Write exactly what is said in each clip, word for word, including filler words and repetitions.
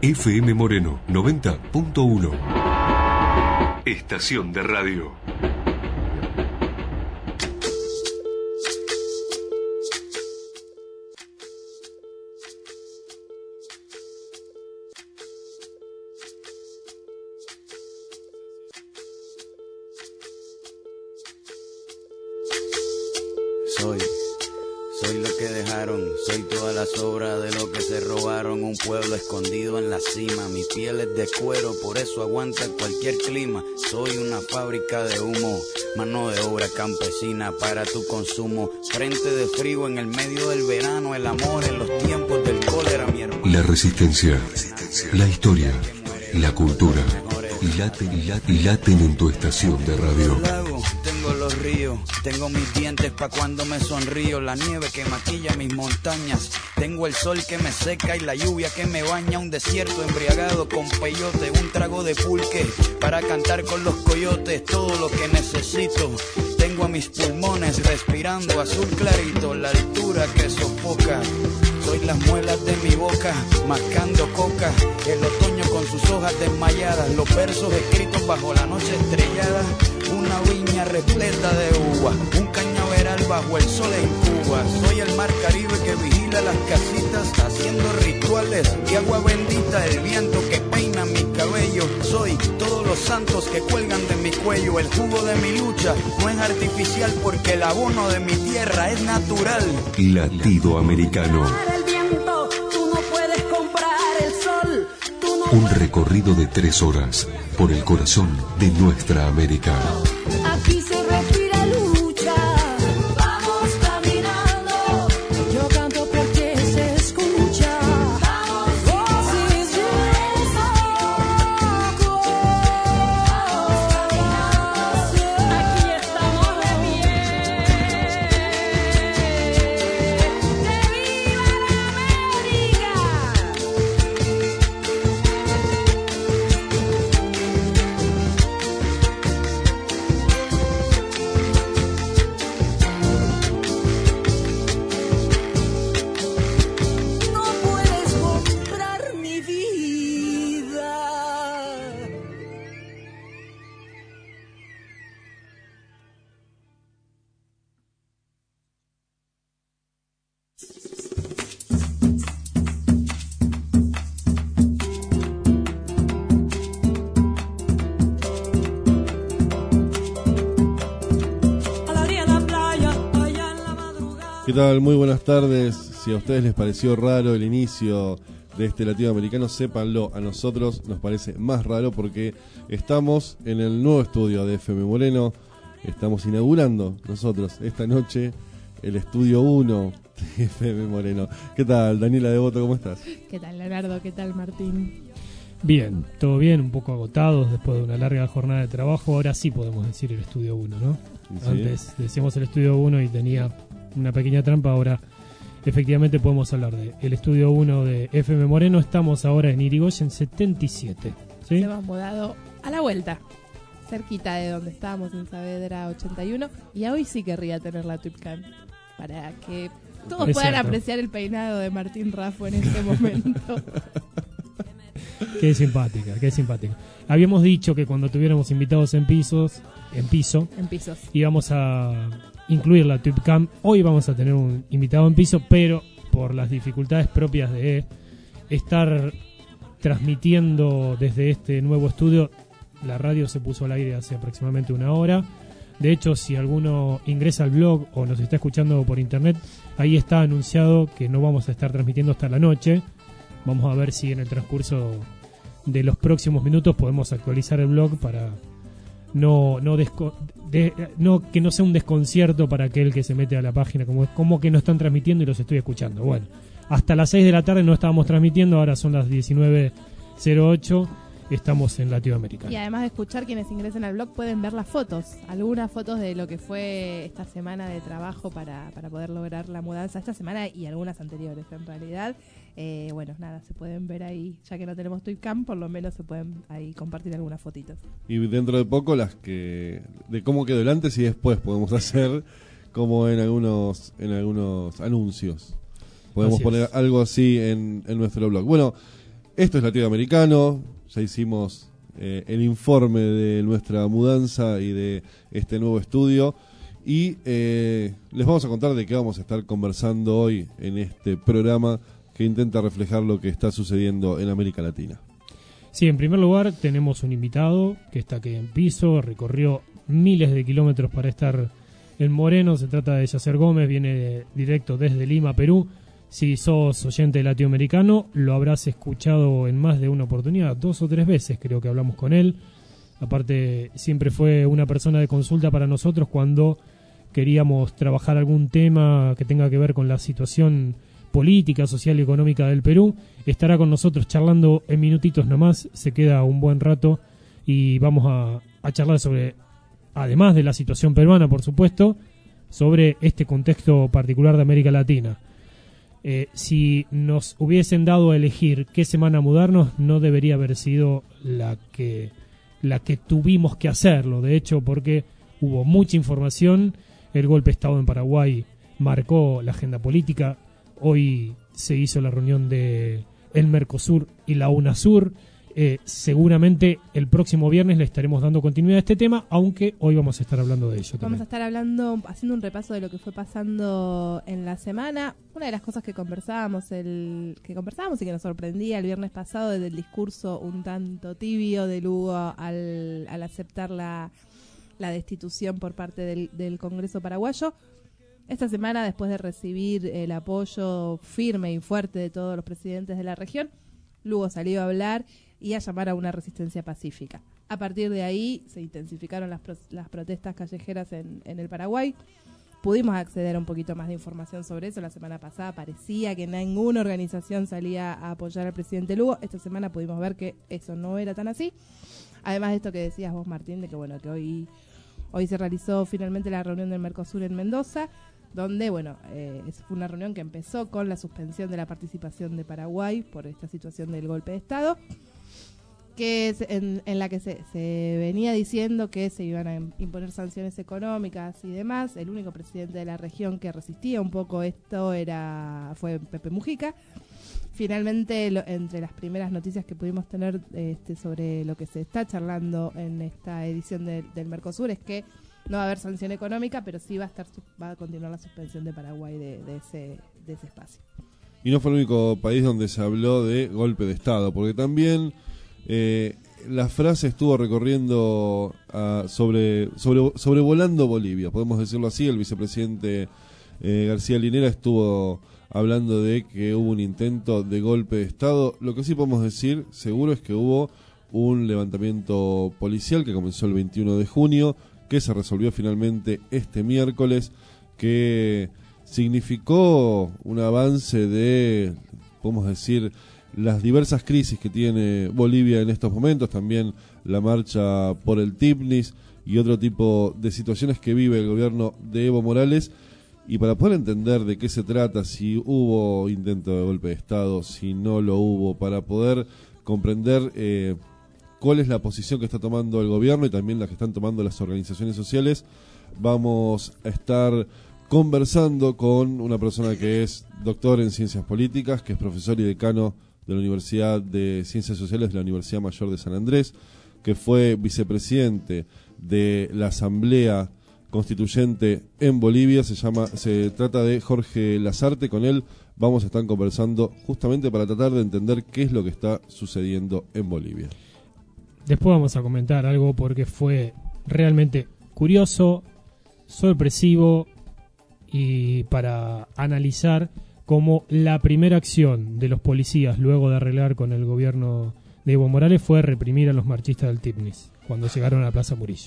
F M Moreno noventa punto uno. Estación de radio. Soy, soy lo que dejaron, soy todas las obras de lo que se robaron. Un pueblo escondido en la cima, mi piel es de cuero, por eso aguanta cualquier clima. Soy una fábrica de humo, mano de obra campesina para tu consumo. Frente de frío en el medio del verano, el amor en los tiempos del cólera, mi hermano. La resistencia, la historia, la cultura, laten, laten, laten en tu estación de radio. Tengo los ríos, tengo mis dientes pa' cuando me sonrío, la nieve que maquilla mis montañas, tengo el sol que me seca y la lluvia que me baña, un desierto embriagado con peyote, un trago de pulque para cantar con los coyotes, todo lo que necesito. Tengo a mis pulmones respirando azul clarito, la altura que sofoca. Soy las muelas de mi boca, mascando coca, el otoño con sus hojas desmayadas, los versos escritos bajo la noche estrellada, una viña repleta de uvas, un cañaveral bajo el sol en Cuba. Soy el mar Caribe que vigila las casitas, haciendo rituales de agua bendita, el viento que peina mi cabello. Soy todos los santos que cuelgan de mi cuello, el jugo de mi lucha no es artificial porque el abono de mi tierra es natural. Latido americano. Un recorrido de tres horas por el corazón de nuestra América. Aquí se respira lucha. Vamos caminando. Yo canto porque se escucha. Vamos, voces de loco. Aquí estamos de pie. ¡Que viva la América! ¿Qué tal? Muy buenas tardes. Si a ustedes les pareció raro el inicio de este latinoamericano, sépanlo, a nosotros nos parece más raro porque estamos en el nuevo estudio de F M Moreno. Estamos inaugurando nosotros esta noche el estudio uno de F M Moreno. ¿Qué tal, Daniela Devoto? ¿Cómo estás? ¿Qué tal, Leonardo? ¿Qué tal, Martín? Bien, todo bien, un poco agotados después de una larga jornada de trabajo. Ahora sí podemos decir el estudio uno, ¿no? Sí. Antes decíamos el estudio uno y tenía una pequeña trampa. Ahora efectivamente podemos hablar de el estudio uno de F M Moreno. Estamos ahora en Irigoyen setenta y siete, ¿sí? Se hemos mudado a la vuelta, cerquita de donde estábamos en Saavedra ochenta y uno. Y hoy sí querría tener la Twipcam para que todos Es puedan cierto. apreciar el peinado de Martín Raffo en este momento. Qué simpática, qué simpática. Habíamos dicho que cuando tuviéramos invitados en pisos, en piso, En pisos. íbamos a incluir la Twipcam. Hoy vamos a tener un invitado en piso, pero por las dificultades propias de estar transmitiendo desde este nuevo estudio, la radio se puso al aire hace aproximadamente una hora. De hecho, si alguno ingresa al blog o nos está escuchando por internet, ahí está anunciado que no vamos a estar transmitiendo hasta la noche. Vamos a ver si en el transcurso de los próximos minutos podemos actualizar el blog para no no, desco- de, no que no sea un desconcierto para aquel que se mete a la página, como, como que no están transmitiendo y los estoy escuchando. Bueno, hasta las seis de la tarde no estábamos transmitiendo, ahora son las diecinueve cero ocho, estamos en Latinoamérica. Y además de escuchar, quienes ingresen al blog pueden ver las fotos, algunas fotos de lo que fue esta semana de trabajo para, para poder lograr la mudanza esta semana y algunas anteriores en realidad. Eh, bueno, nada, se pueden ver ahí, ya que no tenemos Twitcam, por lo menos se pueden ahí compartir algunas fotitos. Y dentro de poco las que de cómo quedó el antes y después podemos hacer como en algunos en algunos anuncios. Podemos Así poner es. algo así en, en nuestro blog. Bueno, Esto es Latinoamericano, ya hicimos eh, el informe de nuestra mudanza y de este nuevo estudio y eh, les vamos a contar de qué vamos a estar conversando hoy en este programa que intenta reflejar lo que está sucediendo en América Latina. Sí, en primer lugar tenemos un invitado que está aquí en piso, recorrió miles de kilómetros para estar en Moreno. Se trata de Yacer Gómez, viene directo desde Lima, Perú. Si sos oyente latinoamericano, lo habrás escuchado en más de una oportunidad, dos o tres veces creo que hablamos con él. Aparte, siempre fue una persona de consulta para nosotros cuando queríamos trabajar algún tema que tenga que ver con la situación política, social y económica del Perú. Estará con nosotros charlando en minutitos nomás, se queda un buen rato y vamos a, a charlar sobre, además de la situación peruana, por supuesto, sobre este contexto particular de América Latina. Eh, si nos hubiesen dado a elegir qué semana mudarnos, no debería haber sido la que, la que tuvimos que hacerlo, de hecho, porque hubo mucha información. El golpe de Estado en Paraguay marcó la agenda política. Hoy se hizo la reunión de el Mercosur y la UNASUR. Eh, seguramente el próximo viernes le estaremos dando continuidad a este tema, aunque hoy vamos a estar hablando de ello Vamos también. a estar hablando, haciendo un repaso de lo que fue pasando en la semana. Una de las cosas que conversábamos, el que conversábamos y que nos sorprendía el viernes pasado, desde el discurso un tanto tibio de Lugo al, al aceptar la, la destitución por parte del, del Congreso paraguayo. Esta semana, después de recibir el apoyo firme y fuerte de todos los presidentes de la región, Lugo salió a hablar y a llamar a una resistencia pacífica. A partir de ahí se intensificaron las, pro- las protestas callejeras en, en el Paraguay. Pudimos acceder a un poquito más de información sobre eso. La semana pasada parecía que ninguna organización salía a apoyar al presidente Lugo. Esta semana pudimos ver que eso no era tan así. Además de esto que decías vos, Martín, de que bueno que hoy, hoy se realizó finalmente la reunión del Mercosur en Mendoza, donde, bueno, eh, fue una reunión que empezó con la suspensión de la participación de Paraguay por esta situación del golpe de Estado, que es en, en la que se, se venía diciendo que se iban a imponer sanciones económicas y demás. El único presidente de la región que resistía un poco esto era fue Pepe Mujica. Finalmente, lo, entre las primeras noticias que pudimos tener este, sobre lo que se está charlando en esta edición de, del Mercosur es que no va a haber sanción económica, pero sí va a estar va a continuar la suspensión de Paraguay de, de ese de ese espacio. Y no fue el único país donde se habló de golpe de Estado, porque también eh, la frase estuvo recorriendo uh, sobre, sobre sobrevolando Bolivia, podemos decirlo así. El vicepresidente eh, García Linera estuvo hablando de que hubo un intento de golpe de Estado. Lo que sí podemos decir seguro es que hubo un levantamiento policial que comenzó el veintiuno de junio, que se resolvió finalmente este miércoles, que significó un avance de, podemos decir, las diversas crisis que tiene Bolivia en estos momentos, también la marcha por el TIPNIS y otro tipo de situaciones que vive el gobierno de Evo Morales. Y para poder entender de qué se trata, si hubo intento de golpe de Estado, si no lo hubo, para poder comprender eh, cuál es la posición que está tomando el gobierno y también la que están tomando las organizaciones sociales, vamos a estar conversando con una persona que es doctor en Ciencias Políticas, que es profesor y decano de la Universidad de Ciencias Sociales de la Universidad Mayor de San Andrés, que fue vicepresidente de la Asamblea Constituyente en Bolivia. Se llama, se trata de Jorge Lazarte. Con él vamos a estar conversando justamente para tratar de entender qué es lo que está sucediendo en Bolivia. Después vamos a comentar algo porque fue realmente curioso, sorpresivo y para analizar cómo la primera acción de los policías luego de arreglar con el gobierno de Evo Morales fue reprimir a los marchistas del TIPNIS cuando llegaron a la Plaza Murillo.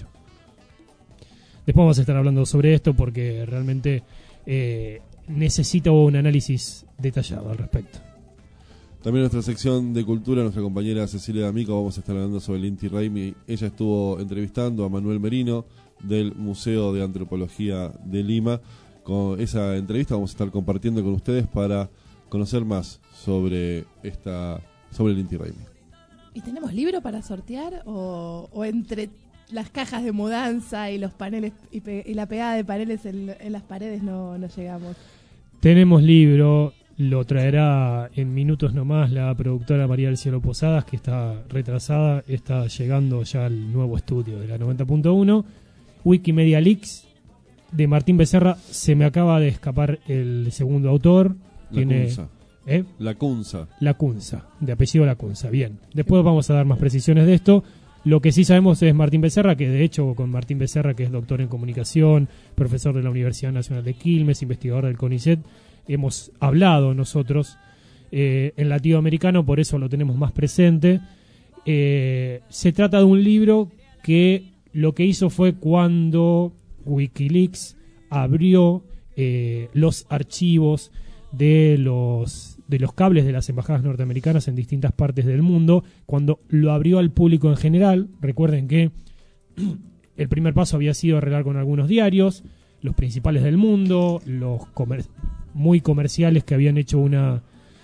Después vamos a estar hablando sobre esto porque realmente eh, necesita un análisis detallado al respecto. También en nuestra sección de cultura, nuestra compañera Cecilia D'Amico, vamos a estar hablando sobre el Inti Raymi. Ella estuvo entrevistando a Manuel Merino del Museo de Antropología de Lima. Con esa entrevista vamos a estar compartiendo con ustedes para conocer más sobre esta sobre el Inti Raymi. ¿Y tenemos libro para sortear o, o entre las cajas de mudanza y los paneles y, pe- y la pegada de paneles en, en las paredes no, no llegamos? Tenemos libro, lo traerá en minutos nomás la productora María del Cielo Posadas, que está retrasada, está llegando ya al nuevo estudio de la noventa punto uno. Wikimedia Leaks de Martín Becerra, se me acaba de escapar el segundo autor. La Tiene, Cunza. ¿eh? La Cunza. Lacunza, de apellido Lacunza. Bien, después vamos a dar más precisiones de esto. Lo que sí sabemos es Martín Becerra, que de hecho con Martín Becerra, que es doctor en comunicación, profesor de la Universidad Nacional de Quilmes, investigador del CONICET, hemos hablado nosotros eh, en latinoamericano, por eso lo tenemos más presente. Eh, se trata de un libro que lo que hizo fue cuando Wikileaks abrió eh, los archivos de los de los cables de las embajadas norteamericanas en distintas partes del mundo, cuando lo abrió al público en general. Recuerden que el primer paso había sido arreglar con algunos diarios, los principales del mundo, los comer muy comerciales que habían hecho una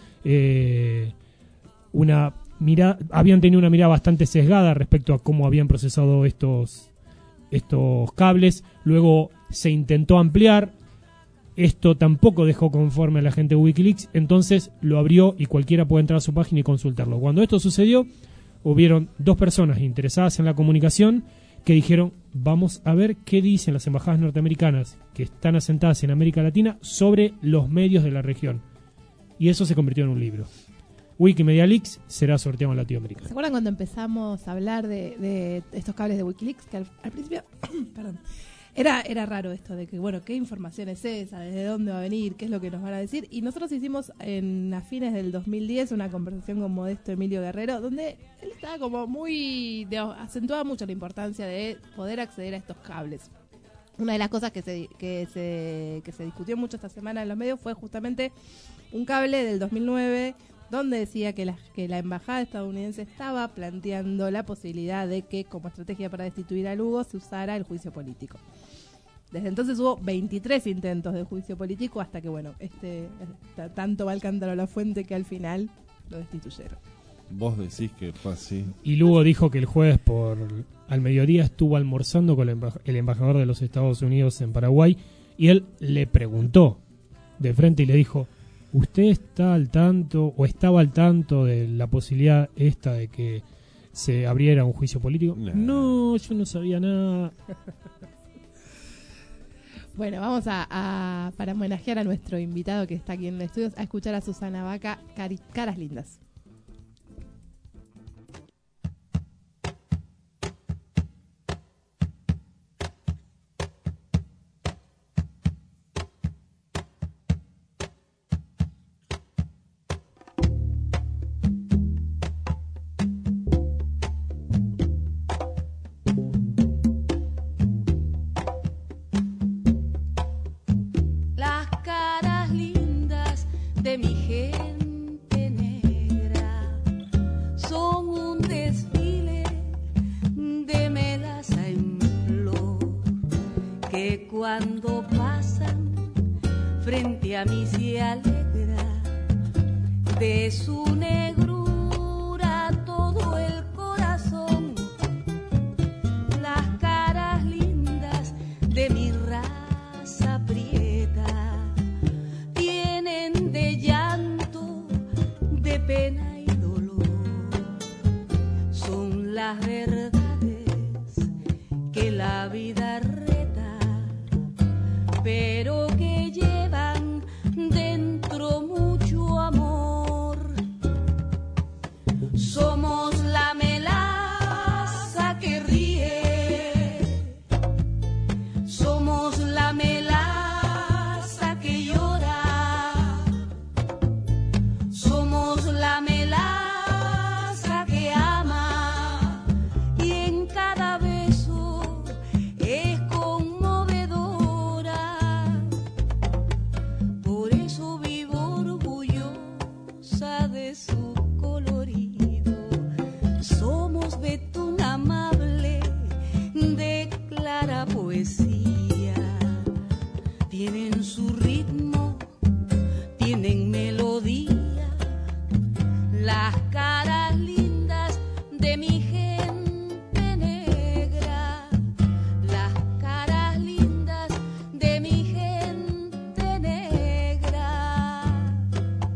eh, una mirada, habían tenido una mirada bastante sesgada respecto a cómo habían procesado estos estos cables. Luego se intentó ampliar. Esto tampoco dejó conforme a la gente de Wikileaks, entonces lo abrió y cualquiera puede entrar a su página y consultarlo. Cuando esto sucedió, hubieron dos personas interesadas en la comunicación que dijeron, vamos a ver qué dicen las embajadas norteamericanas que están asentadas en América Latina sobre los medios de la región. Y eso se convirtió en un libro. Wikimedia Leaks será sorteado en Latinoamérica. ¿Se acuerdan cuando empezamos a hablar de, de estos cables de Wikileaks? Que al, al principio, perdón, era, era raro esto de que, bueno, ¿qué información es esa? ¿Desde dónde va a venir? ¿Qué es lo que nos van a decir? Y nosotros hicimos en a fines del dos mil diez una conversación con Modesto Emilio Guerrero, donde él estaba como muy, de, acentuaba mucho la importancia de poder acceder a estos cables. Una de las cosas que se, que se, que se discutió mucho esta semana en los medios fue justamente un cable del dos mil nueve donde decía que la, que la embajada estadounidense estaba planteando la posibilidad de que como estrategia para destituir a Lugo se usara el juicio político. Desde entonces hubo veintitrés intentos de juicio político hasta que, bueno, este t- tanto va el cántaro a la fuente que al final lo destituyeron. Vos decís que fue así. Y Lugo dijo que el jueves por al mediodía estuvo almorzando con el, emba- el embajador de los Estados Unidos en Paraguay y él le preguntó de frente y le dijo, ¿usted está al tanto o estaba al tanto de la posibilidad esta de que se abriera un juicio político? Nah. No, yo no sabía nada. Bueno, vamos a, a, para homenajear a nuestro invitado que está aquí en el estudio, a escuchar a Susana Vaca, Cari- Caras Lindas. Las caras lindas de mi gente negra son un desfile de melaza en flor que cuando pasan frente a mí se alegra de su negrura todo el corazón. Las caras lindas de mi raza prieta tienen de llanto, de pena y dolor. Son las verdades que la vida reta, pero que llevan dentro mucho amor. Somos la melaza que ríe, somos la melaza que llora, somos la melaza que ama y en cada beso es conmovedora. Por eso vivo orgullosa de su colorido. Somos betún amable de clara poesía. Tienen su ritmo, tienen melodía. Las caras lindas de mi gente negra. Las caras lindas de mi gente negra.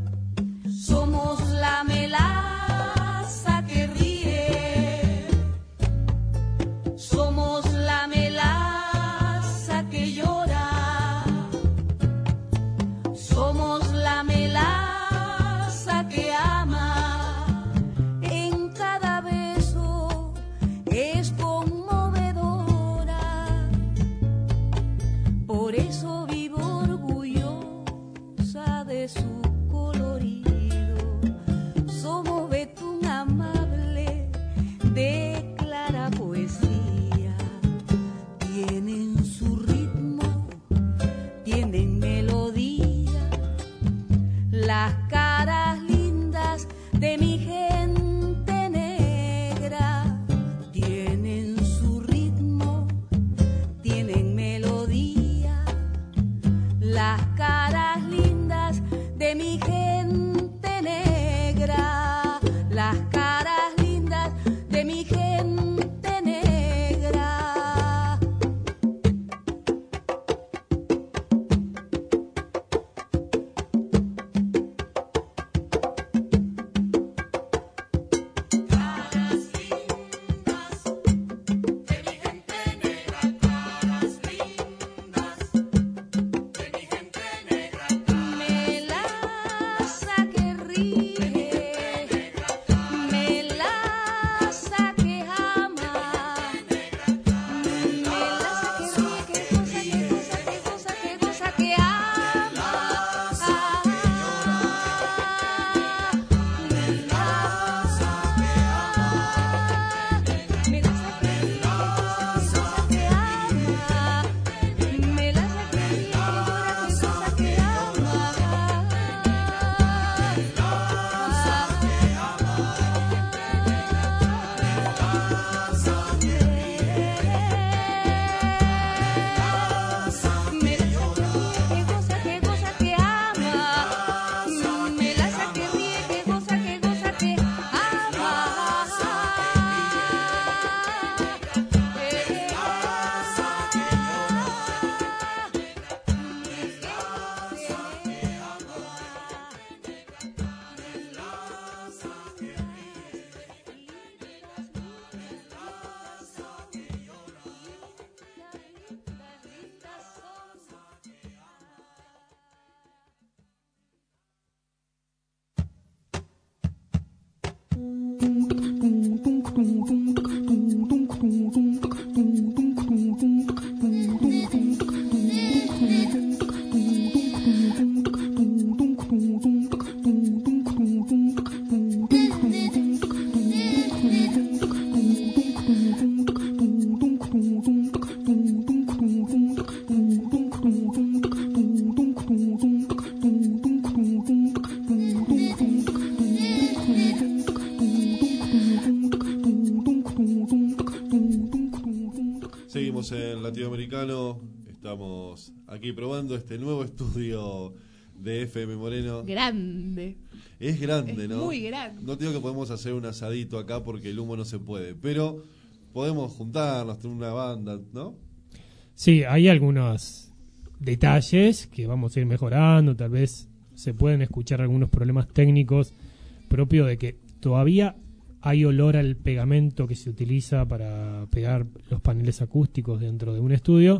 Seguimos en Latinoamericano, estamos aquí probando este nuevo estudio de F M Moreno. Grande. Es grande, Es ¿no? muy grande. No digo que podemos hacer un asadito acá porque el humo no se puede, pero podemos juntarnos, tener una banda, ¿no? Sí, hay algunos detalles que vamos a ir mejorando, tal vez se pueden escuchar algunos problemas técnicos propios de que todavía hay olor al pegamento que se utiliza para pegar los paneles acústicos dentro de un estudio.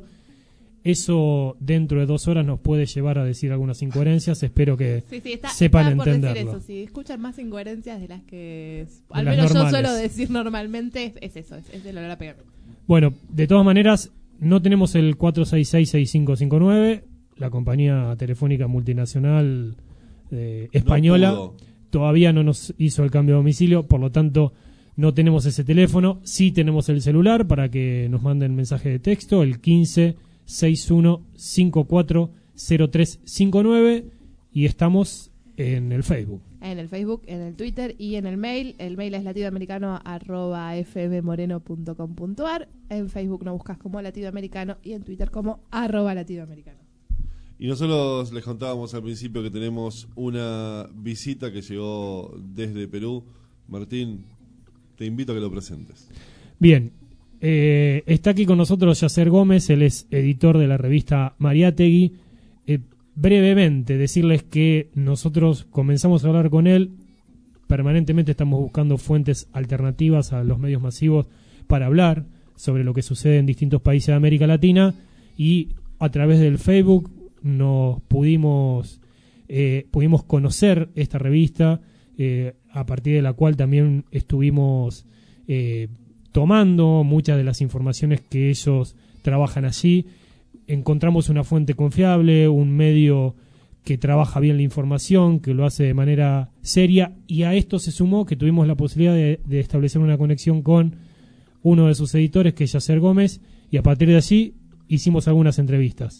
Eso dentro de dos horas nos puede llevar a decir algunas incoherencias. Espero que Sí, sí, está, sepan estaba por decir entenderlo. eso. Si escuchan más incoherencias de las que es- De al las menos normales. yo suelo decir normalmente, es, es eso, es, es el olor a pegamento. Bueno, de todas maneras, no tenemos el cuatro seis seis, seis cinco cinco nueve, la compañía telefónica multinacional eh, española. No pudo. Todavía no nos hizo el cambio de domicilio, por lo tanto no tenemos ese teléfono. Sí tenemos el celular para que nos manden mensaje de texto, el quince sesenta y uno cincuenta y cuatro cero tres cincuenta y nueve, y estamos en el Facebook. En el Facebook, en el Twitter y en el mail. El mail es latinoamericano arroba fmmoreno punto com punto ar. En Facebook nos buscas como latinoamericano y en Twitter como arroba latinoamericano. Y nosotros les contábamos al principio que tenemos una visita que llegó desde Perú. Martín, te invito a que lo presentes. Bien, eh, está aquí con nosotros Yacer Gómez, él es editor de la revista Mariátegui. Eh, brevemente decirles que nosotros comenzamos a hablar con él, permanentemente estamos buscando fuentes alternativas a los medios masivos para hablar sobre lo que sucede en distintos países de América Latina, y a través del Facebook nos pudimos eh, pudimos conocer esta revista, eh, a partir de la cual también estuvimos eh, tomando muchas de las informaciones que ellos trabajan allí. Encontramos una fuente confiable, un medio que trabaja bien la información, que lo hace de manera seria, y a esto se sumó que tuvimos la posibilidad de, de establecer una conexión con uno de sus editores, que es Yacer Gómez, y a partir de allí hicimos algunas entrevistas.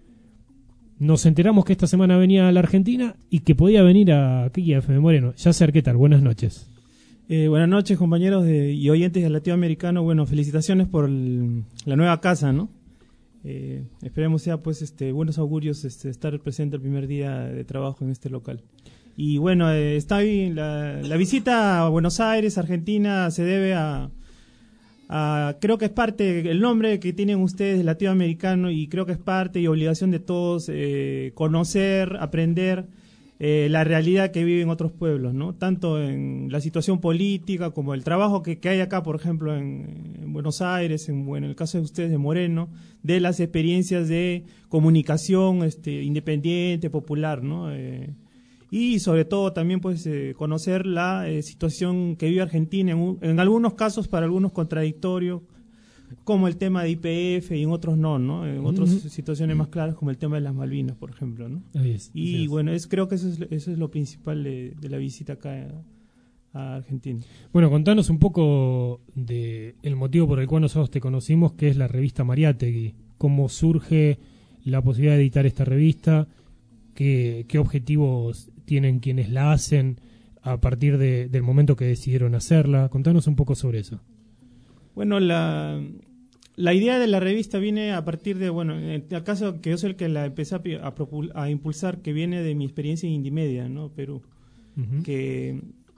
Nos enteramos que esta semana venía a la Argentina y que podía venir a aquí a F M Moreno. Yacer, ¿qué tal? Buenas noches. Eh, buenas noches, compañeros de, y oyentes del Latinoamericano. Bueno, felicitaciones por el, la nueva casa, ¿no? Eh, esperemos sea, pues, este, buenos augurios este, estar presente el primer día de trabajo en este local. Y bueno, eh, está bien, la, la visita a Buenos Aires, Argentina, se debe a, a, creo que es parte, el nombre que tienen ustedes de Latinoamericano, y creo que es parte y obligación de todos eh, conocer, aprender Eh, la realidad que viven otros pueblos, ¿no? Tanto en la situación política como el trabajo que, que hay acá, por ejemplo, en, en Buenos Aires, en, bueno, en el caso de ustedes de Moreno, de las experiencias de comunicación este, independiente, popular, ¿no? Eh, y sobre todo también, pues, eh, conocer la eh, situación que vive Argentina, en, en algunos casos para algunos contradictorio, como el tema de Y P F, y en otros no, ¿no? En otras Uh-huh. situaciones más claras, como el tema de las Malvinas, por ejemplo, ¿no? Ahí es, Y así es. bueno, es, creo que eso es, eso es lo principal de, de la visita acá a, a Argentina. Bueno, contanos un poco de el motivo por el cual nosotros te conocimos, que es la revista Mariátegui. ¿Cómo surge la posibilidad de editar esta revista? ¿Qué, qué objetivos tienen quienes la hacen a partir de, del momento que decidieron hacerla? Contanos un poco sobre eso. Bueno, la, la idea de la revista viene a partir de, bueno, en el caso que yo soy el que la empecé a, a, propul- a impulsar, que viene de mi experiencia en Indimedia, ¿no? Perú, Uh-huh. que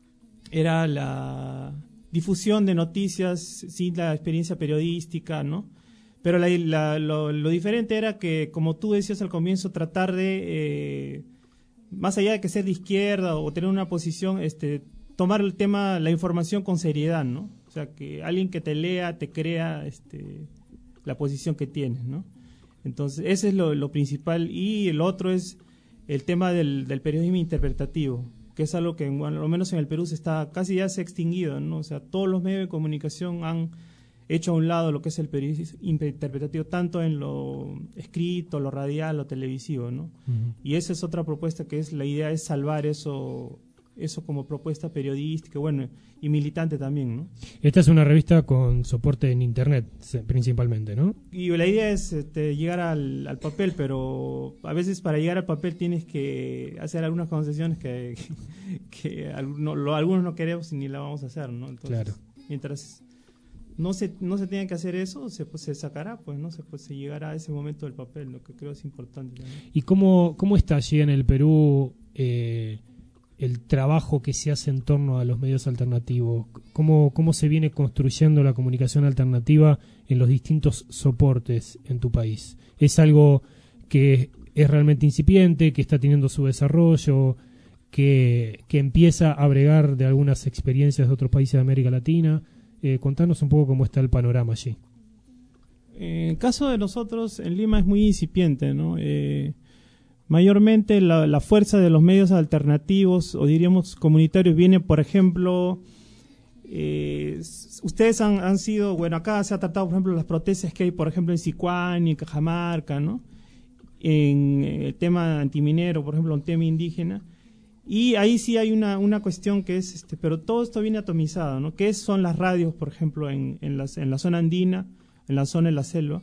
era la difusión de noticias sin la experiencia periodística, ¿no? Pero la, la, lo, lo diferente era que, como tú decías al comienzo, tratar de, eh, más allá de que ser de izquierda o tener una posición, este, tomar el tema, la información con seriedad, ¿no? O sea, que alguien que te lea, te crea este, la posición que tienes, ¿no? Entonces, ese es lo, lo principal. Y el otro es el tema del, del periodismo interpretativo, que es algo que, bueno, al menos en el Perú se está, casi ya se ha extinguido, ¿no? O sea, todos los medios de comunicación han hecho a un lado lo que es el periodismo interpretativo, tanto en lo escrito, lo radial, lo televisivo, ¿no? Uh-huh. Y esa es otra propuesta, que es, la idea es salvar eso, eso como propuesta periodística, bueno, y militante también, ¿no? Esta es una revista con soporte en internet, se- principalmente, ¿no? Y la idea es este, llegar al, al papel, pero a veces para llegar al papel tienes que hacer algunas concesiones que, que, que algunos, lo, algunos no queremos ni la vamos a hacer, ¿no? Entonces, Claro. mientras no se no se tenga que hacer eso, se pues, se sacará, pues no se pues se llegará a ese momento del papel, lo que creo es importante también. ¿Y cómo cómo está allí en el Perú eh, el trabajo que se hace en torno a los medios alternativos? ¿Cómo cómo se viene construyendo la comunicación alternativa en los distintos soportes en tu país? ¿Es algo que es realmente incipiente, que está teniendo su desarrollo, que, que empieza a bregar de algunas experiencias de otros países de América Latina? Eh, contanos un poco cómo está el panorama allí. En el caso de nosotros, en Lima es muy incipiente, ¿no? Eh, mayormente la, la fuerza de los medios alternativos, o diríamos comunitarios, viene, por ejemplo, eh, ustedes han, han sido, bueno, acá se ha tratado, por ejemplo, las protestas que hay, por ejemplo, en Sicuani, en Cajamarca, ¿no? En el tema antiminero, por ejemplo, un tema indígena. Y ahí sí hay una, una cuestión que es, este, pero todo esto viene atomizado, ¿no? ¿Qué son las radios, por ejemplo, en, en, las, en la zona andina, en la zona de la selva?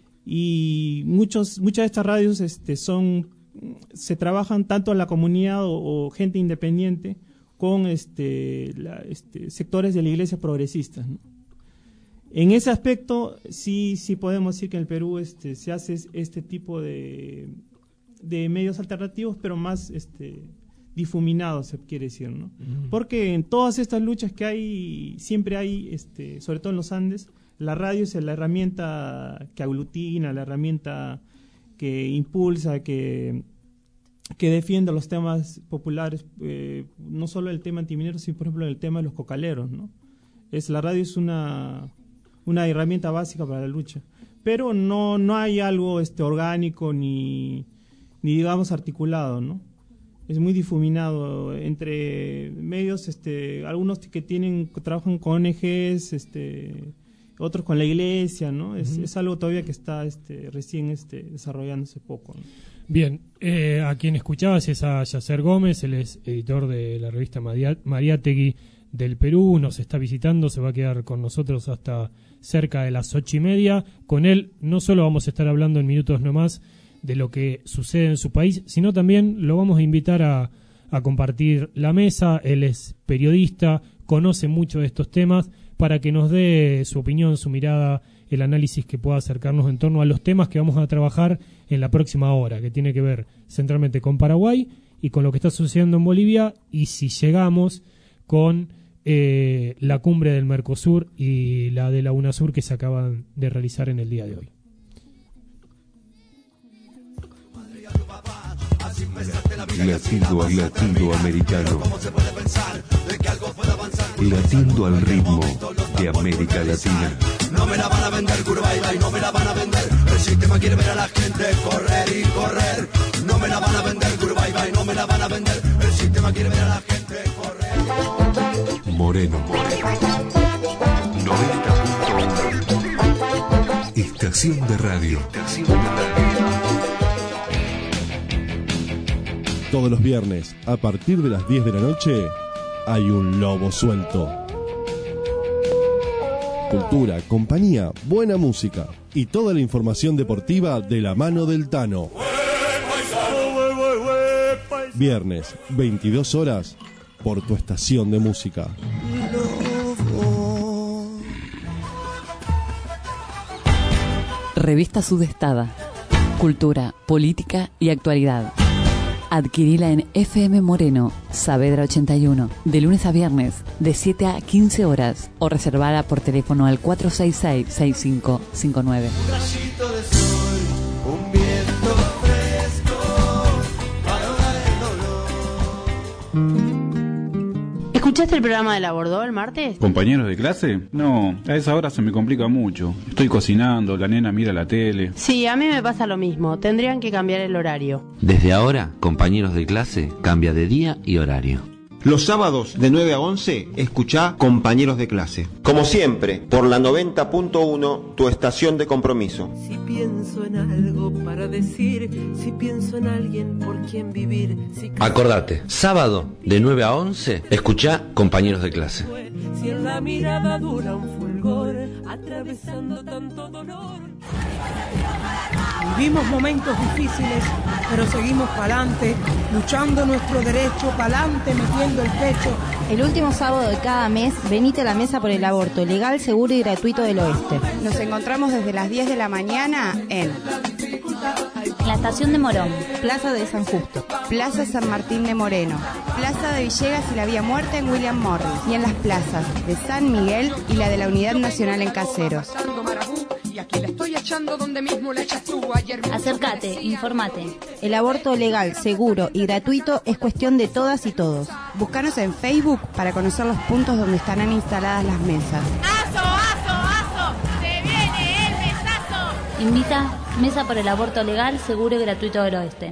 Y muchos, muchas de estas radios este, son, se trabajan tanto en la comunidad o, o gente independiente con este, la, este, sectores de la iglesia progresistas, ¿no? En ese aspecto sí, sí podemos decir que en el Perú este, se hace este tipo de, de medios alternativos, pero más... este difuminado, se quiere decir, ¿no? Uh-huh. Porque en todas estas luchas que hay, siempre hay, este, sobre todo en los Andes, la radio es la herramienta que aglutina, la herramienta que impulsa, que, que defiende los temas populares, eh, no solo el tema antiminero, sino por ejemplo el tema de los cocaleros, ¿no? Es, la radio es una, una herramienta básica para la lucha, pero no, no hay algo este, orgánico ni, ni digamos articulado, ¿no? Es muy difuminado entre medios, este, algunos que tienen trabajan con O N Ges, este, otros con la iglesia, ¿no? Es, uh-huh. es algo todavía que está este, recién este, desarrollándose poco, ¿no? Bien, eh, a quien escuchabas es a Yacer Gómez, él es editor de la revista Mariátegui del Perú, nos está visitando, se va a quedar con nosotros hasta cerca de las ocho y media. Con él no solo vamos a estar hablando en minutos nomás de lo que sucede en su país, sino también lo vamos a invitar a, a compartir la mesa. Él es periodista, conoce mucho de estos temas, para que nos dé su opinión, su mirada, el análisis que pueda acercarnos en torno a los temas que vamos a trabajar en la próxima hora, que tiene que ver centralmente con Paraguay y con lo que está sucediendo en Bolivia, y si llegamos con eh, la cumbre del Mercosur y la de la UNASUR que se acaban de realizar en el día de hoy. Latindo al latinoamericano. Latiendo al ritmo de América Latina. No me la van a vender, Curvaiba, y no me la van a vender. El sistema quiere ver a la gente correr y correr. No me la van a vender, Curvaiba, y no me la van a vender. El sistema quiere ver a la gente correr. Moreno. noventa punto uno. Estación de radio. Estación de radio. Todos los viernes, a partir de las diez de la noche, hay un lobo suelto. Cultura, compañía, buena música y toda la información deportiva de la mano del Tano. Viernes, veintidós horas, por tu estación de música. Revista Sudestada. Cultura, política y actualidad. Adquirila en F M Moreno, Saavedra ochenta y uno, de lunes a viernes, de siete a quince horas, o reservada por teléfono al cuatro seis seis, seis cinco cinco nueve. Un rayito de sol, un viento fresco, para ahogar el dolor. ¿Escuchaste el programa de la Bordó el martes? ¿Compañeros de clase? No, a esa hora se me complica mucho. Estoy cocinando, la nena mira la tele. Sí, a mí me pasa lo mismo. Tendrían que cambiar el horario. Desde ahora, compañeros de clase, cambia de día y horario. Los sábados de nueve a once, escuchá Compañeros de Clase. Como siempre, por la noventa punto uno, tu estación de compromiso. Si pienso en algo para decir, si pienso en alguien por quien vivir. Si... Acordate, sábado de nueve a once, escuchá Compañeros de Clase. Si en la mirada dura un fulgor, atravesando tanto dolor. Vivimos momentos difíciles, pero seguimos pa'lante, luchando nuestro derecho, pa'lante, metiendo el pecho. El último sábado de cada mes, venite a la Mesa por el Aborto, legal, seguro y gratuito del Oeste. Nos encontramos desde las diez de la mañana en la Estación de Morón, Plaza de San Justo, Plaza San Martín de Moreno, Plaza de Villegas y la Vía Muerta en William Morris, y en las plazas de San Miguel y la de la Unidad Nacional en Caseros. Acércate, informate. El aborto legal, seguro y gratuito es cuestión de todas y todos. Búscanos en Facebook para conocer los puntos donde estarán instaladas las mesas. ¡Aso, aso, aso! ¡Se viene el mesazo! Invita Mesa por el Aborto Legal, Seguro y Gratuito del Oeste.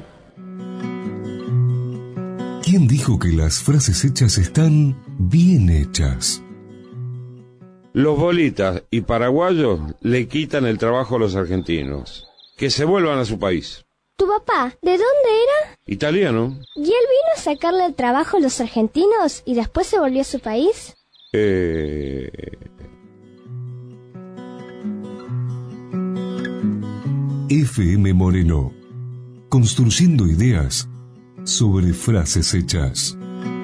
¿Quién dijo que las frases hechas están bien hechas? Los bolitas y paraguayos le quitan el trabajo a los argentinos. Que se vuelvan a su país. ¿Tu papá, de dónde era? Italiano. ¿Y él vino a sacarle el trabajo a los argentinos y después se volvió a su país? Eh... F M Moreno. Construyendo ideas sobre frases hechas.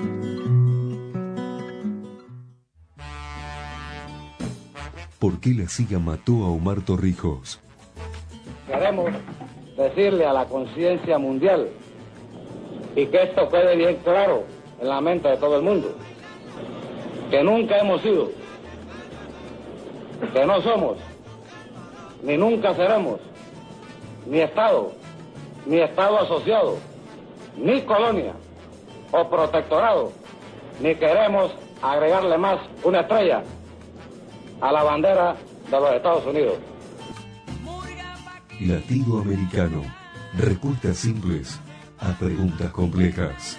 ¿Por qué la C I A mató a Omar Torrijos? Queremos decirle a la conciencia mundial y que esto quede bien claro en la mente de todo el mundo, que nunca hemos sido, que no somos, ni nunca seremos, ni Estado, ni Estado asociado, ni colonia o protectorado, ni queremos agregarle más una estrella a la bandera de los Estados Unidos. Latido Americano. Respuestas simples a preguntas complejas.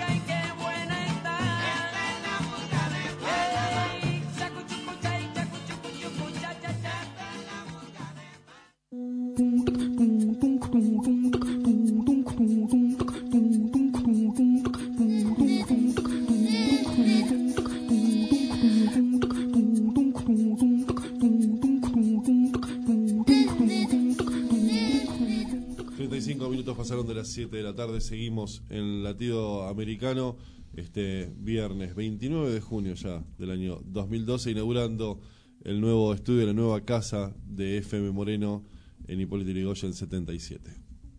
Pasaron de las siete de la tarde, seguimos en Latido Americano, este viernes veintinueve de junio ya del año dos mil doce, inaugurando el nuevo estudio, la nueva casa de F M Moreno en Hipólito Yrigoyen setenta y siete.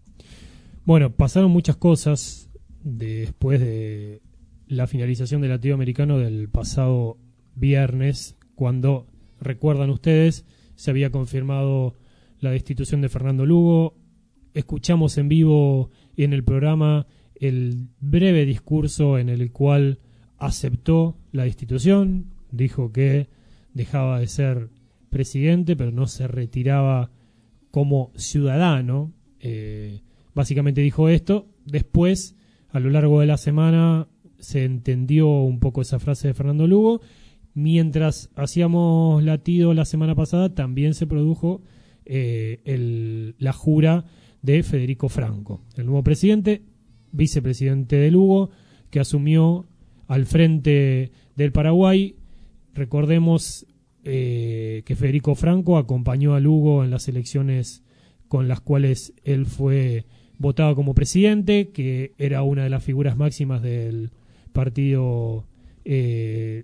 Bueno, pasaron muchas cosas después de la finalización del Latido Americano del pasado viernes, cuando, recuerdan ustedes, se había confirmado la destitución de Fernando Lugo. Escuchamos en vivo en el programa el breve discurso en el cual aceptó la destitución, dijo que dejaba de ser presidente, pero no se retiraba como ciudadano. Eh, básicamente dijo esto. Después, a lo largo de la semana, se entendió un poco esa frase de Fernando Lugo. Mientras hacíamos Latido la semana pasada, también se produjo eh, el, la jura de Federico Franco, el nuevo presidente, vicepresidente de Lugo, que asumió al frente del Paraguay. Recordemos eh, que Federico Franco acompañó a Lugo en las elecciones con las cuales él fue votado como presidente, que era una de las figuras máximas del partido eh,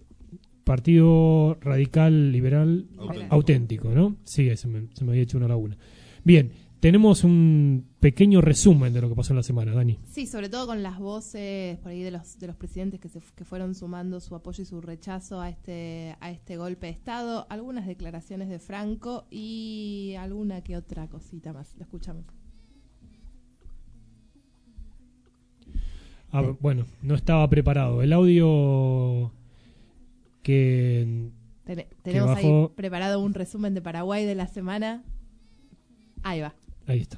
Partido Radical Liberal Auténtico, auténtico ¿no? Sí, se me, se me había hecho una laguna. Bien, tenemos un pequeño resumen de lo que pasó en la semana, Dani. Sí, sobre todo con las voces por ahí de los de los presidentes que se que fueron sumando su apoyo y su rechazo a este a este golpe de Estado, algunas declaraciones de Franco y alguna que otra cosita más. Lo escuchamos. Ah, bueno, no estaba preparado. El audio que, Ten, que tenemos bajó... ahí preparado un resumen de Paraguay de la semana. Ahí va. Ahí está.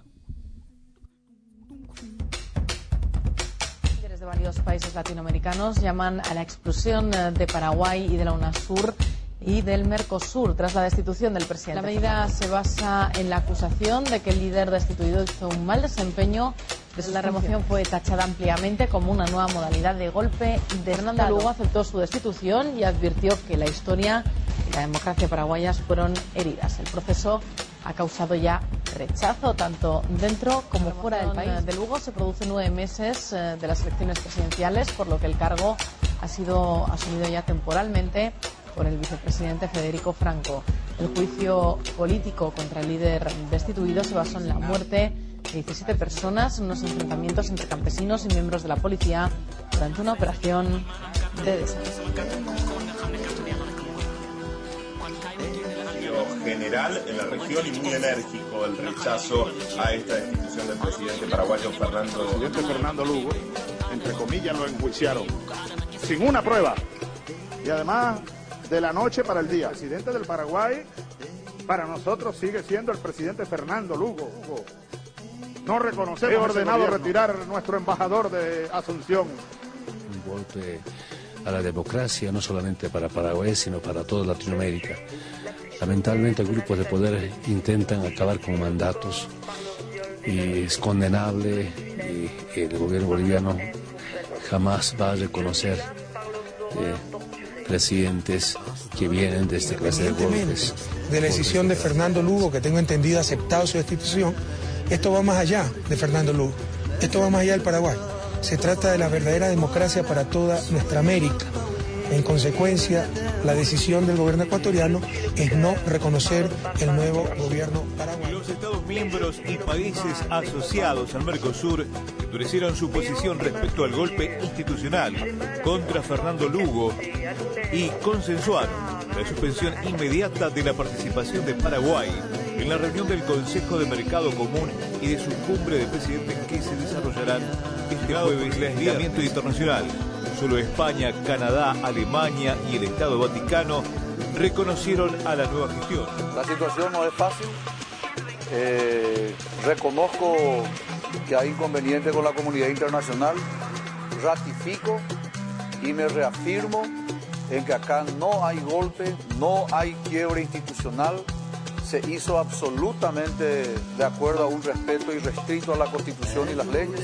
Líderes de varios países latinoamericanos llaman a la expulsión de Paraguay y de la UNASUR y del Mercosur tras la destitución del presidente. La medida se basa en la acusación de que el líder destituido hizo un mal desempeño. La remoción fue tachada ampliamente como una nueva modalidad de golpe de Fernando Lugo aceptó su destitución y advirtió que la historia y la democracia paraguayas fueron heridas. El proceso ha causado ya rechazo tanto dentro como fuera del país. De Lugo se producen nueve meses de las elecciones presidenciales, por lo que el cargo ha sido asumido ya temporalmente por el vicepresidente Federico Franco. El juicio político contra el líder destituido se basó en la muerte de diecisiete personas en unos enfrentamientos entre campesinos y miembros de la policía durante una operación de desastre. General en la región y muy enérgico el rechazo a esta destitución del presidente paraguayo Fernando El presidente Fernando Lugo, entre comillas, lo enjuiciaron sin una prueba y además de la noche para el día. El presidente del Paraguay para nosotros sigue siendo el presidente Fernando Lugo. No reconocemos. He ordenado retirar nuestro embajador de Asunción. Un golpe a la democracia no solamente para Paraguay sino para toda Latinoamérica. Lamentablemente grupos de poder intentan acabar con mandatos y es condenable y el gobierno boliviano jamás va a reconocer eh, presidentes que vienen de esta clase de golpes. De la decisión de Fernando Lugo, que tengo entendido aceptado su destitución, esto va más allá de Fernando Lugo, esto va más allá del Paraguay. Se trata de la verdadera democracia para toda nuestra América. En consecuencia, la decisión del gobierno ecuatoriano es no reconocer el nuevo gobierno paraguayo. Los Estados miembros y países asociados al Mercosur endurecieron su posición respecto al golpe institucional contra Fernando Lugo y consensuaron la suspensión inmediata de la participación de Paraguay en la reunión del Consejo de Mercado Común y de su cumbre de presidentes que se desarrollarán este jueves. El aislamiento internacional. Solo España, Canadá, Alemania y el Estado Vaticano reconocieron a la nueva gestión. La situación no es fácil. Eh, reconozco que hay inconvenientes con la comunidad internacional. Ratifico y me reafirmo en que acá no hay golpe, no hay quiebre institucional. Se hizo absolutamente de acuerdo a un respeto irrestricto a la Constitución y las leyes.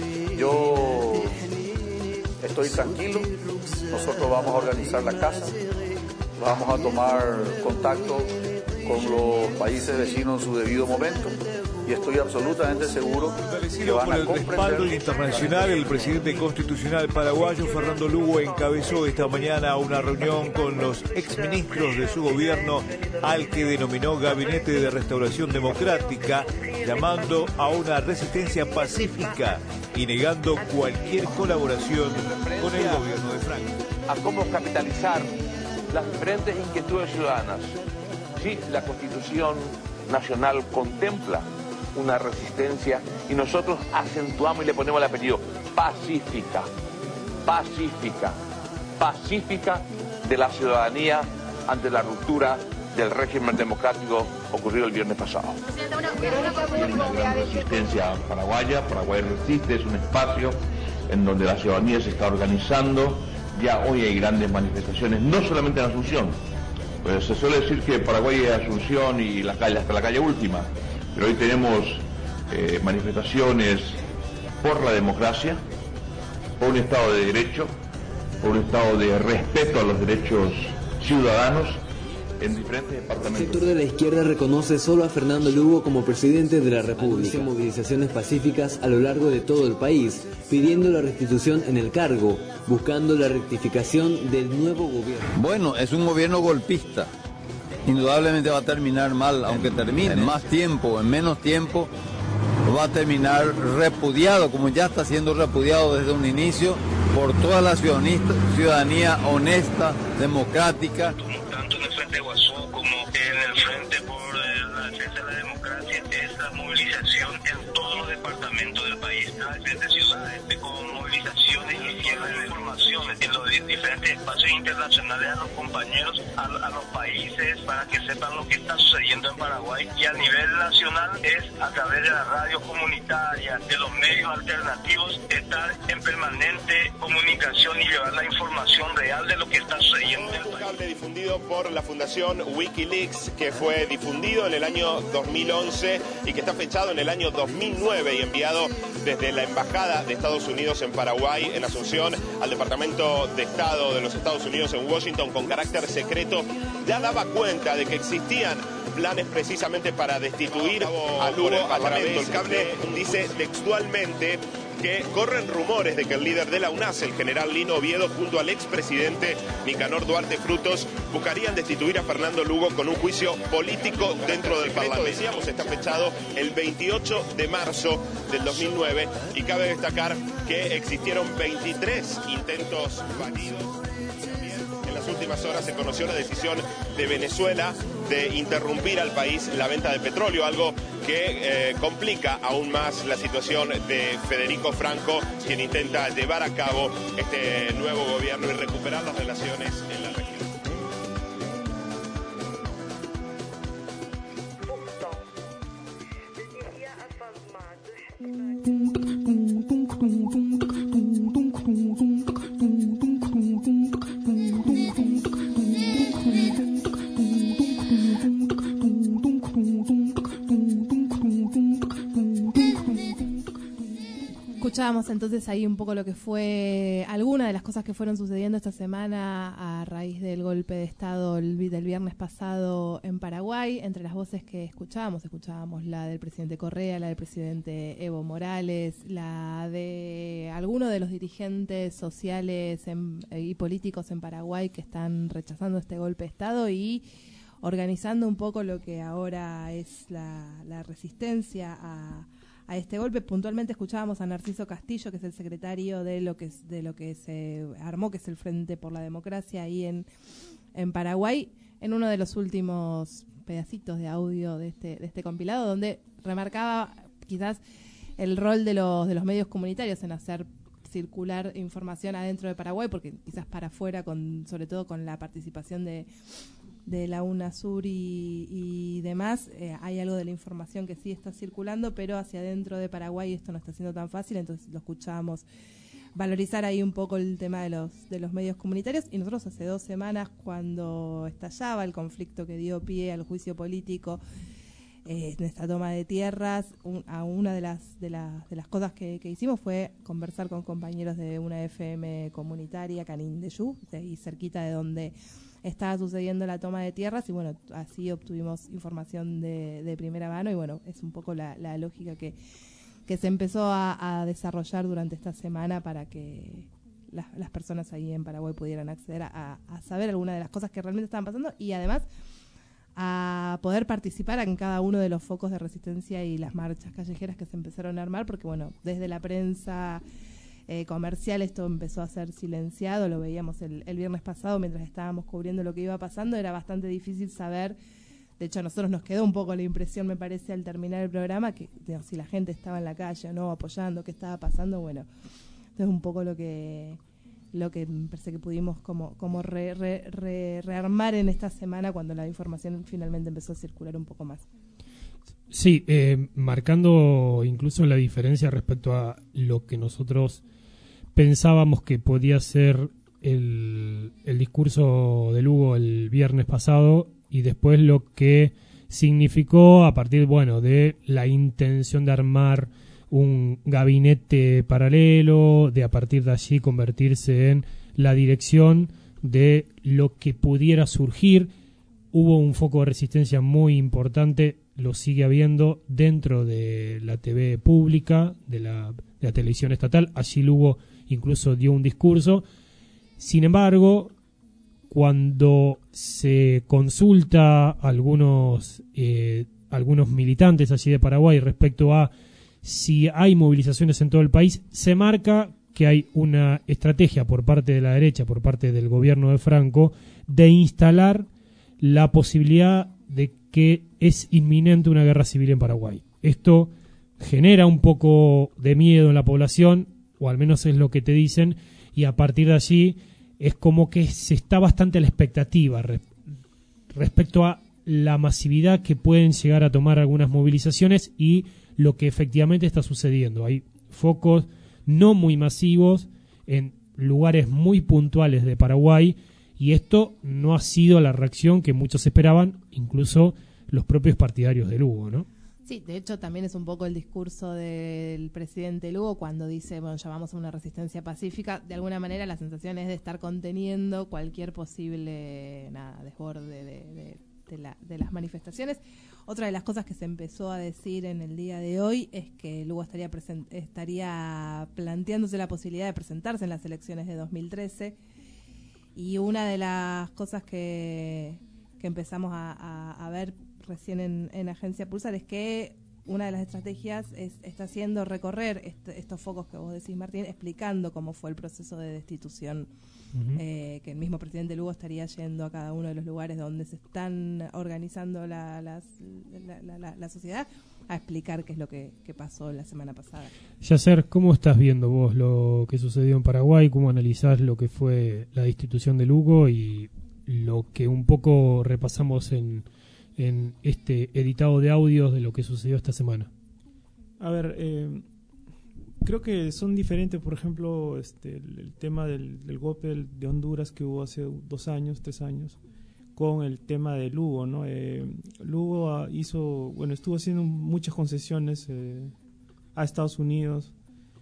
Yo estoy tranquilo, nosotros vamos a organizar la casa, vamos a tomar contacto con los países vecinos en su debido momento y estoy absolutamente seguro que van a comprender. Por el respaldo internacional, el presidente constitucional paraguayo Fernando Lugo encabezó esta mañana una reunión con los exministros de su gobierno al que denominó Gabinete de Restauración Democrática, llamando a una resistencia pacífica y negando cualquier colaboración con el gobierno de Franco. A cómo capitalizar las diferentes inquietudes ciudadanas. Sí, la Constitución Nacional contempla una resistencia y nosotros acentuamos y le ponemos el apellido pacífica, pacífica, pacífica de la ciudadanía ante la ruptura del régimen democrático ocurrido el viernes pasado. Tiene una gran resistencia paraguaya, Paraguay resiste, es un espacio en donde la ciudadanía se está organizando, ya hoy hay grandes manifestaciones, no solamente en Asunción, pues se suele decir que Paraguay es Asunción y la calle, hasta la calle última, pero hoy tenemos eh, manifestaciones por la democracia, por un Estado de Derecho, por un Estado de respeto a los derechos ciudadanos, en diferentes departamentos. El sector de la izquierda reconoce solo a Fernando Lugo como presidente de la República. Anunció movilizaciones pacíficas a lo largo de todo el país, pidiendo la restitución en el cargo, buscando la rectificación del nuevo gobierno. Bueno, es un gobierno golpista. Indudablemente va a terminar mal, aunque termine en más tiempo, en menos tiempo, va a terminar repudiado, como ya está siendo repudiado desde un inicio, por toda la ciudadanía honesta, democrática. Tanto en el Frente Guazú como en el Frente por la Defensa de la Democracia, es la movilización en todos los departamentos del país, en diferentes ciudades, con movilizaciones y cierre de informaciones en los diferentes espacios internacionales a los compañeros, a, a los países, para que sepan lo que está sucediendo en Paraguay, y a nivel nacional es a través de la radio comunitaria, de los medios alternativos, estar en permanente comunicación y llevar la información real de lo que está sucediendo en el país. Un cable difundido por la Fundación Wikileaks, que fue difundido en el año dos mil once y que está fechado en el año dos mil nueve y enviado desde la Embajada de Estados Unidos en Paraguay, en Asunción, al Departamento de Estado de los Estados Unidos en Washington, con carácter secreto, ya daba cuenta de que existían planes precisamente para destituir a Lugo a través del cable. Dice textualmente que corren rumores de que el líder de la UNAS, el general Lino Oviedo, junto al expresidente Nicanor Duarte Frutos, buscarían destituir a Fernando Lugo con un juicio político dentro del Parlamento. Decíamos, está fechado el veintiocho de marzo del dos mil nueve y cabe destacar que existieron veintitrés intentos fallidos. En las últimas horas se conoció la decisión de Venezuela de interrumpir al país la venta de petróleo, algo que eh, complica aún más la situación de Federico Franco, quien intenta llevar a cabo este nuevo gobierno y recuperar las relaciones en la región. Escuchábamos entonces ahí un poco lo que fue, algunas de las cosas que fueron sucediendo esta semana a raíz del golpe de Estado el, del viernes pasado en Paraguay. Entre las voces que escuchábamos, escuchábamos la del presidente Correa, la del presidente Evo Morales, la de algunos de los dirigentes sociales en, y políticos en Paraguay que están rechazando este golpe de Estado y organizando un poco lo que ahora es la, la resistencia a a este golpe. Puntualmente escuchábamos a Narciso Castillo, que es el secretario de lo que de lo que se armó, que es el Frente por la Democracia ahí en, en Paraguay, en uno de los últimos pedacitos de audio de este de este compilado, donde remarcaba quizás el rol de los de los medios comunitarios en hacer circular información adentro de Paraguay, porque quizás para afuera, con sobre todo con la participación de de la UNASUR y, y demás, eh, hay algo de la información que sí está circulando, pero hacia adentro de Paraguay esto no está siendo tan fácil, entonces lo escuchábamos valorizar ahí un poco el tema de los de los medios comunitarios. Y nosotros hace dos semanas, cuando estallaba el conflicto que dio pie al juicio político eh, en esta toma de tierras, un, a una de las de, la, de las cosas que, que hicimos fue conversar con compañeros de una F M comunitaria, Canindeyú, de ahí cerquita de donde estaba sucediendo la toma de tierras, y bueno, así obtuvimos información de, de primera mano, y bueno, es un poco la, la lógica que, que se empezó a, a desarrollar durante esta semana para que la, las personas ahí en Paraguay pudieran acceder a, a saber algunas de las cosas que realmente estaban pasando, y además a poder participar en cada uno de los focos de resistencia y las marchas callejeras que se empezaron a armar, porque bueno, desde la prensa Eh, comercial esto empezó a ser silenciado, lo veíamos el, el viernes pasado mientras estábamos cubriendo lo que iba pasando, era bastante difícil saber. De hecho, a nosotros nos quedó un poco la impresión, me parece, al terminar el programa, que digamos, si la gente estaba en la calle o no apoyando, qué estaba pasando. Bueno, entonces un poco lo que lo que me parece que pudimos como como re, re, re, rearmar en esta semana cuando la información finalmente empezó a circular un poco más. Sí, eh, marcando incluso la diferencia respecto a lo que nosotros pensábamos que podía ser el, el discurso de Lugo el viernes pasado, y después lo que significó a partir, bueno, de la intención de armar un gabinete paralelo, de a partir de allí convertirse en la dirección de lo que pudiera surgir. Hubo un foco de resistencia muy importante, lo sigue habiendo dentro de la T V pública, de la, de la televisión estatal. Allí Lugo incluso dio un discurso. Sin embargo, cuando se consulta a algunos, eh, algunos militantes allí de Paraguay respecto a si hay movilizaciones en todo el país, se marca que hay una estrategia por parte de la derecha, por parte del gobierno de Franco, de instalar la posibilidad de que es inminente una guerra civil en Paraguay. Esto genera un poco de miedo en la población, o al menos es lo que te dicen, y a partir de allí es como que se está bastante a la expectativa re- respecto a la masividad que pueden llegar a tomar algunas movilizaciones y lo que efectivamente está sucediendo. Hay focos no muy masivos en lugares muy puntuales de Paraguay, y esto no ha sido la reacción que muchos esperaban, incluso los propios partidarios de Lugo, ¿no? Sí, de hecho también es un poco el discurso del presidente Lugo cuando dice, bueno, llamamos a una resistencia pacífica. De alguna manera la sensación es de estar conteniendo cualquier posible nada desborde de, de de, la, de las manifestaciones. Otra de las cosas que se empezó a decir en el día de hoy es que Lugo estaría, present, estaría planteándose la posibilidad de presentarse en las elecciones de dos mil trece, y una de las cosas que, que empezamos a, a, a ver recién en, en Agencia Pulsar es que una de las estrategias es, está haciendo recorrer est estos focos que vos decís, Martín, explicando cómo fue el proceso de destitución, uh-huh. eh, que el mismo presidente Lugo estaría yendo a cada uno de los lugares donde se están organizando la, las, la, la, la, la sociedad, a explicar qué es lo que, que pasó la semana pasada. Yasser, ¿cómo estás viendo vos lo que sucedió en Paraguay? ¿Cómo analizás lo que fue la destitución de Lugo y lo que un poco repasamos en... en este editado de audios de lo que sucedió esta semana? A ver, eh, creo que son diferentes, por ejemplo, este, el, el tema del, del golpe de Honduras que hubo hace dos años, tres años, con el tema de Lugo, ¿no? Eh, Lugo hizo, bueno, estuvo haciendo muchas concesiones eh, a Estados Unidos.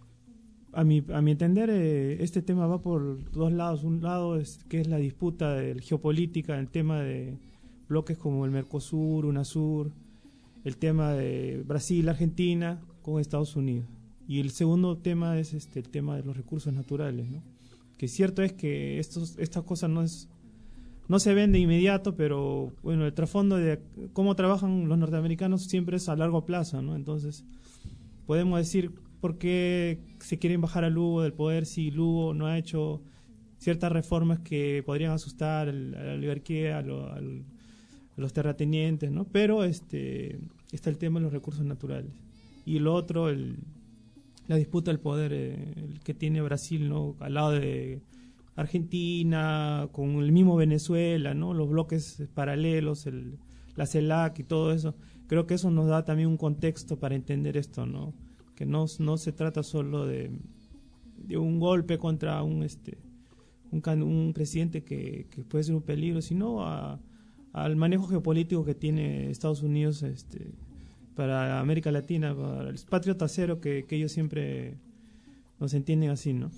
A mi, a mi entender, eh, este tema va por dos lados. Un lado es que es la disputa de geopolítica, el tema de bloques como el Mercosur, UNASUR, el tema de Brasil, Argentina con Estados Unidos. Y el segundo tema es este el tema de los recursos naturales, ¿no? Que cierto es que estos estas cosas no es no se ven de inmediato, pero bueno, el trasfondo de cómo trabajan los norteamericanos siempre es a largo plazo, ¿no? Entonces, podemos decir por qué se quieren bajar a Lugo del poder si Lugo no ha hecho ciertas reformas que podrían asustar a la oligarquía, a lo, al los terratenientes, ¿no? Pero este está el tema de los recursos naturales. Y lo otro, el, la disputa del poder eh, el que tiene Brasil, ¿no? Al lado de Argentina, con el mismo Venezuela, ¿no? Los bloques paralelos, el, la CELAC y todo eso. Creo que eso nos da también un contexto para entender esto, ¿no? Que no, no se trata solo de, de un golpe contra un este un, un presidente que, que puede ser un peligro, sino a al manejo geopolítico que tiene Estados Unidos este, para América Latina, para el patrio trasero que, que ellos siempre nos entienden así, ¿no?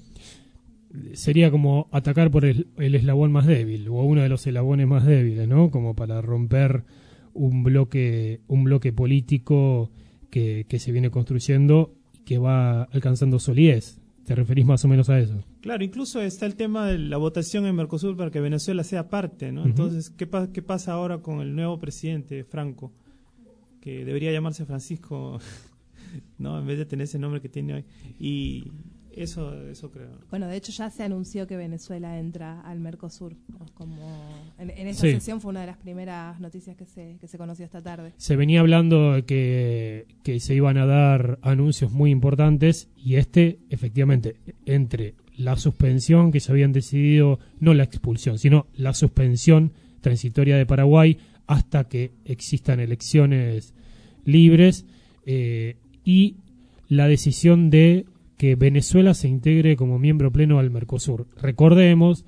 Sería como atacar por el, el eslabón más débil, o uno de los eslabones más débiles, ¿no? Como para romper un bloque un bloque político que, que se viene construyendo y que va alcanzando solidez. ¿Te referís más o menos a eso? Claro, incluso está el tema de la votación en Mercosur para que Venezuela sea parte, ¿no? Uh-huh. Entonces, ¿qué, pa ¿qué pasa ahora con el nuevo presidente, Franco? Que debería llamarse Francisco, ¿no? En vez de tener ese nombre que tiene hoy. Y eso eso creo. Bueno, de hecho ya se anunció que Venezuela entra al Mercosur. Como en, en esta sí. sesión fue una de las primeras noticias que se, que se conoció esta tarde. Se venía hablando de que, que se iban a dar anuncios muy importantes y este, efectivamente, entre la suspensión que se habían decidido, no la expulsión, sino la suspensión transitoria de Paraguay hasta que existan elecciones libres eh, y la decisión de que Venezuela se integre como miembro pleno al Mercosur. Recordemos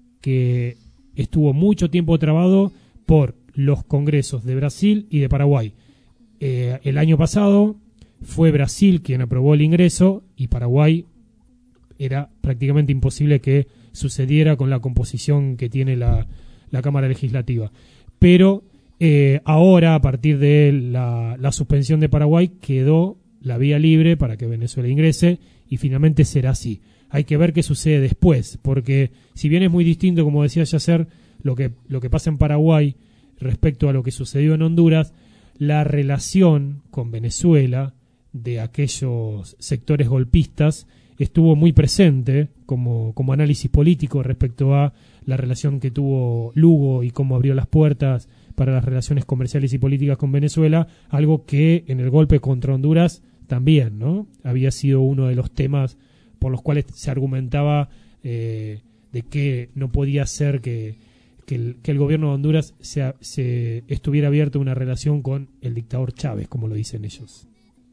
que estuvo mucho tiempo trabado por los congresos de Brasil y de Paraguay. Eh, el año pasado fue Brasil quien aprobó el ingreso y Paraguay era prácticamente imposible que sucediera con la composición que tiene la, la Cámara Legislativa. Pero eh, ahora, a partir de la, la suspensión de Paraguay, quedó la vía libre para que Venezuela ingrese y finalmente será así. Hay que ver qué sucede después, porque si bien es muy distinto, como decía Yasser, lo que, lo que pasa en Paraguay respecto a lo que sucedió en Honduras, la relación con Venezuela de aquellos sectores golpistas estuvo muy presente como, como análisis político respecto a la relación que tuvo Lugo y cómo abrió las puertas para las relaciones comerciales y políticas con Venezuela, algo que en el golpe contra Honduras también, ¿no? Había sido uno de los temas por los cuales se argumentaba eh, de que no podía ser que, que, el, que el gobierno de Honduras se, se estuviera abierto a una relación con el dictador Chávez, como lo dicen ellos.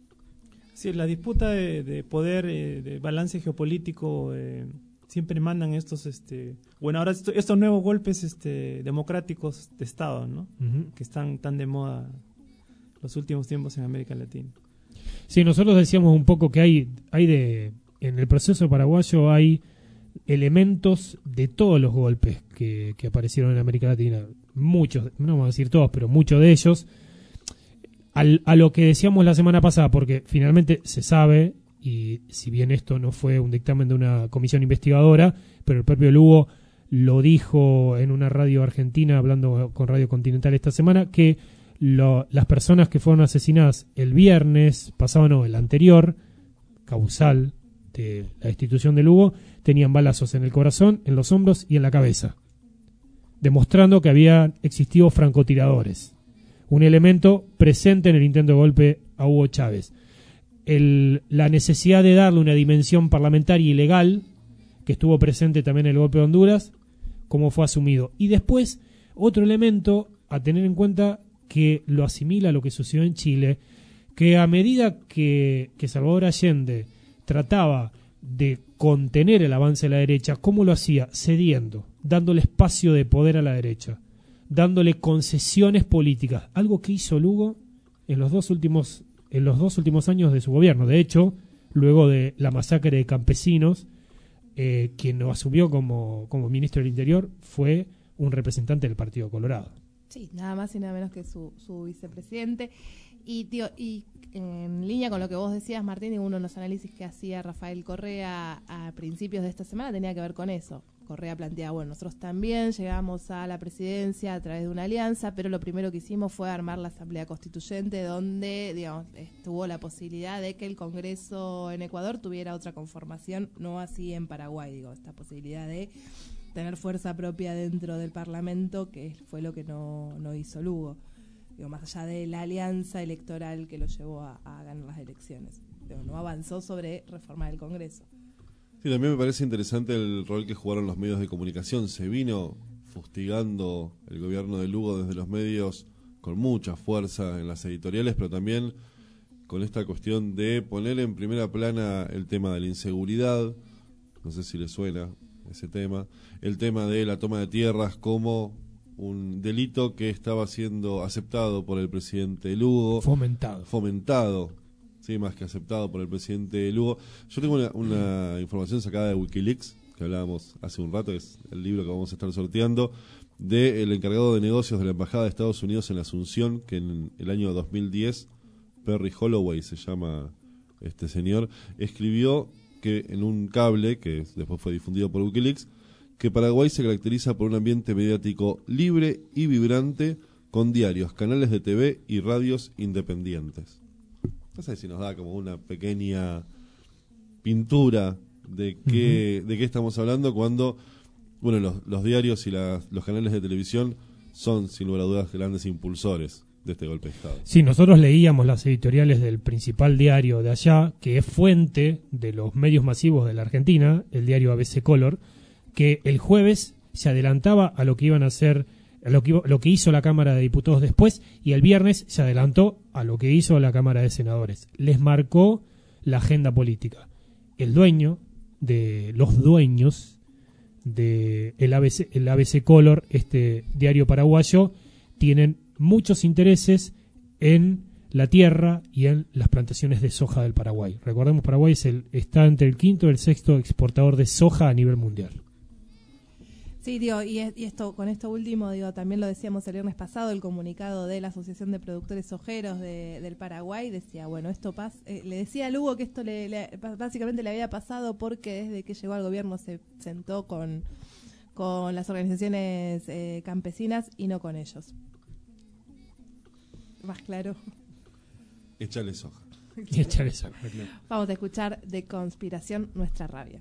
Sí, la disputa de, de poder, eh, de balance geopolítico, eh, siempre mandan estos, este, bueno, ahora esto, estos nuevos golpes este, democráticos de Estado, ¿no? Uh-huh. Que están tan de moda los últimos tiempos en América Latina. Sí, nosotros decíamos un poco que hay, hay de, en el proceso paraguayo hay elementos de todos los golpes que, que aparecieron en América Latina. Muchos, no vamos a decir todos, pero muchos de ellos. Al, a lo que decíamos la semana pasada, porque finalmente se sabe, y si bien esto no fue un dictamen de una comisión investigadora, pero el propio Lugo lo dijo en una radio argentina, hablando con Radio Continental esta semana, que lo, las personas que fueron asesinadas el viernes pasado, no, el anterior, causal de la destitución de Lugo, tenían balazos en el corazón, en los hombros y en la cabeza, demostrando que habían existido francotiradores. Un elemento presente en el intento de golpe a Hugo Chávez. El, la necesidad de darle una dimensión parlamentaria y legal, que estuvo presente también en el golpe de Honduras, cómo fue asumido. Y después, otro elemento a tener en cuenta que lo asimila a lo que sucedió en Chile, que a medida que, que Salvador Allende trataba de contener el avance de la derecha, ¿cómo lo hacía? Cediendo, dándole espacio de poder a la derecha, dándole concesiones políticas, algo que hizo Lugo en los dos últimos en los dos últimos años de su gobierno. De hecho, luego de la masacre de campesinos, eh, quien lo asumió como, como ministro del Interior fue un representante del Partido Colorado. Sí, nada más y nada menos que su, su vicepresidente. Y, tío, y en línea con lo que vos decías, Martín, y uno de los análisis que hacía Rafael Correa a principios de esta semana tenía que ver con eso. Correa planteaba, bueno, nosotros también llegamos a la presidencia a través de una alianza, pero lo primero que hicimos fue armar la Asamblea Constituyente, donde, digamos, estuvo la posibilidad de que el Congreso en Ecuador tuviera otra conformación, no así en Paraguay, digo, esta posibilidad de tener fuerza propia dentro del Parlamento, que fue lo que no, no hizo Lugo, digo, más allá de la alianza electoral que lo llevó a, a ganar las elecciones. Digo, no avanzó sobre reformar el Congreso. Sí, también me parece interesante el rol que jugaron los medios de comunicación. Se vino fustigando el gobierno de Lugo desde los medios con mucha fuerza en las editoriales, pero también con esta cuestión de poner en primera plana el tema de la inseguridad, no sé si le suena ese tema, el tema de la toma de tierras como un delito que estaba siendo aceptado por el presidente Lugo. Fomentado. Fomentado. Sí, más que aceptado por el presidente Lugo. Yo tengo una, una información sacada de Wikileaks, que hablábamos hace un rato, es el libro que vamos a estar sorteando, del encargado de negocios de la Embajada de Estados Unidos en Asunción, que en el año dos mil diez, Perry Holloway se llama este señor, escribió que en un cable, que después fue difundido por Wikileaks, que Paraguay se caracteriza por un ambiente mediático libre y vibrante, con diarios, canales de T V y radios independientes. No sé si nos da como una pequeña pintura de qué, uh-huh. de qué estamos hablando cuando, bueno, los, los diarios y las, los canales de televisión son, sin lugar a dudas, grandes impulsores de este golpe de Estado. Sí, nosotros leíamos las editoriales del principal diario de allá, que es fuente de los medios masivos de la Argentina, el diario A B C Color, que el jueves se adelantaba a lo que iban a hacer, a lo que, iba, lo que hizo la Cámara de Diputados después, y el viernes se adelantó a lo que hizo la Cámara de Senadores. Les marcó la agenda política. El dueño de los dueños de el A B C, el A B C Color, este diario paraguayo, tienen muchos intereses en la tierra y en las plantaciones de soja del Paraguay. Recordemos, Paraguay es el, está entre el quinto y el sexto exportador de soja a nivel mundial. Sí, digo, y, y esto con esto último, digo, también lo decíamos el viernes pasado, el comunicado de la Asociación de Productores Sojeros de, del Paraguay decía, bueno, esto pasa, eh, le decía a Lugo que esto le, le, básicamente le había pasado porque desde que llegó al gobierno se sentó con, con las organizaciones eh, campesinas y no con ellos. Más claro. Échale soja. Échale soja. Vamos a escuchar de Conspiración Nuestra Rabia.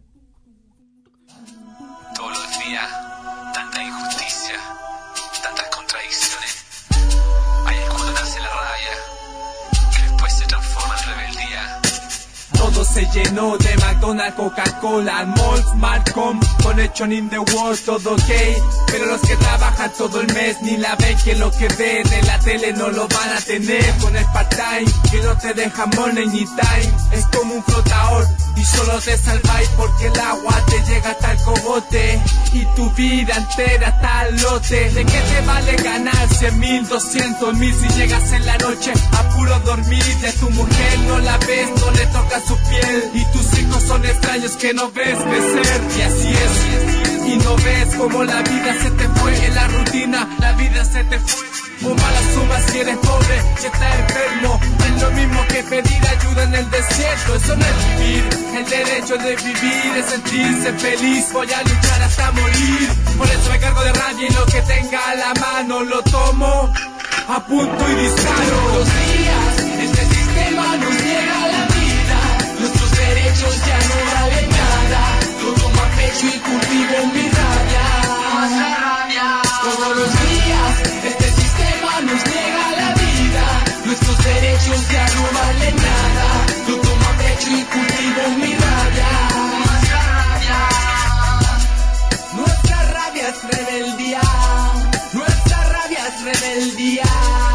Todos los días, tanta injusticia, tantas contradicciones. Ahí es cuando nace la rabia, que después se transforma en rebeldía. Todo se llenó de McDonald's, Coca-Cola, malls, Marcom, Connection in the World, todo ok. Pero los que trabajan todo el mes ni la ven, que lo que ven en la tele no lo van a tener. Con el part-time que no te deja money ni time, es como un flotador. y solo te salváis porque el agua te llega hasta el cogote y tu vida entera está al lote. ¿De qué te vale ganar cien mil, doscientos mil si llegas en la noche a puro dormir? De tu mujer no la ves, no le toca su piel y tus hijos son extraños que no ves crecer. Y así es, y no ves como la vida se te fue en la rutina, la vida se te fue. O mala suma si eres pobre y estás enfermo. Es lo mismo que pedir ayuda en el desierto. Eso no es vivir. El derecho de vivir es sentirse feliz. Voy a luchar hasta morir. Por eso me cargo de rabia y lo que tenga a la mano lo tomo, apunto y disparo. Los días, este sistema nos niega la vida. Nuestros derechos ya no valen nada. Lo tomo a pecho y cultivo mi rabia. Todos los días, este sistema nos niega la vida. Nuestros derechos ya no valen nada. Lo tomo a pecho y cultivo mi rabia. Nuestra rabia es rebeldía. Nuestra rabia es rebeldía.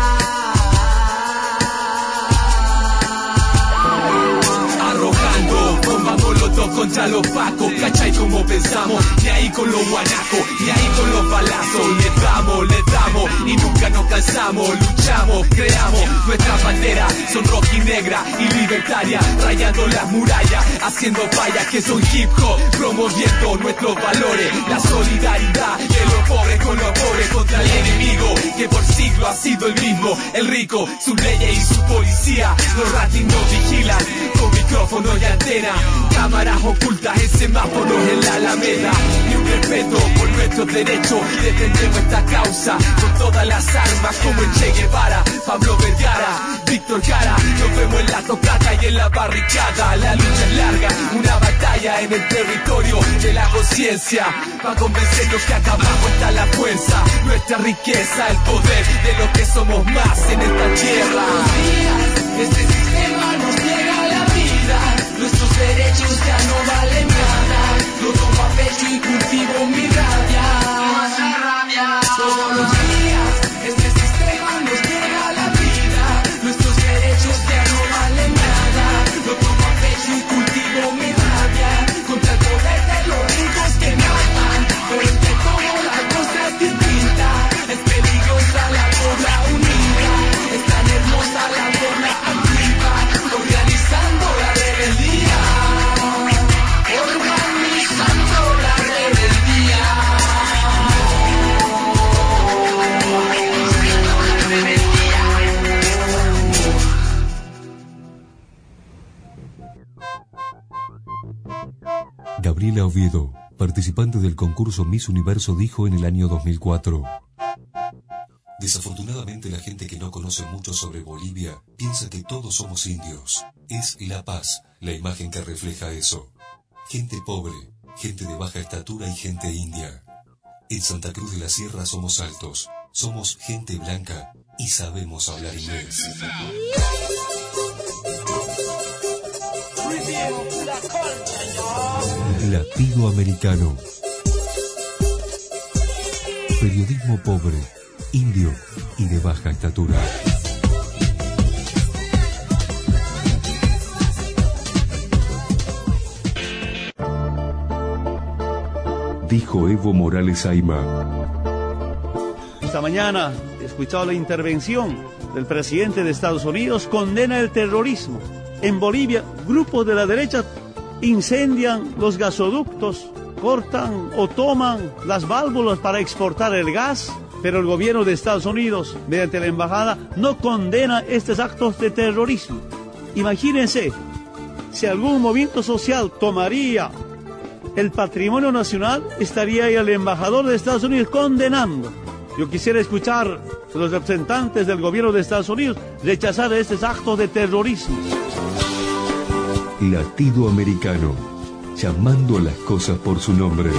Arrojando bomba molotov contra los pacos, ¿cachai cómo pensamos? Ni ahí con los guanacos, ni ahí con los balazos. Le damos, le damos y nunca nos cansamos. Luchamos, creamos nuestra bandera, son roja y negra y libertaria, rayando las murallas, haciendo fallas que son hip hop, promoviendo nuestros valores, la solidaridad de los pobres con los pobres contra el enemigo que por siglos ha sido el mismo, el rico, sus leyes y su policía. Los ratings nos vigilan con micrófono y antena, cámaras ocultas en semáforos en la Alameda. Y un respeto por nuestros derechos, defendemos esta causa con todas las armas como el Che Guevara, Pablo Vergara, Víctor Jara. Nos vemos en la tocata y en la barricada. La lucha es larga, una batalla en el territorio de la conciencia, para convencernos que acá abajo está la fuerza, nuestra riqueza, el poder de los que somos más en esta tierra. Este sistema nos niega la vida. Nuestros derechos ya no valen nada. Lo tomo a pecho y cultivo mi rabia. Todos los días este sistema nos niega la vida. Nuestros derechos ya no valen nada. Lo tomo a pecho y cultivo mi rabia. Contra el poder de los ricos que matan. Pero entre todo la cosa es distinta. Es peligrosa la cobra unida. Es tan hermosa la cobra activa. Organizando la rebeldía. Organizando la rebeldía. Gabriela Oviedo, participante del concurso Miss Universo, dijo en el año dos mil cuatro: desafortunadamente la gente que no conoce mucho sobre Bolivia piensa que todos somos indios. Es La Paz la imagen que refleja eso. Gente pobre, gente de baja estatura y gente india. En Santa Cruz de la Sierra somos altos, somos gente blanca y sabemos hablar inglés. Latinoamericano. Periodismo pobre, indio y de baja estatura. Dijo Evo Morales Ayma. Esta mañana he escuchado la intervención del presidente de Estados Unidos, condena el terrorismo. En Bolivia, grupos de la derecha incendian los gasoductos, cortan o toman las válvulas para exportar el gas, pero el gobierno de Estados Unidos, mediante la embajada, no condena estos actos de terrorismo. Imagínense, si algún movimiento social tomaría el patrimonio nacional, estaría ahí el embajador de Estados Unidos condenando. Yo quisiera escuchar a los representantes del gobierno de Estados Unidos rechazar estos actos de terrorismo. Latinoamericano, llamando a las cosas por su nombre.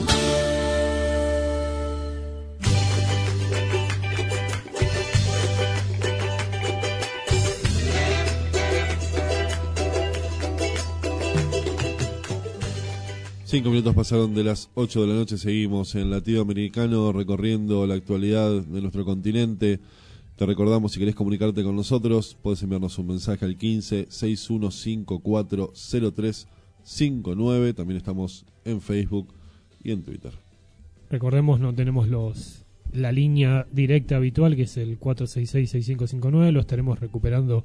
Cinco minutos pasaron de las ocho de la noche, seguimos en Latinoamericano recorriendo la actualidad de nuestro continente. Te recordamos, si querés comunicarte con nosotros, podés enviarnos un mensaje al quince, sesenta y uno cincuenta y cuatro, cero tres cinco nueve. También estamos en Facebook y en Twitter. Recordemos, no tenemos los la línea directa habitual, que es el cuatro seis seis, seis cinco cinco nueve. Lo estaremos recuperando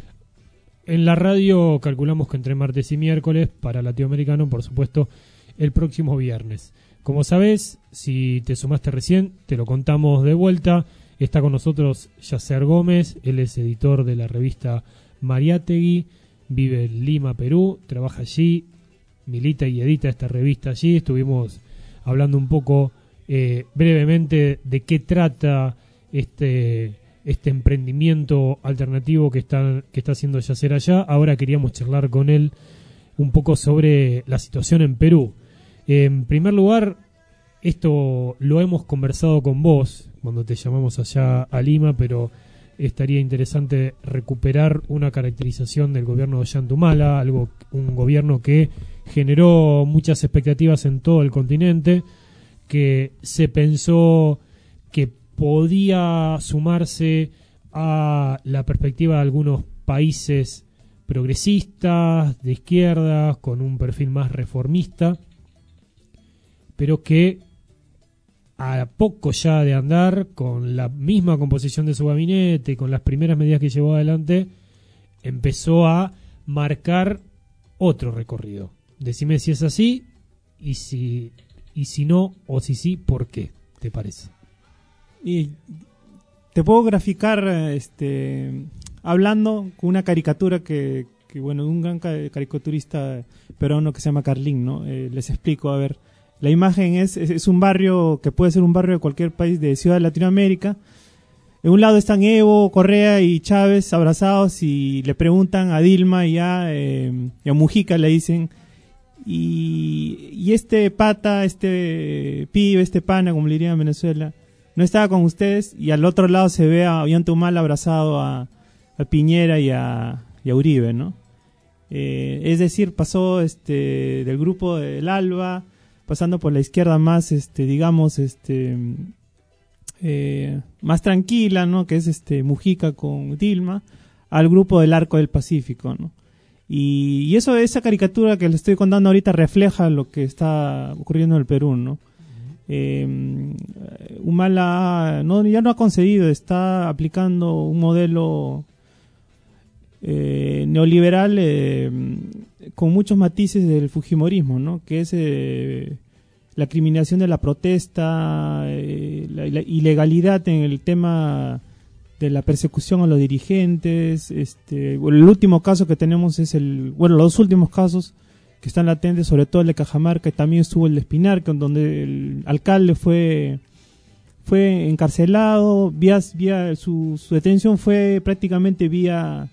en la radio. Calculamos que entre martes y miércoles, para Latinoamericano, por supuesto, el próximo viernes. Como sabés, si te sumaste recién, te lo contamos de vuelta. Está con nosotros Yacer Gómez, él es editor de la revista Mariátegui, vive en Lima, Perú, trabaja allí, milita y edita esta revista allí. Estuvimos hablando un poco eh, brevemente de qué trata este, este emprendimiento alternativo que está, que está haciendo Yacer allá. Ahora queríamos charlar con él un poco sobre la situación en Perú. En primer lugar, esto lo hemos conversado con vos cuando te llamamos allá a Lima, pero estaría interesante recuperar una caracterización del gobierno de Ollanta Humala, algo, un gobierno que generó muchas expectativas en todo el continente, que se pensó que podía sumarse a la perspectiva de algunos países progresistas, de izquierda, con un perfil más reformista, pero que a poco ya de andar, con la misma composición de su gabinete y con las primeras medidas que llevó adelante, empezó a marcar otro recorrido. Decime si es así, y si, y si no, o si sí, ¿por qué te parece? Y te puedo graficar este, hablando con una caricatura que, que bueno, un gran caricaturista peruano que se llama Carlín, ¿no? Eh, les explico, a ver. La imagen es, es, es un barrio que puede ser un barrio de cualquier país de ciudad de Latinoamérica. En un lado están Evo, Correa y Chávez abrazados y le preguntan a Dilma y a, eh, y a Mujica, le dicen, y, y este pata, este pibe, este pana, como le dirían en Venezuela, no estaba con ustedes. Y al otro lado se ve a Ollanta Humala abrazado a, a Piñera y a, y a Uribe, ¿no? Eh, es decir, pasó este del grupo del ALBA, pasando por la izquierda más, este, digamos, este, eh, más tranquila, ¿no? Que es este Mujica con Dilma, al grupo del Arco del Pacífico, ¿no? Y, y eso, esa caricatura que les estoy contando ahorita refleja lo que está ocurriendo en el Perú, ¿no? Eh, Humala no, ya no ha concedido, está aplicando un modelo eh, neoliberal eh, con muchos matices del fujimorismo, ¿no? Que es eh, la criminalización de la protesta, eh, la, la ilegalidad en el tema de la persecución a los dirigentes. Este, bueno, el último caso que tenemos es el, bueno, los dos últimos casos que están latentes, sobre todo el de Cajamarca, y también estuvo el de Espinar, donde el alcalde fue fue encarcelado, vía, vía su, su detención fue prácticamente vía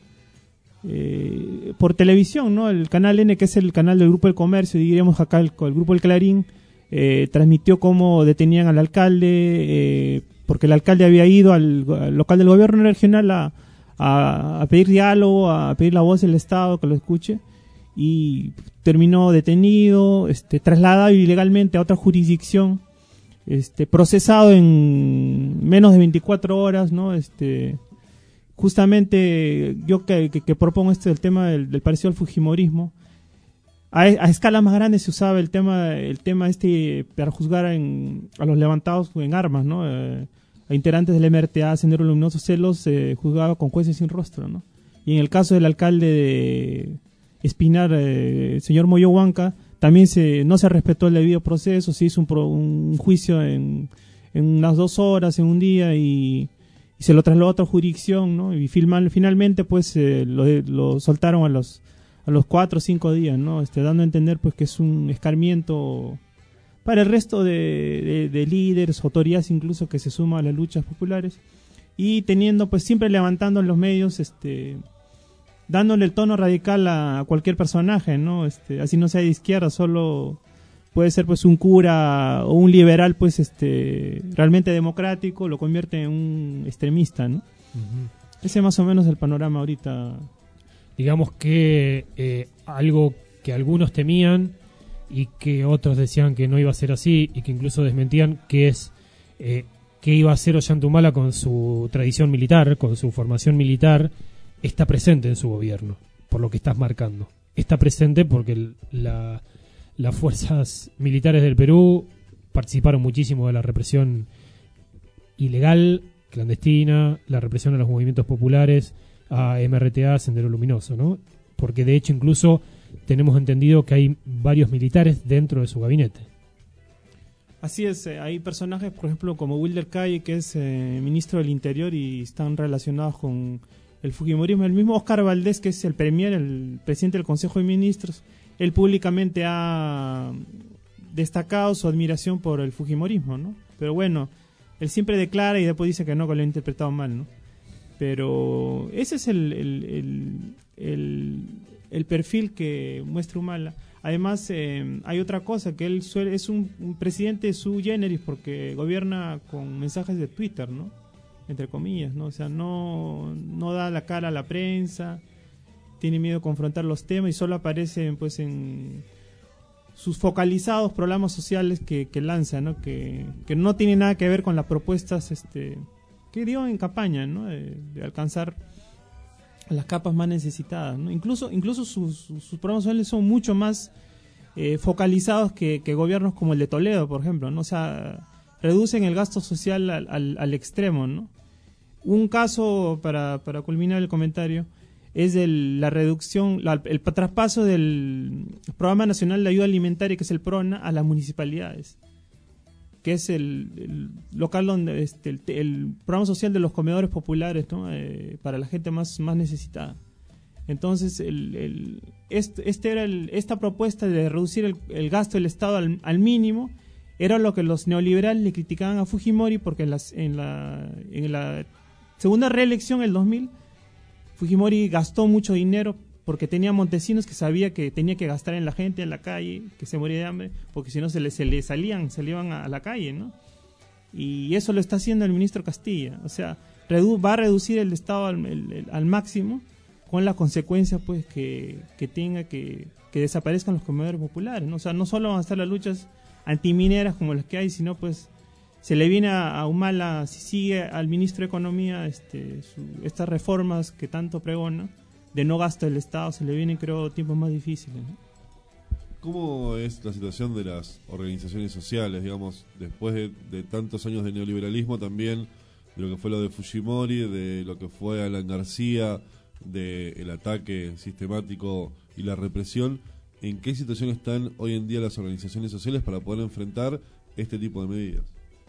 Eh, por televisión, ¿no? El canal N, que es el canal del Grupo del Comercio, diríamos acá el, el Grupo del Clarín, eh, transmitió cómo detenían al alcalde, eh, porque el alcalde había ido al, al local del gobierno regional a, a, a pedir diálogo, a pedir la voz del Estado que lo escuche, y terminó detenido, este, trasladado ilegalmente a otra jurisdicción, este, procesado en menos de veinticuatro horas, ¿no? Este, justamente yo que, que, que propongo este el tema del, del parecido al fujimorismo, a, a escala más grande se usaba el tema el tema este para juzgar en, a los levantados en armas, ¿no? Eh, a integrantes del M R T A, Sendero Luminoso, Celos, se eh, juzgaba con jueces sin rostro, ¿no? Y en el caso del alcalde de Espinar, eh, el señor Moyo Huanca, también se no se respetó el debido proceso, se hizo un, pro, un juicio en, en unas dos horas, en un día, y y se lo trasladó a otra jurisdicción, ¿no? Y filman, finalmente pues eh, lo, lo soltaron a los a los cuatro o cinco días, ¿no? Este, dando a entender pues que es un escarmiento para el resto de, de, de líderes, autoridades incluso que se suman a las luchas populares, y teniendo pues siempre levantando en los medios, este, dándole el tono radical a, a cualquier personaje, ¿no? Este, así no sea de izquierda, solo puede ser pues un cura o un liberal pues este realmente democrático, lo convierte en un extremista, ¿no? Uh-huh. Ese es más o menos el panorama ahorita. Digamos que eh, algo que algunos temían y que otros decían que no iba a ser así y que incluso desmentían, que es eh, que iba a hacer Ollanta Humala con su tradición militar, con su formación militar, está presente en su gobierno, por lo que estás marcando. está presente porque la, las fuerzas militares del Perú participaron muchísimo de la represión ilegal, clandestina, la represión a los movimientos populares, a M R T A, Sendero Luminoso, ¿no? Porque de hecho incluso tenemos entendido que hay varios militares dentro de su gabinete. Así es, eh, hay personajes, por ejemplo, como Wilder Calle, que es eh, ministro del Interior y están relacionados con el fujimorismo. El mismo Oscar Valdés, que es el premier, el presidente del Consejo de Ministros, él públicamente ha destacado su admiración por el fujimorismo, ¿no? Pero bueno, él siempre declara y después dice que no, que lo ha interpretado mal, ¿no? Pero ese es el, el, el, el, el perfil que muestra Humala. Además, eh, hay otra cosa, que él suele, es un, un presidente sui generis porque gobierna con mensajes de Twitter, ¿no? Entre comillas, ¿no? O sea, no, no da la cara a la prensa, tiene miedo de confrontar los temas y solo aparece pues en sus focalizados programas sociales que, que lanza, ¿no? Que, que no tiene nada que ver con las propuestas este, que dio en campaña, ¿no? De, de alcanzar las capas más necesitadas, ¿no? Incluso, incluso sus, sus, sus programas sociales son mucho más eh, focalizados que, que gobiernos como el de Toledo, por ejemplo, ¿no? O sea, reducen el gasto social al, al, al extremo, ¿no? Un caso, para, para culminar el comentario, es el, la reducción, la, el traspaso del Programa Nacional de Ayuda Alimentaria, que es el PRONA, a las municipalidades, que es el, el local donde este, el, el programa social de los comedores populares, ¿no? eh, para la gente más, más necesitada. Entonces, el, el, este, este era el, esta propuesta de reducir el, el gasto del Estado al, al mínimo era lo que los neoliberales le criticaban a Fujimori, porque en, las, en, la, en la segunda reelección, el dos mil, Fujimori gastó mucho dinero porque tenía montesinos que sabía que tenía que gastar en la gente, en la calle, que se moría de hambre, porque si no se le, se le salían, se le iban a, a la calle, ¿no? Y eso lo está haciendo el ministro Castilla. O sea, redu va a reducir el Estado al, el, el, al máximo, con la consecuencia pues que, que tenga que, que desaparezcan los comedores populares, ¿no? O sea, no solo van a estar las luchas antimineras como las que hay, sino pues se le viene a, a Humala, si sigue al ministro de Economía este, su, estas reformas que tanto pregona, de no gasto del Estado, se le vienen, creo, tiempos más difíciles, ¿no? ¿Cómo es la situación de las organizaciones sociales, digamos, después de, de tantos años de neoliberalismo, también de lo que fue lo de Fujimori, de lo que fue Alan García, del ataque sistemático y la represión? ¿En qué situación están hoy en día las organizaciones sociales para poder enfrentar este tipo de medidas?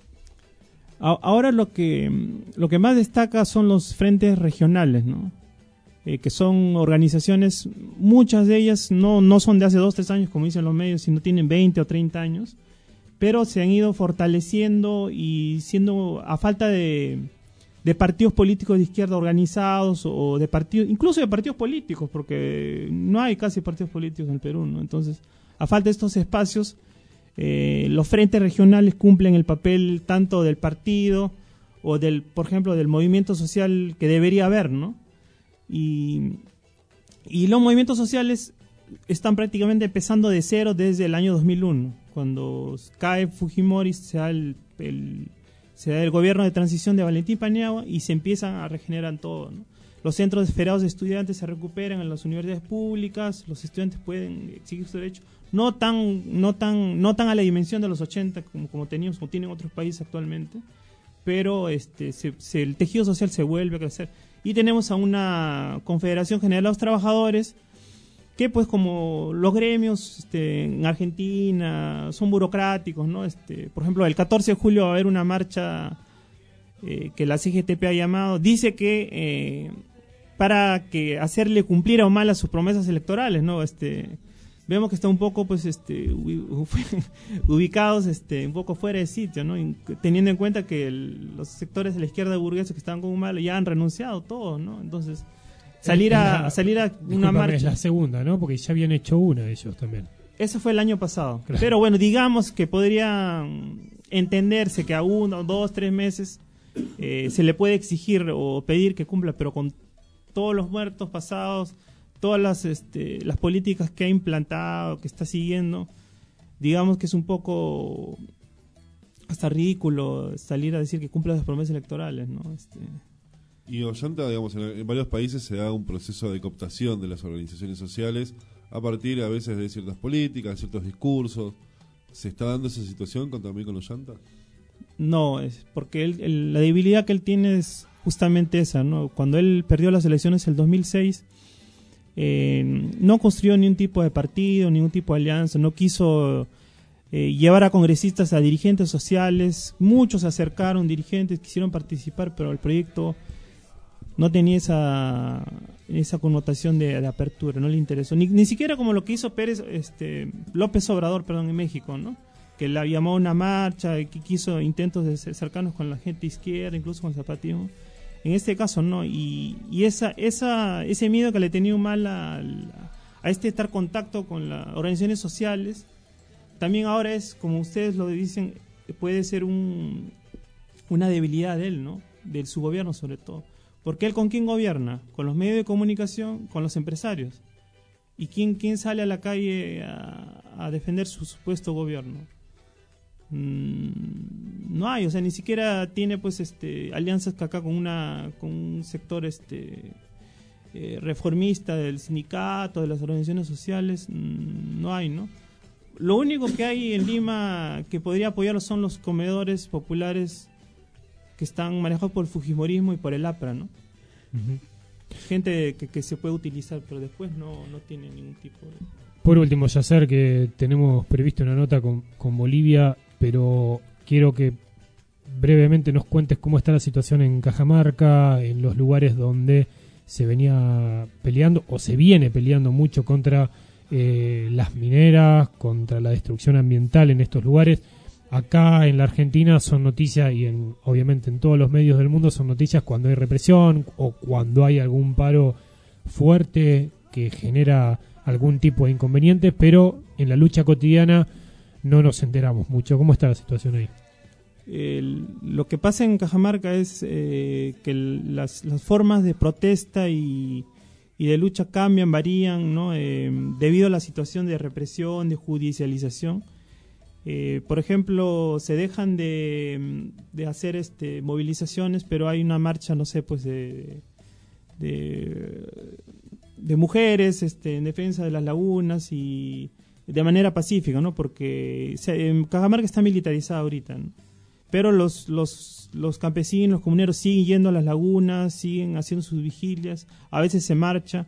Ahora lo que, lo que más destaca son los frentes regionales, ¿no? Eh, que son organizaciones, muchas de ellas no, no son de hace dos, tres años como dicen los medios, sino tienen veinte o treinta años, pero se han ido fortaleciendo y siendo, a falta de, de partidos políticos de izquierda organizados o de partidos, incluso de partidos políticos, porque no hay casi partidos políticos en el Perú, ¿no? Entonces, a falta de estos espacios, eh, los frentes regionales cumplen el papel tanto del partido o del, por ejemplo, del movimiento social que debería haber, ¿no? Y, y los movimientos sociales están prácticamente empezando de cero desde el año dos mil uno, cuando cae Fujimori, se da el, el, se da el gobierno de transición de Valentín Paniagua y se empiezan a regenerar todo, ¿no? Los centros federados de estudiantes se recuperan en las universidades públicas, los estudiantes pueden exigir su derecho, no tan, no tan, no tan a la dimensión de los ochenta como, como teníamos, como tienen otros países actualmente, pero este, se, se, el tejido social se vuelve a crecer. Y tenemos a una Confederación General de los Trabajadores que, pues, como los gremios este, en Argentina son burocráticos, ¿no? Este, por ejemplo, el catorce de julio va a haber una marcha eh, que la C G T P ha llamado, dice que eh, para que hacerle cumplir a Humala sus promesas electorales, ¿no? Este, vemos que está un poco, pues, este, ubicados, este, un poco fuera de sitio, ¿no? Teniendo en cuenta que el, los sectores de la izquierda burguesa que estaban con Humala ya han renunciado todos, ¿no? Entonces, salir a, la, salir a una marcha. Es la segunda, ¿no? Porque ya habían hecho una de ellos también. Eso fue el año pasado. Claro. Pero bueno, digamos que podría entenderse que a uno, dos, tres meses eh, se le puede exigir o pedir que cumpla, pero con todos los muertos pasados, todas las este, las políticas que ha implantado, que está siguiendo, digamos que es un poco hasta ridículo salir a decir que cumple las promesas electorales, ¿no? Este... Y Ollanta, digamos, en, en varios países se da un proceso de cooptación de las organizaciones sociales. a partir a veces de ciertas políticas, de ciertos discursos. ¿Se está dando esa situación con, también con Ollanta? No, es porque él, él, la debilidad que él tiene es justamente esa, ¿no? Cuando él perdió las elecciones en el dos mil seis, eh, no construyó ningún tipo de partido, ningún tipo de alianza, no quiso eh, llevar a congresistas, a dirigentes sociales. Muchos se acercaron, dirigentes quisieron participar, pero el proyecto no tenía esa esa connotación de, de apertura, no le interesó, ni, ni siquiera como lo que hizo Pérez, este López Obrador, perdón, en México, ¿no? Que la llamó a una marcha, que quiso intentos de ser cercanos con la gente izquierda, incluso con el zapatismo. En este caso no, y, y esa esa ese miedo que le tenía mal a, a este estar contacto con las organizaciones sociales, también ahora es, como ustedes lo dicen, puede ser un una debilidad de él, ¿no? De su gobierno sobre todo. Porque él, ¿con quién gobierna? Con los medios de comunicación, con los empresarios. ¿Y quién, quién sale a la calle a, a defender su supuesto gobierno? Mm, no hay, o sea, ni siquiera tiene pues este alianzas que acá con una con un sector este eh, reformista del sindicato, de las organizaciones sociales, mm, no hay, ¿no? Lo único que hay en Lima que podría apoyarlo son los comedores populares que están manejados por el fujimorismo y por el APRA, ¿no? Uh-huh. Gente que, que se puede utilizar, pero después no, no tiene ningún tipo de... Por último, Yacer, que tenemos previsto una nota con, con Bolivia, pero quiero que brevemente nos cuentes cómo está la situación en Cajamarca, en los lugares donde se venía peleando, o se viene peleando mucho contra eh, las mineras, contra la destrucción ambiental en estos lugares. Acá en la Argentina son noticias, y en, obviamente en todos los medios del mundo son noticias cuando hay represión o cuando hay algún paro fuerte que genera algún tipo de inconveniente, pero en la lucha cotidiana no nos enteramos mucho. ¿Cómo está la situación ahí? El, lo que pasa en Cajamarca es eh, que el, las, las formas de protesta y, y de lucha cambian, varían, ¿no? Eh, debido a la situación de represión, de judicialización. Eh, por ejemplo, se dejan de, de hacer este movilizaciones, pero hay una marcha, no sé, pues de de, de mujeres este, en defensa de las lagunas y de manera pacífica, ¿no? Porque se, en Cajamarca está militarizada ahorita, ¿no? Pero los, los, los campesinos, los comuneros siguen yendo a las lagunas, siguen haciendo sus vigilias, a veces se marcha.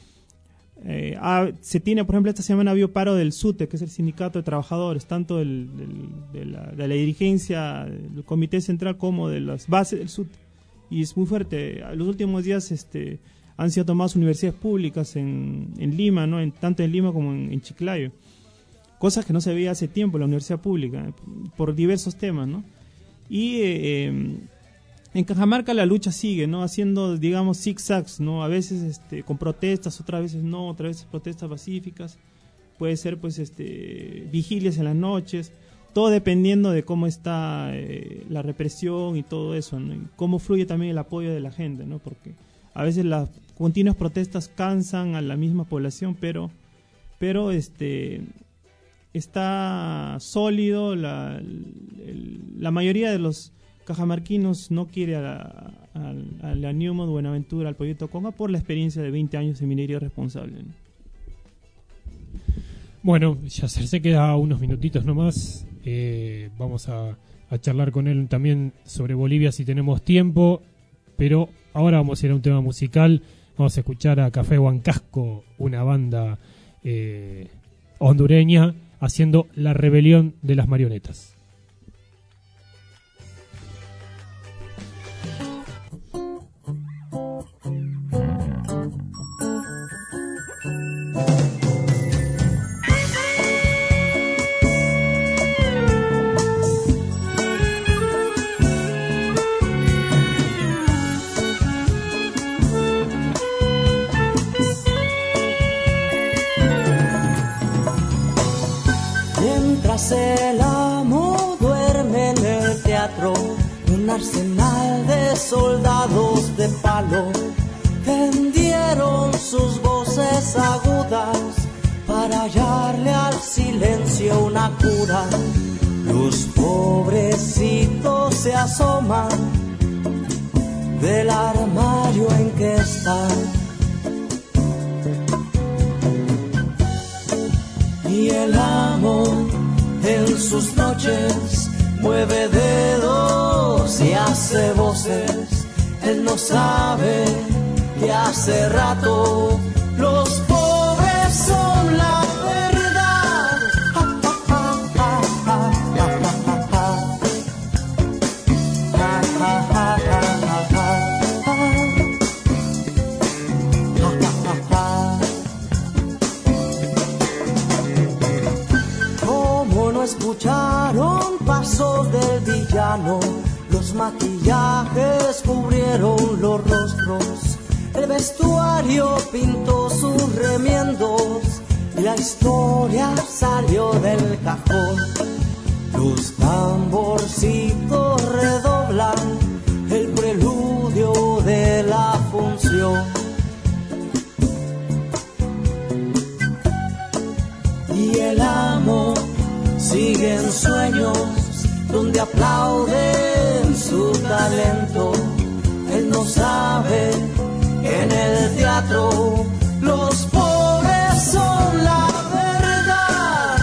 Eh, ah, se tiene, por ejemplo, esta semana había paro del SUTE, que es el sindicato de trabajadores, tanto del, del, de, la, de la dirigencia del comité central como de las bases del SUTE, y es muy fuerte. Los últimos días este, han sido tomadas universidades públicas en, en Lima, ¿no? En, tanto en Lima como en, en Chiclayo, cosas que no se veía hace tiempo en la universidad pública, por diversos temas, ¿no? Y eh, en Cajamarca la lucha sigue, ¿no? Haciendo, digamos, zigzags, ¿no? A veces este, con protestas, otras veces no, otras veces protestas pacíficas. Puede ser, pues, este, vigilias en las noches. Todo dependiendo de cómo está eh, la represión y todo eso, ¿no? Y cómo fluye también el apoyo de la gente, ¿no? Porque a veces las continuas protestas cansan a la misma población, pero, pero este, está sólido. La, el, la mayoría de los cajamarquinos no quiere a la, a, a la Newmont Buenaventura, al proyecto Conga, por la experiencia de veinte años de minería responsable, ¿no? Bueno, Yacer se queda unos minutitos nomás. Eh, vamos a, a charlar con él también sobre Bolivia si tenemos tiempo, pero ahora vamos a ir a un tema musical. Vamos a escuchar a Café Huancasco, una banda eh, hondureña, haciendo La Rebelión de las Marionetas. El amo duerme en el teatro, un arsenal de soldados de palo tendieron sus voces agudas para hallarle al silencio una cura. Los pobrecitos se asoman del armario en que están. sus noches mueve dedos y hace voces. Él no sabe que hace rato los pobres son la verdad. ¿Cómo no escucharon pasos del villano? Los maquillajes cubrieron los rostros, el vestuario pintó sus remiendos y la historia salió del cajón. Los tamborcitos redoblan el preludio de la función. Y el amo sigue en sueños donde aplauden su talento. Él no sabe que en el teatro los pobres son la verdad.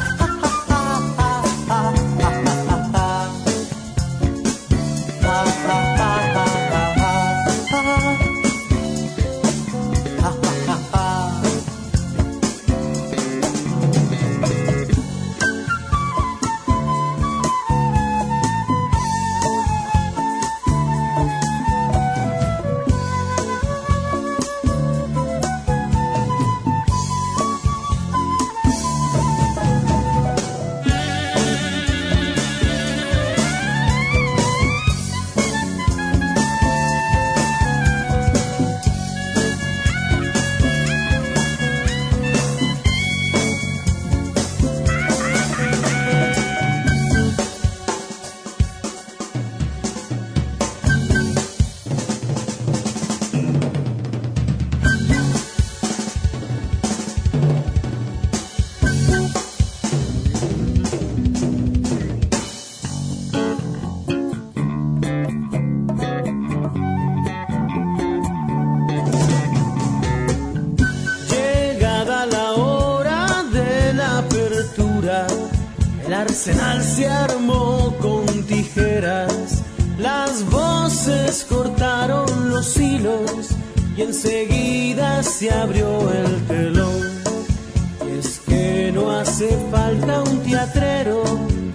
El arsenal se armó con tijeras, las voces cortaron los hilos y enseguida se abrió el telón. Y es que no hace falta un teatrero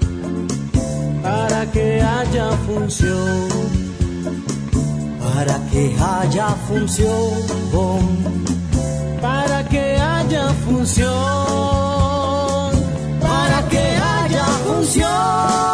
para que haya función, para que haya función, para que haya función, para que haya función.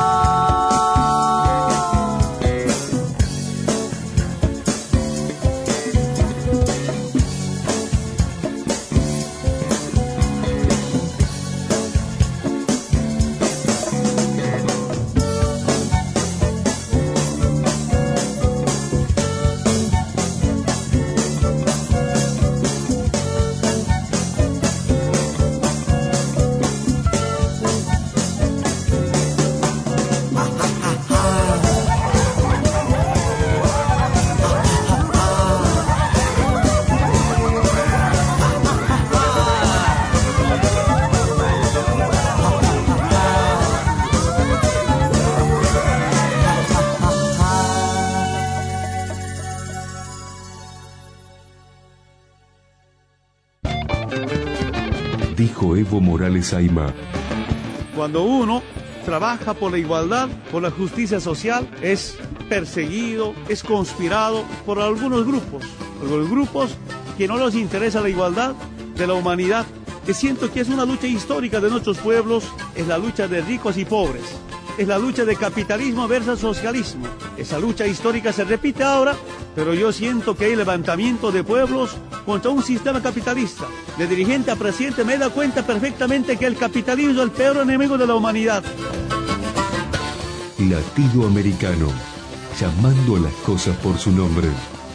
Dijo Evo Morales Ayma. Cuando uno trabaja por la igualdad, por la justicia social, es perseguido, es conspirado por algunos grupos, por los grupos que no les interesa la igualdad de la humanidad, que siento que es una lucha histórica de nuestros pueblos, es la lucha de ricos y pobres, es la lucha de capitalismo versus socialismo. Esa lucha histórica se repite ahora, pero yo siento que hay levantamiento de pueblos contra un sistema capitalista. De dirigente a presidente me da cuenta perfectamente que el capitalismo es el peor enemigo de la humanidad. Latinoamericano, llamando a las cosas por su nombre.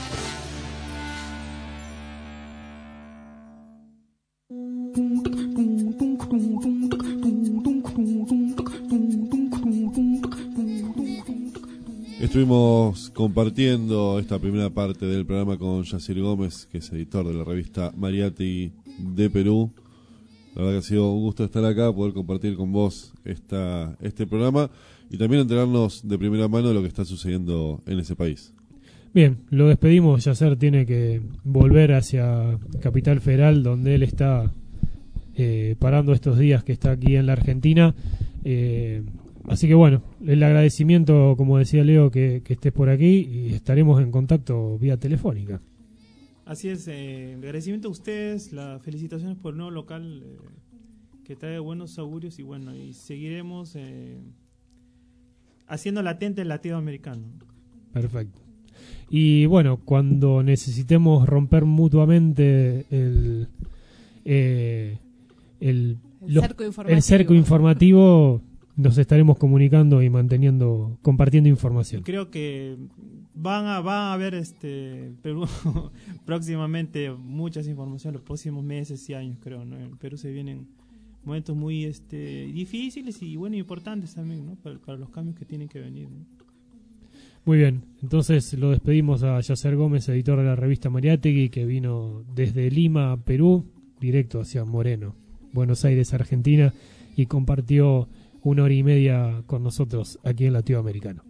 Estuvimos compartiendo esta primera parte del programa con Yacir Gómez, que es editor de la revista Mariátegui de Perú, La verdad que ha sido un gusto estar acá, poder compartir con vos esta, este programa y también enterarnos de primera mano de lo que está sucediendo en ese país. Bien, lo despedimos. Yasser tiene que volver hacia Capital Federal, donde él está eh, parando estos días que está aquí en la Argentina. Eh, así que bueno, el agradecimiento, como decía Leo, que, que estés por aquí y estaremos en contacto vía telefónica. Así es, eh, el agradecimiento a ustedes, las felicitaciones por el nuevo local eh, que trae buenos augurios y bueno, y seguiremos eh, haciendo latente el latinoamericano. Perfecto. Y bueno, cuando necesitemos romper mutuamente el eh, el, El los- cerco informativo. el cerco informativo, nos estaremos comunicando y manteniendo, compartiendo información. Creo que van a van a haber este Perú próximamente muchas informaciones los próximos meses y años, creo, ¿no? En Perú se vienen momentos muy este difíciles y bueno, importantes también, ¿no? Para, para los cambios que tienen que venir, ¿no? Muy bien, entonces lo despedimos a Yasser Gómez, editor de la revista Mariátegui, que vino desde Lima, Perú, directo hacia Moreno, Buenos Aires, Argentina, y compartió una hora y media con nosotros aquí en Latinoamericano.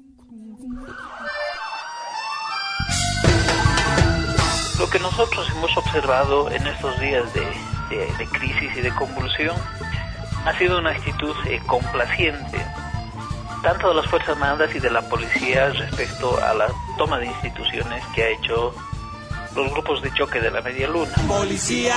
Lo que nosotros hemos observado en estos días de, de, de crisis y de convulsión ha sido una actitud eh, complaciente, tanto de las Fuerzas Armadas y de la policía respecto a la toma de instituciones que ha hecho los grupos de choque de la Media Luna. Policía.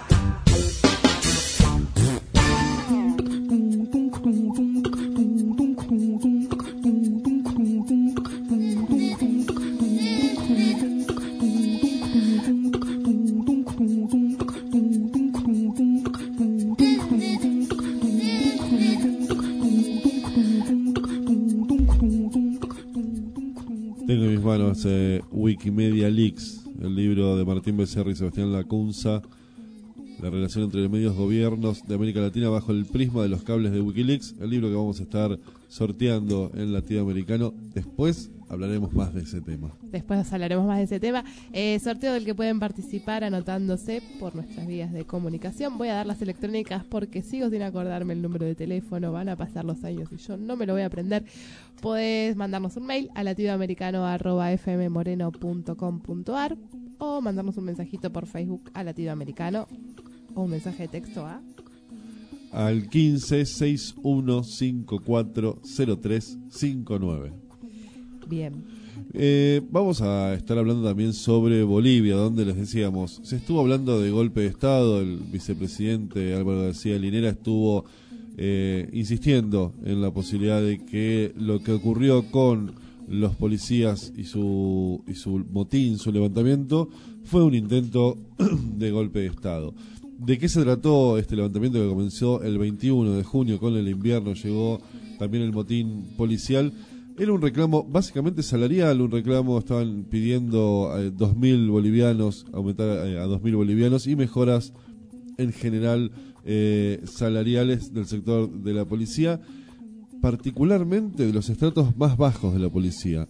Tengo en mis manos eh, Wikimedia Leaks, el libro de Martín Becerra y Sebastián Lacunza, la relación entre los medios gobiernos de América Latina bajo el prisma de los cables de Wikileaks, el libro que vamos a estar sorteando en Latinoamericano. Después hablaremos más de ese tema. Después hablaremos más de ese tema. Eh, sorteo del que pueden participar anotándose por nuestras vías de comunicación. Voy a dar las electrónicas porque sigo sin acordarme el número de teléfono. Van a pasar los años y yo no me lo voy a aprender. Podés mandarnos un mail a latinoamericano arroba f m moreno punto com punto a r o mandarnos un mensajito por Facebook a Latinoamericano o un mensaje de texto a... Al quince sesenta y uno cincuenta y cuatro cero tres cincuenta y nueve. Bien. Eh, vamos a estar hablando también sobre Bolivia, donde les decíamos, se estuvo hablando de golpe de Estado. El vicepresidente Álvaro García Linera estuvo eh, insistiendo en la posibilidad de que lo que ocurrió con los policías y su, y su motín, su levantamiento, fue un intento de golpe de Estado. ¿De qué se trató este levantamiento que comenzó el veintiuno de junio con el invierno? Llegó también el motín policial. Era un reclamo básicamente salarial, un reclamo, estaban pidiendo eh, dos mil bolivianos, aumentar eh, a dos mil bolivianos y mejoras en general eh, salariales del sector de la policía, particularmente de los estratos más bajos de la policía.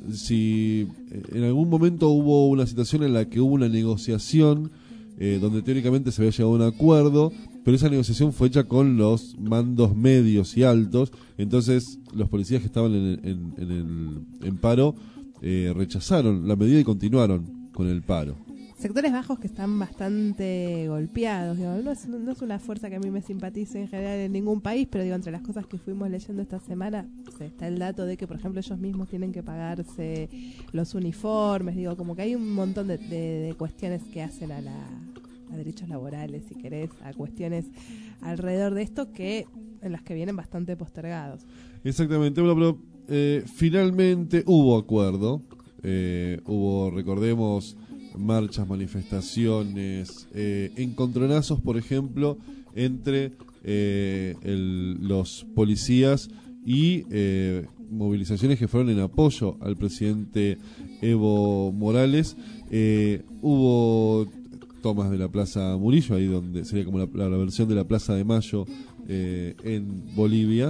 Si eh, en algún momento hubo una situación en la que hubo una negociación eh, donde teóricamente se había llegado a un acuerdo, pero esa negociación fue hecha con los mandos medios y altos, entonces los policías que estaban en, en, en el en paro eh, rechazaron la medida y continuaron con el paro. Sectores bajos que están bastante golpeados, digamos. No es, no es una fuerza que a mí me simpatice en general en ningún país, pero digo, entre las cosas que fuimos leyendo esta semana, o sea, está el dato de que, por ejemplo, ellos mismos tienen que pagarse los uniformes, digo, como que hay un montón de, de, de cuestiones que hacen a la a derechos laborales, si querés, a cuestiones alrededor de esto que en las que vienen bastante postergados. Exactamente, bueno, pero eh, finalmente hubo acuerdo, eh, hubo, recordemos, marchas, manifestaciones, eh, encontronazos, por ejemplo, entre eh, el, los policías y eh, movilizaciones que fueron en apoyo al presidente Evo Morales. Eh, hubo tomas de la Plaza Murillo, ahí donde sería como la, la versión de la Plaza de Mayo eh, en Bolivia,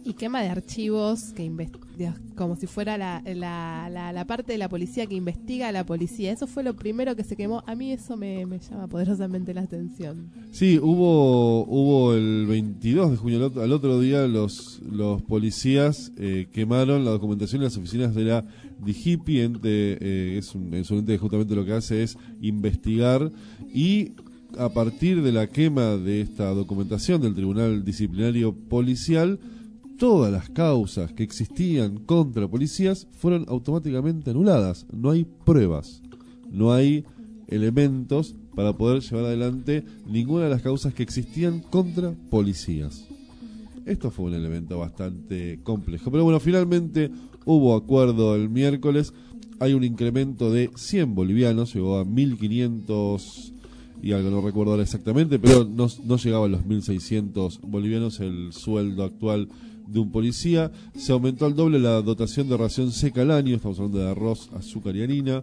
Y quema de archivos, que investi- como si fuera la, la, la, la parte de la policía que investiga a la policía. Eso fue lo primero que se quemó. A mí eso me, me llama poderosamente la atención. Sí, hubo hubo el veintidós de junio, al otro, al otro día, los los policías eh, quemaron la documentación en las oficinas de la DIGIPI. Ente, eh, es, un, es un ente que justamente lo que hace es investigar, y a partir de la quema de esta documentación del Tribunal Disciplinario Policial, todas las causas que existían contra policías fueron automáticamente anuladas. No hay pruebas, no hay elementos para poder llevar adelante ninguna de las causas que existían contra policías. Esto fue un elemento bastante complejo. Pero bueno, finalmente hubo acuerdo el miércoles. Hay un incremento de cien bolivianos, llegó a mil quinientos y algo, no recuerdo ahora exactamente, pero no, no llegaba a los mil seiscientos bolivianos el sueldo actual de un policía. Se aumentó al doble la dotación de ración seca al año, estamos hablando de arroz, azúcar y harina.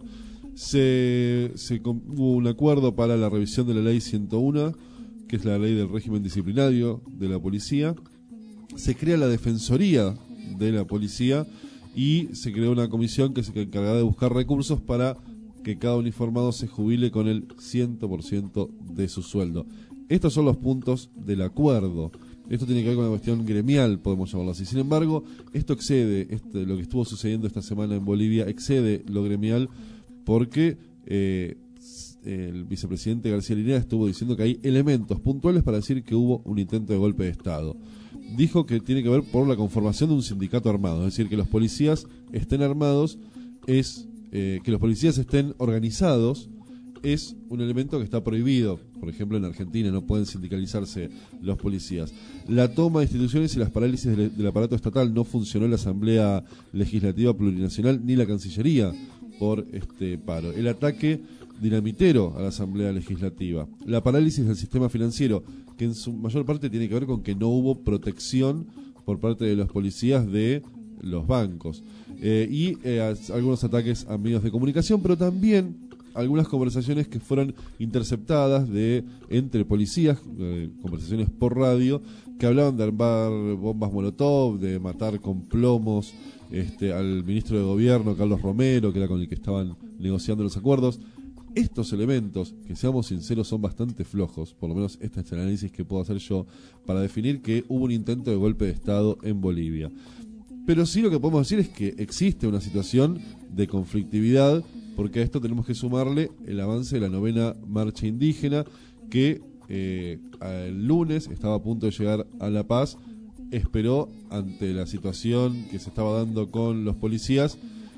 Se, se hubo un acuerdo para la revisión de la ley ciento uno, que es la ley del régimen disciplinario de la policía. Se crea la defensoría de la policía y se creó una comisión que se encargará de buscar recursos para que cada uniformado se jubile con el cien por ciento de su sueldo. Estos son los puntos del acuerdo. Esto tiene que ver con una cuestión gremial, podemos llamarlo así. Sin embargo, esto excede, este, lo que estuvo sucediendo esta semana en Bolivia, excede lo gremial, porque eh, el vicepresidente García Linera estuvo diciendo que hay elementos puntuales para decir que hubo un intento de golpe de Estado. Dijo que tiene que ver por la conformación de un sindicato armado, es decir, que los policías estén armados, es eh, que los policías estén organizados, es un elemento que está prohibido. Por ejemplo, en Argentina no pueden sindicalizarse los policías. La toma de instituciones y las parálisis del, del aparato estatal. No funcionó la Asamblea Legislativa Plurinacional ni la Cancillería por este paro. El ataque dinamitero a la Asamblea Legislativa. La parálisis del sistema financiero, que en su mayor parte tiene que ver con que no hubo protección por parte de los policías de los bancos. Eh, y eh, algunos ataques a medios de comunicación, pero también algunas conversaciones que fueron interceptadas de entre policías, eh, conversaciones por radio, que hablaban de armar bombas molotov, de matar con plomos este, al ministro de gobierno, Carlos Romero, que era con el que estaban negociando los acuerdos. Estos elementos, que seamos sinceros, son bastante flojos, por lo menos este es el análisis que puedo hacer yo, para definir que hubo un intento de golpe de Estado en Bolivia. Pero sí lo que podemos decir es que existe una situación de conflictividad, porque a esto tenemos que sumarle el avance de la novena marcha indígena, que eh, el lunes estaba a punto de llegar a La Paz, esperó ante la situación que se estaba dando con los policías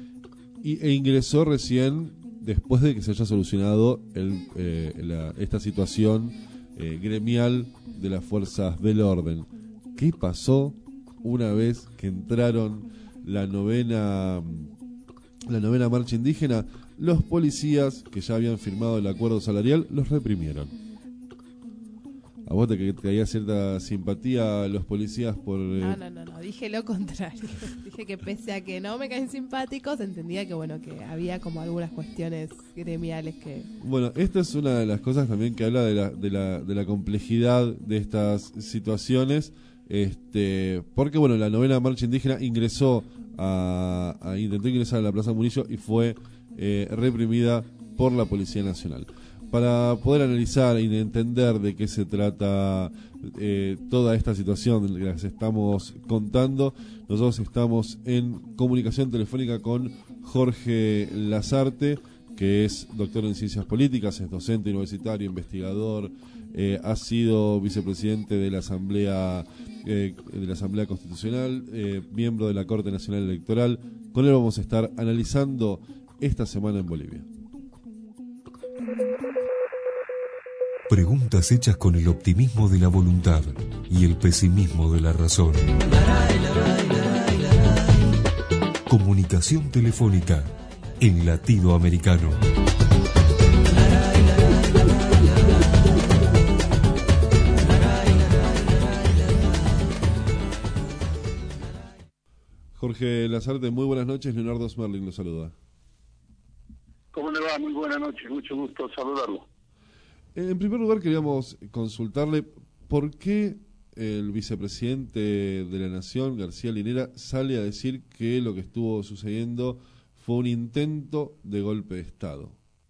y, e ingresó recién después de que se haya solucionado el, eh, la, esta situación eh, gremial de las fuerzas del orden. ¿Qué pasó una vez que entraron la novena la novena marcha indígena? Los policías que ya habían firmado el acuerdo salarial los reprimieron. ¿A vos te caía cierta simpatía a los policías por...? Eh... No, no, no, no, dije lo contrario. Dije que pese a que no me caen simpáticos, entendía que bueno que había como algunas cuestiones gremiales que... Bueno, esta es una de las cosas también que habla de la, de la, de la complejidad de estas situaciones, este porque bueno, la novena marcha indígena ingresó a, a intentó ingresar a la Plaza Murillo y fue eh, reprimida por la Policía Nacional. Para poder analizar y entender de qué se trata eh, toda esta situación de la que les estamos contando, nosotros estamos en comunicación telefónica con Jorge Lasarte, que es doctor en Ciencias Políticas, es docente universitario, investigador, eh, ha sido vicepresidente de la Asamblea eh, de la Asamblea Constitucional, eh, miembro de la Corte Nacional Electoral. Con él vamos a estar analizando esta semana en Bolivia. Preguntas hechas con el optimismo de la voluntad y el pesimismo de la razón. Comunicación telefónica en latido americano. Jorge Lasarte, muy buenas noches. Leonardo Smerling lo saluda. ¿Cómo le va? Muy buenas noches, mucho gusto saludarlo. En primer lugar queríamos consultarle por qué el vicepresidente de la Nación, García Linera, sale a decir que lo que estuvo sucediendo fue un intento de golpe de Estado.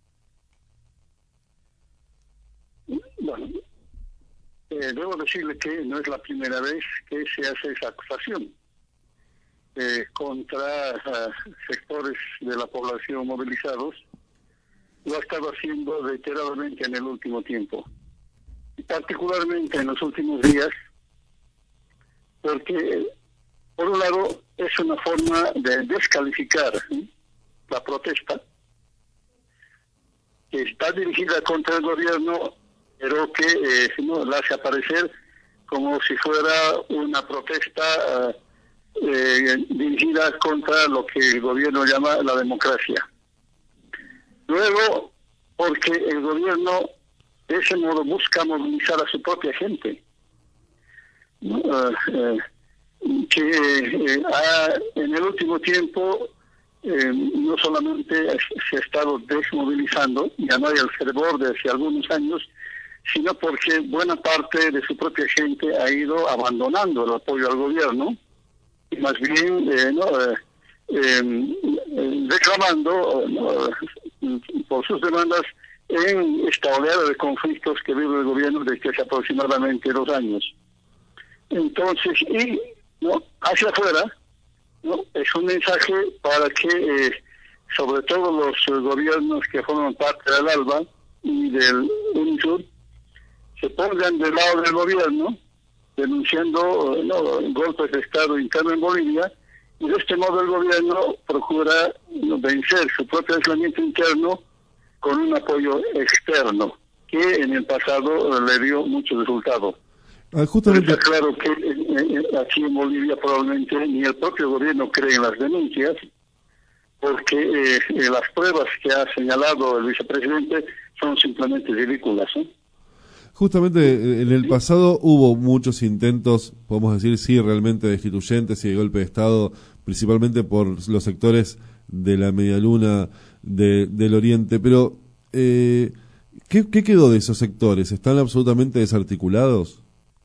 Bueno, eh, debo decirle que no es la primera vez que se hace esa acusación eh, contra uh, sectores de la población movilizados. Lo ha estado haciendo reiteradamente en el último tiempo, y particularmente en los últimos días, porque por un lado es una forma de descalificar ¿sí? la protesta, que está dirigida contra el gobierno, pero que eh, no la hace aparecer como si fuera una protesta uh, eh, dirigida contra lo que el gobierno llama la democracia. Luego, porque el gobierno de ese modo busca movilizar a su propia gente, ¿no? uh, uh, que eh, ha, en el último tiempo eh, no solamente se ha estado desmovilizando, ya no hay el fervor de hace algunos años, sino porque buena parte de su propia gente ha ido abandonando el apoyo al gobierno y más bien eh, no eh, eh, reclamando ¿no? por sus demandas en esta oleada de conflictos que vive el gobierno desde hace aproximadamente dos años. Entonces, y no hacia afuera, no es un mensaje para que eh, sobre todo los eh, gobiernos que forman parte del ALBA y del UNISUR se pongan del lado del gobierno denunciando eh, no, golpes de Estado interno en Bolivia, y de este modo el gobierno procura no, vencer su propio aislamiento interno con un apoyo externo que en el pasado eh, le dio mucho resultado. Ah, justamente... Está claro que eh, eh, aquí en Bolivia probablemente ni el propio gobierno cree en las denuncias, porque eh, eh, las pruebas que ha señalado el vicepresidente son simplemente ridículas. ¿eh? Justamente en el pasado hubo muchos intentos, podemos decir, sí, realmente destituyentes y de golpe de Estado, principalmente por los sectores de la medialuna de, del Oriente, pero eh, ¿qué, ¿qué quedó de esos sectores? ¿Están absolutamente desarticulados?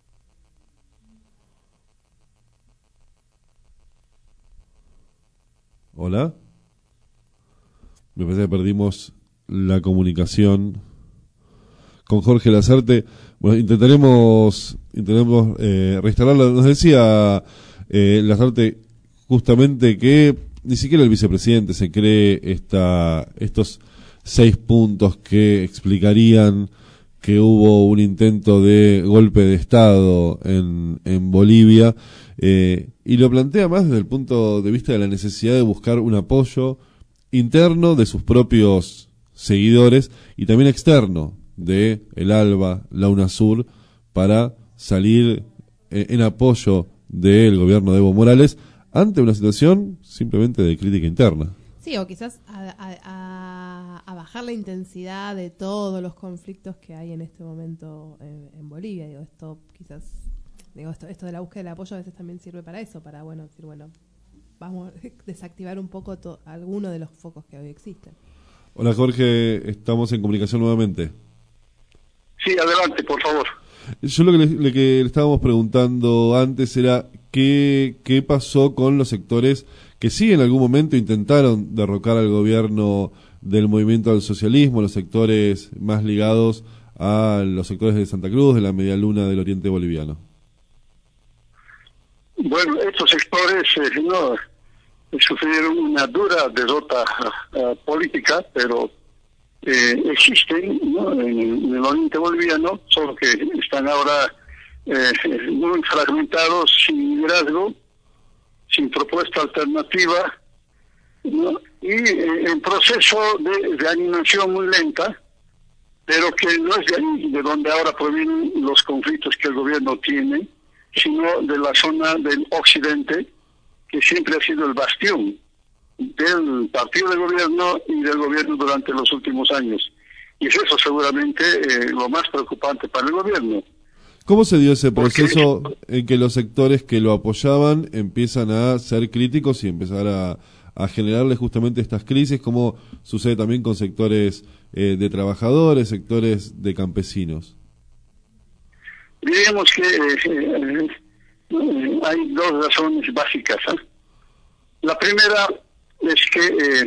¿Hola? Me parece que perdimos la comunicación con Jorge Lasarte. Bueno, intentaremos intentaremos eh, reinstalarla. Nos decía eh, Lasarte justamente que ni siquiera el vicepresidente se cree esta estos seis puntos que explicarían que hubo un intento de golpe de Estado en, en Bolivia, eh, y lo plantea más desde el punto de vista de la necesidad de buscar un apoyo interno de sus propios seguidores y también externo de el ALBA, la UNASUR, para salir eh, en apoyo del gobierno de Evo Morales ante una situación simplemente de crítica interna. Sí, o quizás a, a, a, a bajar la intensidad de todos los conflictos que hay en este momento en, en Bolivia. Digo, esto quizás, digo, esto, esto de la búsqueda del apoyo a veces también sirve para eso, para, bueno, decir, bueno, vamos a desactivar un poco to, alguno de los focos que hoy existen. Hola Jorge, estamos en comunicación nuevamente. Sí, adelante, por favor. Yo lo que le, le, que le estábamos preguntando antes era qué, qué pasó con los sectores que sí en algún momento intentaron derrocar al gobierno del movimiento al socialismo, los sectores más ligados a los sectores de Santa Cruz, de la medialuna del oriente boliviano. Bueno, estos sectores eh, no sufrieron una dura derrota uh, política, pero eh, existen ¿no? en, en el oriente boliviano, solo que están ahora eh, muy fragmentados, sin liderazgo, sin propuesta alternativa, ¿no? y eh, en proceso de reanimación muy lenta, pero que no es de ahí de donde ahora provienen los conflictos que el gobierno tiene, sino de la zona del occidente, que siempre ha sido el bastión del partido de gobierno y del gobierno durante los últimos años. Y es eso seguramente eh, lo más preocupante para el gobierno. ¿Cómo se dio ese proceso en que los sectores que lo apoyaban empiezan a ser críticos y empezar a, a generarle justamente estas crisis, como sucede también con sectores eh, de trabajadores, sectores de campesinos? diríamos que eh, eh, hay dos razones básicas. ¿eh? La primera es que eh,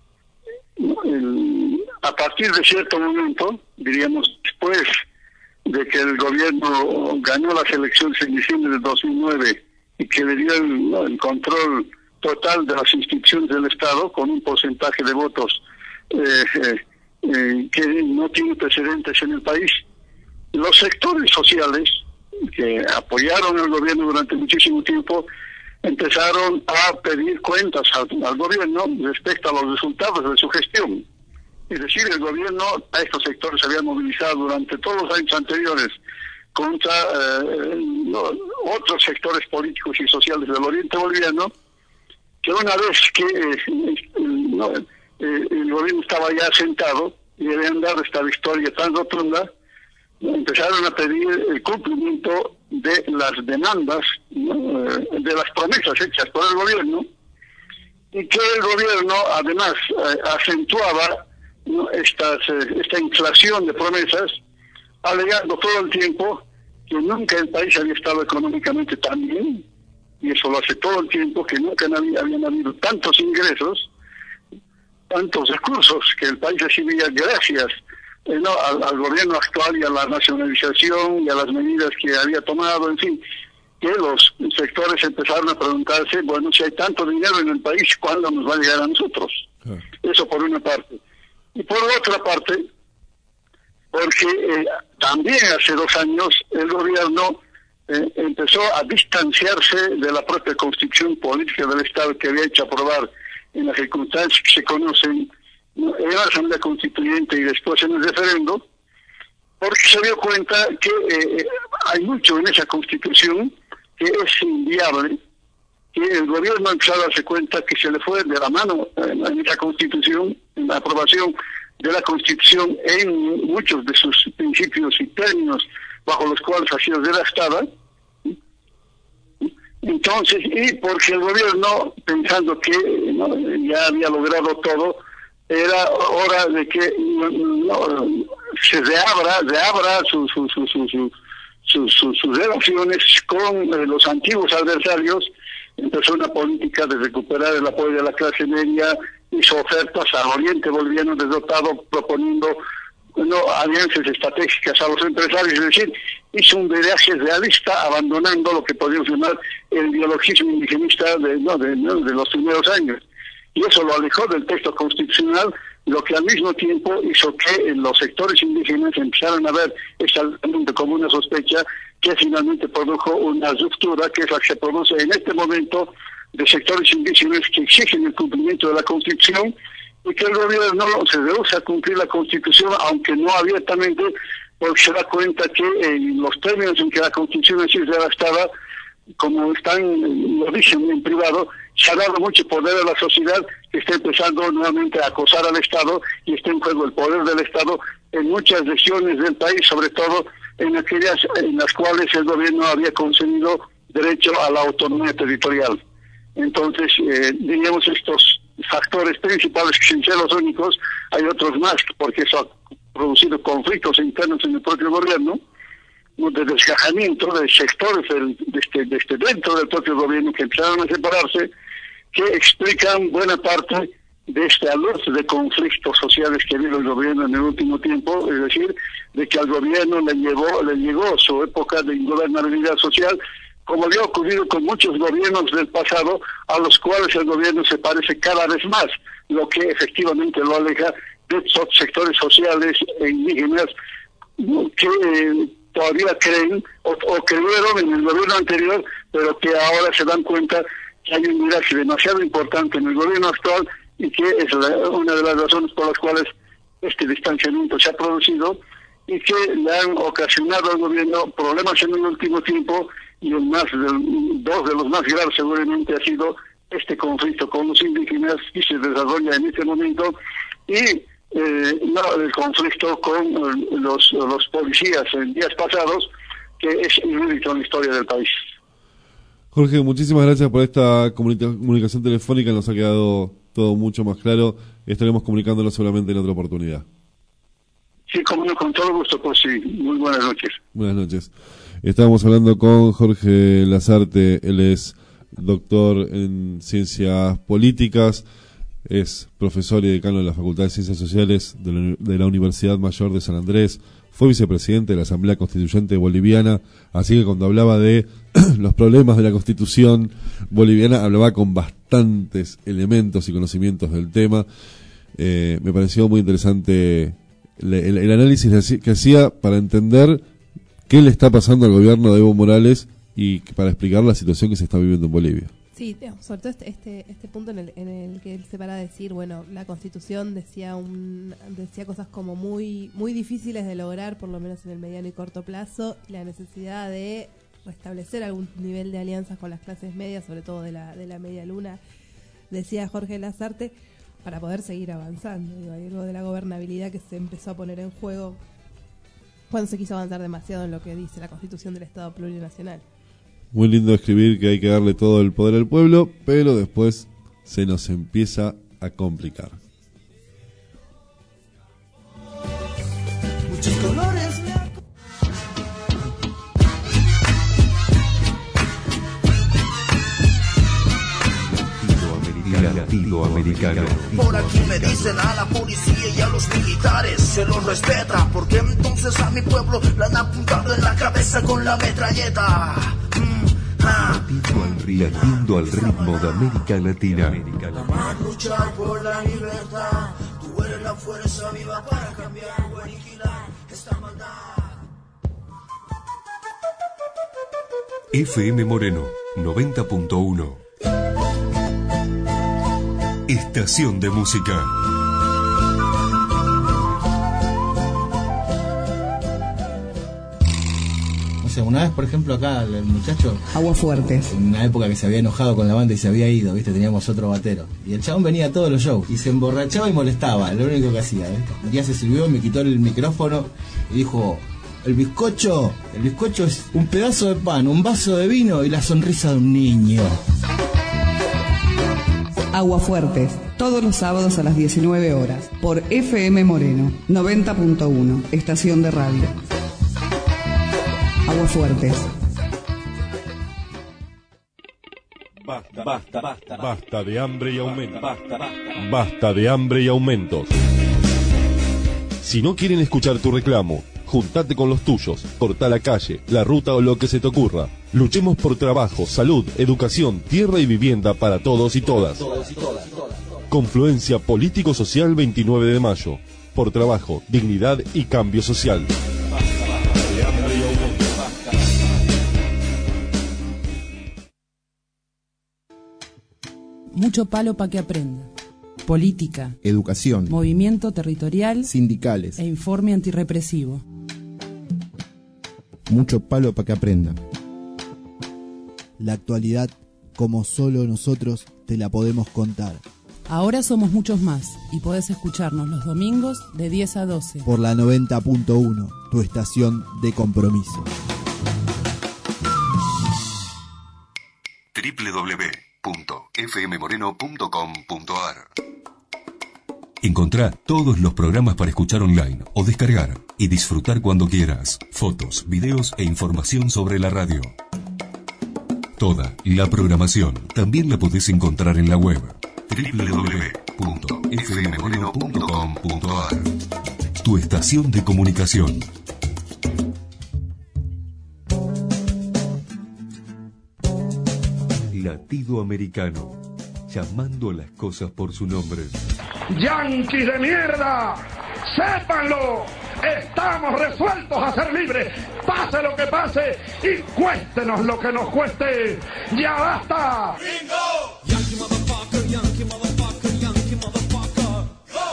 el, a partir de cierto momento, diríamos después de que el gobierno ganó las elecciones en diciembre de dos mil nueve y que le dio el, el control total de las instituciones del Estado con un porcentaje de votos eh, eh, eh, que no tiene precedentes en el país, los sectores sociales que apoyaron al gobierno durante muchísimo tiempo empezaron a pedir cuentas al, al gobierno respecto a los resultados de su gestión. Es decir, el gobierno a estos sectores se había movilizado durante todos los años anteriores contra eh, no, otros sectores políticos y sociales del oriente boliviano, que una vez que eh, no, eh, el gobierno estaba ya asentado y habían dado esta victoria tan rotunda, empezaron a pedir el cumplimiento de las demandas, ¿no? de las promesas hechas por el gobierno, y que el gobierno además eh, acentuaba, ¿no? Estas, eh, esta inflación de promesas, alegando todo el tiempo que nunca el país había estado económicamente tan bien, y eso lo hace todo el tiempo, que nunca había, habían habido tantos ingresos, tantos recursos que el país recibía gracias eh, no, al, al gobierno actual y a la nacionalización y a las medidas que había tomado, en fin, que los sectores empezaron a preguntarse, bueno, si hay tanto dinero en el país, ¿cuándo nos va a llegar a nosotros? Ah. Eso por una parte. Y por otra parte, porque eh, también hace dos años el gobierno eh, empezó a distanciarse de la propia constitución política del Estado que había hecho aprobar en las circunstancias que se conocen, ¿no?, en la Asamblea Constituyente y después en el referendo, porque se dio cuenta que eh, hay mucho en esa constitución que es inviable, que el gobierno empezó a darse cuenta que se le fue de la mano en, en esa constitución, en la aprobación de la constitución en muchos de sus principios y términos bajo los cuales ha sido devastada. Entonces, y porque el gobierno, pensando que ¿no? ya había logrado todo, era hora de que no, se reabra, reabra su, su, su, su, su, su, su, sus relaciones con eh, los antiguos adversarios. Empezó una política de recuperar el apoyo de la clase media, hizo ofertas al oriente boliviano desdotado, proponiendo no, alianzas estratégicas a los empresarios, es decir, hizo un viaje realista abandonando lo que podríamos llamar el biologismo indigenista de, no, de, no, de los primeros años. Y eso lo alejó del texto constitucional, lo que al mismo tiempo hizo que los sectores indígenas empezaran a ver este alzamiento como una sospecha que finalmente produjo una ruptura, que es la que se produce en este momento de sectores indígenas que exigen el cumplimiento de la Constitución y que el gobierno se rehúsa a cumplir la Constitución, aunque no abiertamente, porque se da cuenta que en los términos en que la Constitución es redactada, como están, lo dicen en privado, se ha dado mucho poder a la sociedad que está empezando nuevamente a acosar al Estado y está en juego el poder del Estado en muchas regiones del país, sobre todo en aquellas en las cuales el gobierno había concedido derecho a la autonomía territorial. Entonces, eh, diríamos estos factores principales, que sin ser los únicos, hay otros más, porque eso ha producido conflictos internos en el propio gobierno, de desgajamiento de sectores del, de este, de este dentro del propio gobierno que empezaron a separarse, que explican buena parte de este alud de conflictos sociales que ha habido el gobierno en el último tiempo, es decir, de que al gobierno le llevó, le llegó su época de ingobernabilidad social, como le ha ocurrido con muchos gobiernos del pasado, a los cuales el gobierno se parece cada vez más, lo que efectivamente lo aleja de esos sectores sociales e indígenas que eh, todavía creen o, o creyeron en el gobierno anterior, pero que ahora se dan cuenta que hay un miraje demasiado importante en el gobierno actual y que es la, una de las razones por las cuales este distanciamiento se ha producido y que le han ocasionado al gobierno problemas en el último tiempo, y el más del, dos de los más graves seguramente ha sido este conflicto con los indígenas que se desarrolla en este momento y eh, no, el conflicto con eh, los, los policías en días pasados, que es inédito en la historia del país. Jorge, muchísimas gracias por esta comunica comunicación telefónica, nos ha quedado todo mucho más claro. Estaremos comunicándonos seguramente en otra oportunidad. Sí, como no, con todo gusto, pues sí. Muy buenas noches. Buenas noches. Estábamos hablando con Jorge Lasarte, él es doctor en ciencias políticas, es profesor y decano de la Facultad de Ciencias Sociales de la, de la Universidad Mayor de San Andrés, fue vicepresidente de la Asamblea Constituyente Boliviana, así que cuando hablaba de los problemas de la Constitución boliviana, hablaba con bastantes elementos y conocimientos del tema. Eh, me pareció muy interesante el, el, el análisis que hacía para entender qué le está pasando al gobierno de Evo Morales y para explicar la situación que se está viviendo en Bolivia. Sí, sobre todo este, este, este punto en el, en el que él se para a decir, bueno, la Constitución decía un, decía cosas como muy muy difíciles de lograr, por lo menos en el mediano y corto plazo, y la necesidad de restablecer algún nivel de alianzas con las clases medias, sobre todo de la, de la media luna, decía Jorge Lasarte, para poder seguir avanzando. Digo, hay algo de la gobernabilidad que se empezó a poner en juego cuando se quiso avanzar demasiado en lo que dice la Constitución del Estado Plurinacional. Muy lindo escribir que hay que darle todo el poder al pueblo, pero después se nos empieza a complicar. Muchos colores. Latinoamericano. Por aquí me dicen a la policía y a los militares se los respeta, porque entonces a mi pueblo le han apuntado en la cabeza con la metralleta. Mm, ah. Latiendo al ritmo de América Latina. Vamos a luchar por la libertad. Tú eres la fuerza viva para cambiar o aniquilar esta maldad. F M Moreno noventa punto uno. Estación de música. O sea, una vez, por ejemplo, acá el muchacho... Aguafuertes. En una época que se había enojado con la banda y se había ido, ¿viste? Teníamos otro batero. Y el chabón venía a todos los shows y se emborrachaba y molestaba, lo único que hacía, ¿viste? Un día se sirvió, me quitó el micrófono y dijo... El bizcocho, el bizcocho es un pedazo de pan, un vaso de vino y la sonrisa de un niño. Aguafuertes, todos los sábados a las diecinueve horas, por F M Moreno, noventa punto uno, estación de radio. Aguafuertes. Basta, basta, basta. Basta de hambre y aumentos. Basta, basta. Basta de hambre y aumentos. Si no quieren escuchar tu reclamo, juntate con los tuyos, corta la calle, la ruta o lo que se te ocurra. Luchemos por trabajo, salud, educación, tierra y vivienda para todos y todas. Confluencia Político-Social veintinueve de mayo. Por trabajo, dignidad y cambio social. Mucho palo para que aprenda. Política, educación, movimiento territorial, sindicales e informe antirrepresivo. Mucho palo para que aprenda. La actualidad, como solo nosotros te la podemos contar. Ahora somos muchos más y podés escucharnos los domingos de diez a doce. Por la noventa punto uno, tu estación de compromiso. doble u doble u doble u punto f m moreno punto com punto a r. Encontrá todos los programas para escuchar online o descargar y disfrutar cuando quieras. Fotos, videos e información sobre la radio. Toda la programación también la podés encontrar en la web doble u doble u doble u punto f m moreno punto com punto a r. Tu estación de comunicación. Latido americano, llamando a las cosas por su nombre. ¡Yanquis de mierda! ¡Sépanlo! Estamos resueltos a ser libres, pase lo que pase y cuéstenos lo que nos cueste. ¡Ya basta! ¡Bingo! Yankee motherfucker, Yankee motherfucker, Yankee motherfucker.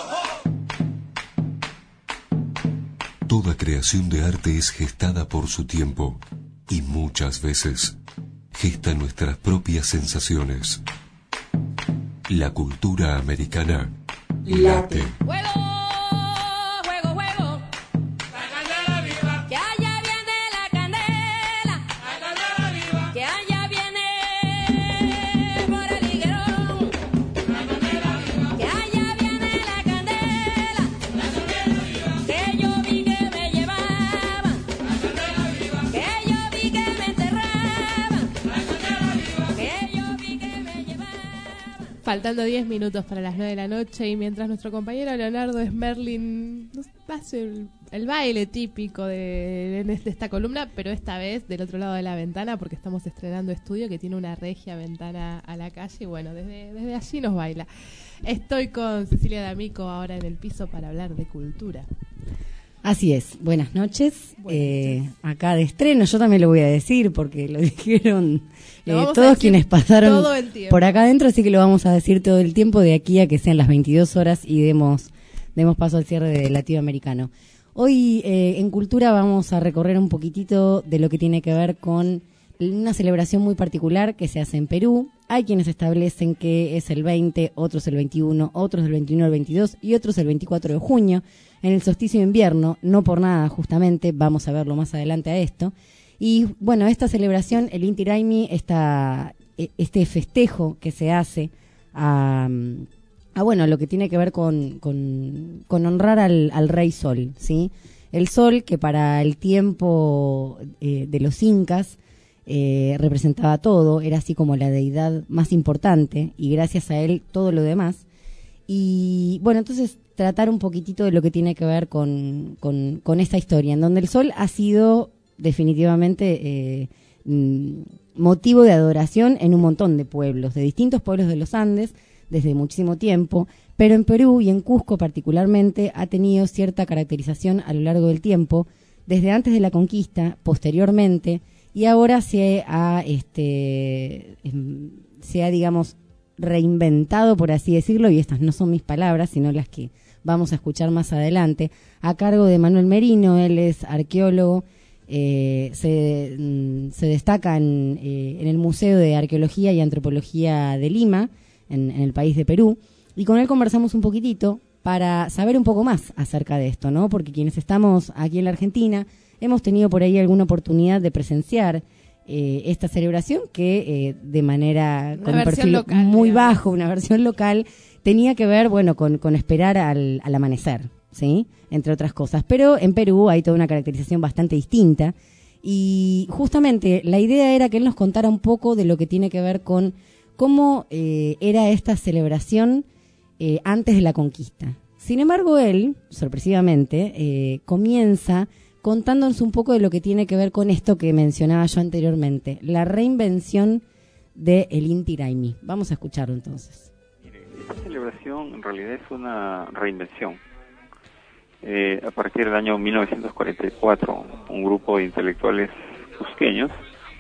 Toda creación de arte es gestada por su tiempo y muchas veces gesta nuestras propias sensaciones. La cultura americana late. ¡Juego! ¡Juego, juego! ¡La candela viva! ¡Que allá viene la candela! ¡La candela viva! ¡Que allá viene por el higuerón! ¡La candela viva! ¡Que allá viene la candela! ¡La candela viva! ¡Que yo vi que me llevaban! ¡La candela viva! ¡Que yo vi Faltando diez minutos para las nueve de la noche y mientras nuestro compañero Leonardo Smerlin nos hace el, el baile típico de, de esta columna, pero esta vez del otro lado de la ventana porque estamos estrenando estudio que tiene una regia ventana a la calle y bueno, desde, desde allí nos baila. Estoy con Cecilia D'Amico ahora en el piso para hablar de cultura. Así es, buenas noches. Buenas eh, noches. Acá de estreno, yo también lo voy a decir porque lo dijeron eh, lo todos quienes pasaron por acá adentro, así que lo vamos a decir todo el tiempo de aquí a que sean las veintidós horas y demos, demos paso al cierre de Latinoamericano. Hoy eh, en Cultura vamos a recorrer un poquitito de lo que tiene que ver con una celebración muy particular que se hace en Perú. Hay quienes establecen que es el veinte, otros el veintiuno, otros el veintiuno al veintidós y otros el veinticuatro de junio. En el solsticio de invierno, no por nada justamente, vamos a verlo más adelante a esto. Y bueno, esta celebración, el Inti Raymi, esta, este festejo que se hace a, a bueno, lo que tiene que ver con, con, con honrar al, al rey Sol, ¿sí? El Sol que para el tiempo eh, de los incas eh, representaba todo, era así como la deidad más importante y gracias a él todo lo demás. Y bueno, entonces tratar un poquitito de lo que tiene que ver con, con, con esta historia, en donde el sol ha sido definitivamente eh, motivo de adoración en un montón de pueblos, de distintos pueblos de los Andes, desde muchísimo tiempo, pero en Perú y en Cusco particularmente ha tenido cierta caracterización a lo largo del tiempo, desde antes de la conquista, posteriormente, y ahora se ha, este, se ha digamos, reinventado, por así decirlo, y estas no son mis palabras, sino las que vamos a escuchar más adelante, a cargo de Manuel Merino. Él es arqueólogo, eh, se, se destaca en, eh, en el Museo de Arqueología y Antropología de Lima, en, en el país de Perú, y con él conversamos un poquitito para saber un poco más acerca de esto, ¿no? Porque quienes estamos aquí en la Argentina hemos tenido por ahí alguna oportunidad de presenciar eh, esta celebración que eh, de manera una con un perfil local, muy digamos. bajo, una versión local, tenía que ver, bueno, con, con esperar al, al amanecer, ¿sí? Entre otras cosas. Pero en Perú hay toda una caracterización bastante distinta y justamente la idea era que él nos contara un poco de lo que tiene que ver con cómo eh, era esta celebración eh, antes de la conquista. Sin embargo, él, sorpresivamente, eh, comienza contándonos un poco de lo que tiene que ver con esto que mencionaba yo anteriormente, la reinvención del Inti Raymi. Vamos a escucharlo entonces. Esta celebración en realidad es una reinvención. Eh, a partir del año mil novecientos cuarenta y cuatro, un grupo de intelectuales cusqueños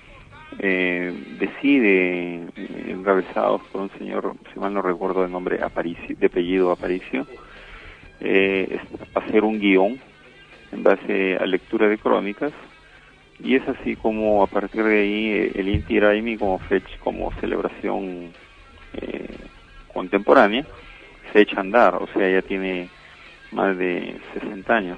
eh, decide, eh, encabezados por un señor, si mal no recuerdo el nombre, Aparicio, de apellido Aparicio, eh, hacer un guión en base a lectura de crónicas, y es así como a partir de ahí el Inti Raymi como fecha, como celebración eh, contemporánea se echa a andar, o sea, ya tiene más de sesenta años.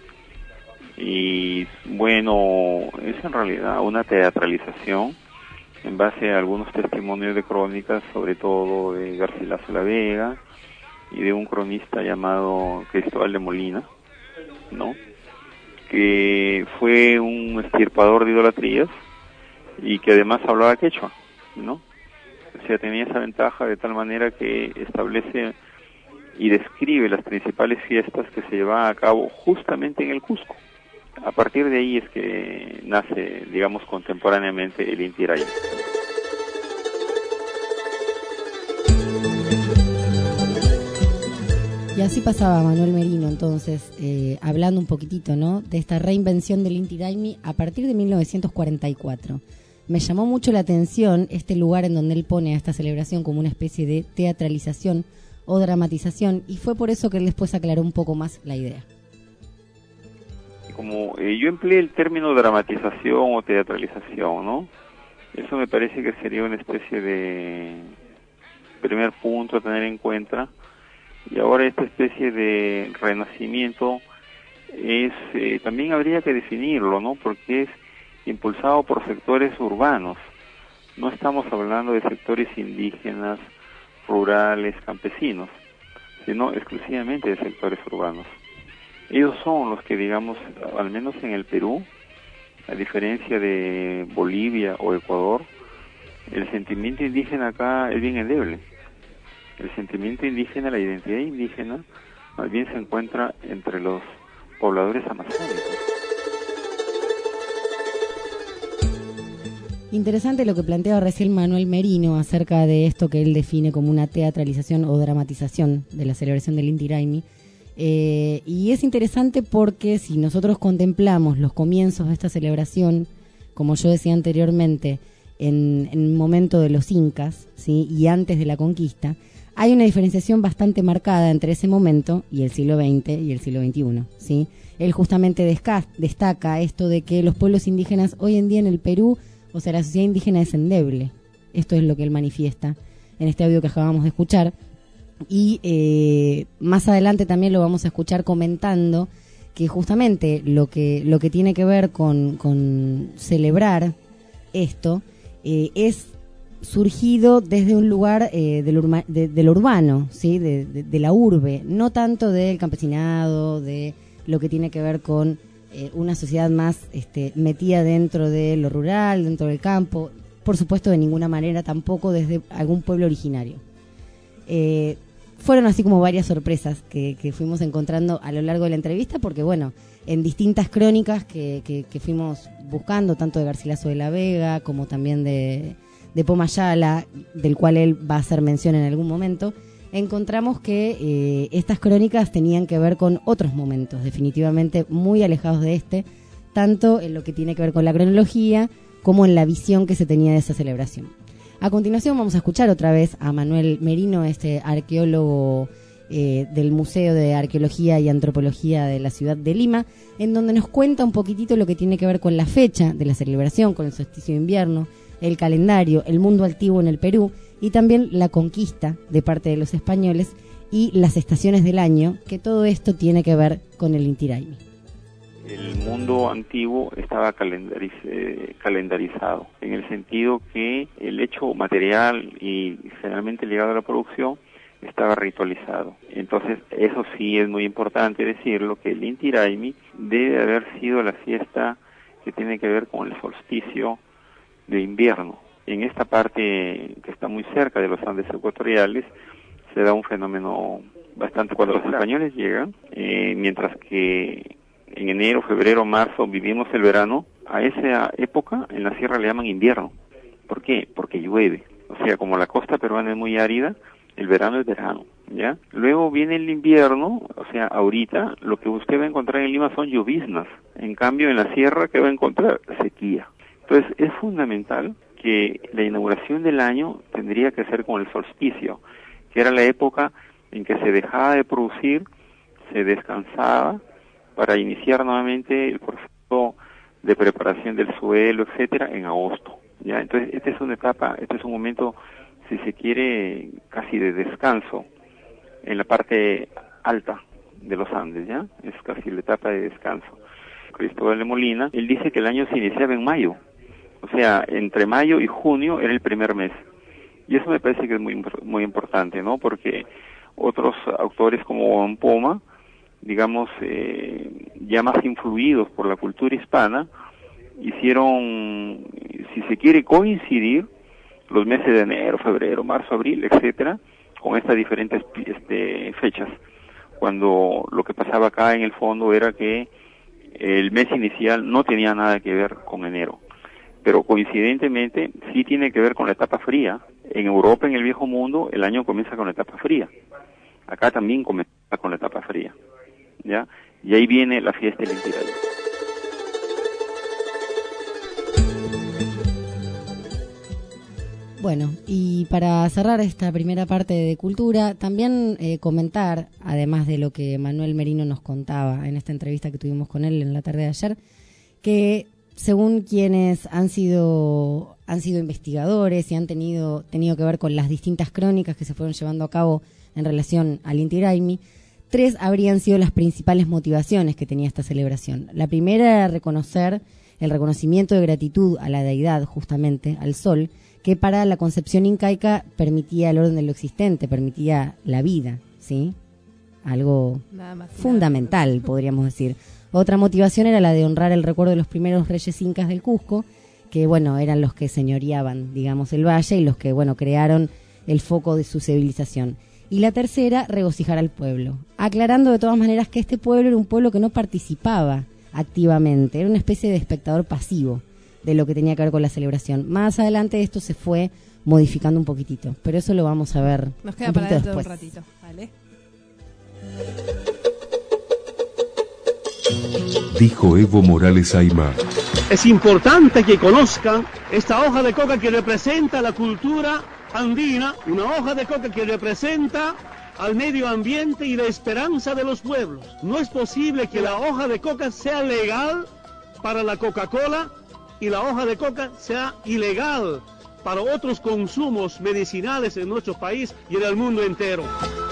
Y bueno, es en realidad una teatralización en base a algunos testimonios de crónicas, sobre todo de Garcilaso La Vega y de un cronista llamado Cristóbal de Molina, ¿no? Que fue un extirpador de idolatrías y que además hablaba quechua, ¿no? O sea, tenía esa ventaja de tal manera que establece y describe las principales fiestas que se llevaban a cabo justamente en el Cusco. A partir de ahí es que nace, digamos, contemporáneamente el Inti Raymi. Y así pasaba Manuel Merino, entonces, eh, hablando un poquitito, ¿no?, de esta reinvención del Inti Raymi a partir de mil novecientos cuarenta y cuatro. Me llamó mucho la atención este lugar en donde él pone a esta celebración como una especie de teatralización o dramatización, y fue por eso que él después aclaró un poco más la idea. Como eh, yo empleé el término dramatización o teatralización, ¿no? Eso me parece que sería una especie de primer punto a tener en cuenta. Y ahora esta especie de renacimiento es eh, también habría que definirlo, ¿no? Porque es impulsado por sectores urbanos. No estamos hablando de sectores indígenas, rurales, campesinos, sino exclusivamente de sectores urbanos. Ellos son los que, digamos, al menos en el Perú, a diferencia de Bolivia o Ecuador, el sentimiento indígena acá es bien endeble. El sentimiento indígena, la identidad indígena, más bien se encuentra entre los pobladores amazónicos. Interesante lo que planteaba recién Manuel Merino acerca de esto que él define como una teatralización o dramatización de la celebración del Inti Raymi. Eh, y es interesante porque si nosotros contemplamos los comienzos de esta celebración, como yo decía anteriormente, en, en el momento de los incas, ¿sí? Y antes de la conquista, hay una diferenciación bastante marcada entre ese momento y el siglo veinte y el siglo veintiuno, ¿sí? Él justamente desca- destaca esto de que los pueblos indígenas hoy en día en el Perú, o sea, la sociedad indígena es endeble. Esto es lo que él manifiesta en este audio que acabamos de escuchar. Y eh, más adelante también lo vamos a escuchar comentando que justamente lo que lo que tiene que ver con, con celebrar esto eh, es surgido desde un lugar eh, del, urma, de, del urbano, ¿sí? de, de, de la urbe, no tanto del campesinado, de lo que tiene que ver con eh, una sociedad más este, metida dentro de lo rural, dentro del campo, por supuesto de ninguna manera tampoco desde algún pueblo originario. Eh, fueron así como varias sorpresas que, que fuimos encontrando a lo largo de la entrevista, porque bueno, en distintas crónicas que, que, que fuimos buscando, tanto de Garcilaso de la Vega como también de, de Poma Ayala, del cual él va a hacer mención en algún momento, encontramos que eh, estas crónicas tenían que ver con otros momentos, definitivamente muy alejados de este, tanto en lo que tiene que ver con la cronología como en la visión que se tenía de esa celebración. A continuación vamos a escuchar otra vez a Manuel Merino, este arqueólogo eh, del Museo de Arqueología y Antropología de la ciudad de Lima, en donde nos cuenta un poquitito lo que tiene que ver con la fecha de la celebración, con el solsticio de invierno, el calendario, el mundo antiguo en el Perú y también la conquista de parte de los españoles y las estaciones del año, que todo esto tiene que ver con el Inti Raymi. El mundo antiguo estaba calendariz eh, calendarizado, en el sentido que el hecho material y generalmente ligado a la producción estaba ritualizado. Entonces, eso sí es muy importante decirlo, que el Inti Raymi debe haber sido la fiesta que tiene que ver con el solsticio de invierno. En esta parte que está muy cerca de los Andes ecuatoriales se da un fenómeno bastante cuando los españoles llegan, eh, mientras que en enero, febrero, marzo vivimos el verano, a esa época en la sierra le llaman invierno. ¿Por qué? Porque llueve. O sea, como la costa peruana es muy árida, el verano es verano, ¿ya? Luego viene el invierno, o sea, ahorita lo que usted va a encontrar en Lima son lloviznas. En cambio, en la sierra, ¿qué va a encontrar? Sequía. Entonces, es fundamental que la inauguración del año tendría que ser con el solsticio, que era la época en que se dejaba de producir, se descansaba, para iniciar nuevamente el proceso de preparación del suelo, etcétera, en agosto. Ya, entonces esta es una etapa, este es un momento, si se quiere, casi de descanso en la parte alta de los Andes, ya, es casi la etapa de descanso. Cristóbal de Molina, él dice que el año se iniciaba en mayo, o sea, entre mayo y junio era el primer mes. Y eso me parece que es muy muy importante, ¿no? Porque otros autores como Poma, digamos, eh, ya más influidos por la cultura hispana, hicieron, si se quiere, coincidir los meses de enero, febrero, marzo, abril, etcétera, con estas diferentes este, fechas, cuando lo que pasaba acá en el fondo era que el mes inicial no tenía nada que ver con enero, pero coincidentemente sí tiene que ver con la etapa fría. En Europa, en el viejo mundo, el año comienza con la etapa fría. Acá también comienza con la etapa fría. ¿Ya? Y ahí viene la fiesta del Inti Raymi. Bueno, y para cerrar esta primera parte de cultura, también eh, comentar, además de lo que Manuel Merino nos contaba en esta entrevista que tuvimos con él en la tarde de ayer, que según quienes han sido han sido investigadores y han tenido tenido que ver con las distintas crónicas que se fueron llevando a cabo en relación al Inti Raymi, tres habrían sido las principales motivaciones que tenía esta celebración. La primera era reconocer el reconocimiento de gratitud a la deidad, justamente, al sol, que para la concepción incaica permitía el orden de lo existente, permitía la vida, ¿sí? Algo fundamental, podríamos decir. Otra motivación era la de honrar el recuerdo de los primeros reyes incas del Cusco, que, bueno, eran los que señoreaban, digamos, el valle y los que, bueno, crearon el foco de su civilización. Y la tercera, regocijar al pueblo, aclarando de todas maneras que este pueblo era un pueblo que no participaba activamente, era una especie de espectador pasivo de lo que tenía que ver con la celebración. Más adelante esto se fue modificando un poquitito, pero eso lo vamos a ver. Nos queda un para dentro de después. un ratito, ¿vale? Dijo Evo Morales Aymar. Es importante que conozcan esta hoja de coca que representa la cultura andina, una hoja de coca que representa al medio ambiente y la esperanza de los pueblos. No es posible que la hoja de coca sea legal para la Coca-Cola y la hoja de coca sea ilegal para otros consumos medicinales en nuestro país y en el mundo entero.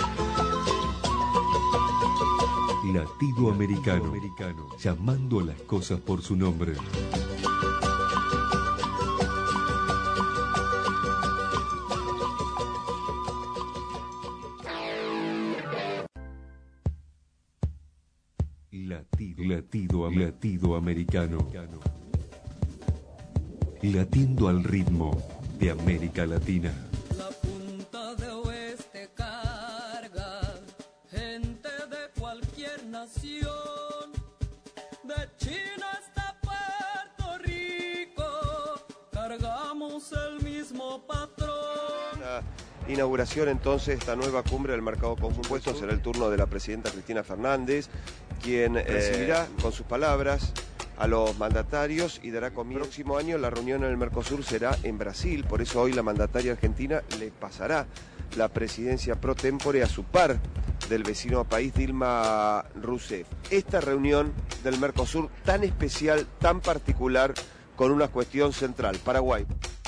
Latido americano, llamando a las cosas por su nombre. Latido, latido, latido americano. Latiendo al ritmo de América Latina. La punta de oeste carga gente de cualquier nación, de China hasta Puerto Rico, cargamos el mismo patrón. La inauguración entonces de esta nueva cumbre del mercado compuesto será el turno de la presidenta Cristina Fernández, quien eh, recibirá con sus palabras a los mandatarios y dará comienzo. El próximo año la reunión en el Mercosur será en Brasil, por eso hoy la mandataria argentina le pasará la presidencia pro tempore a su par del vecino país Dilma Rousseff. Esta reunión del Mercosur tan especial, tan particular, con una cuestión central, Paraguay.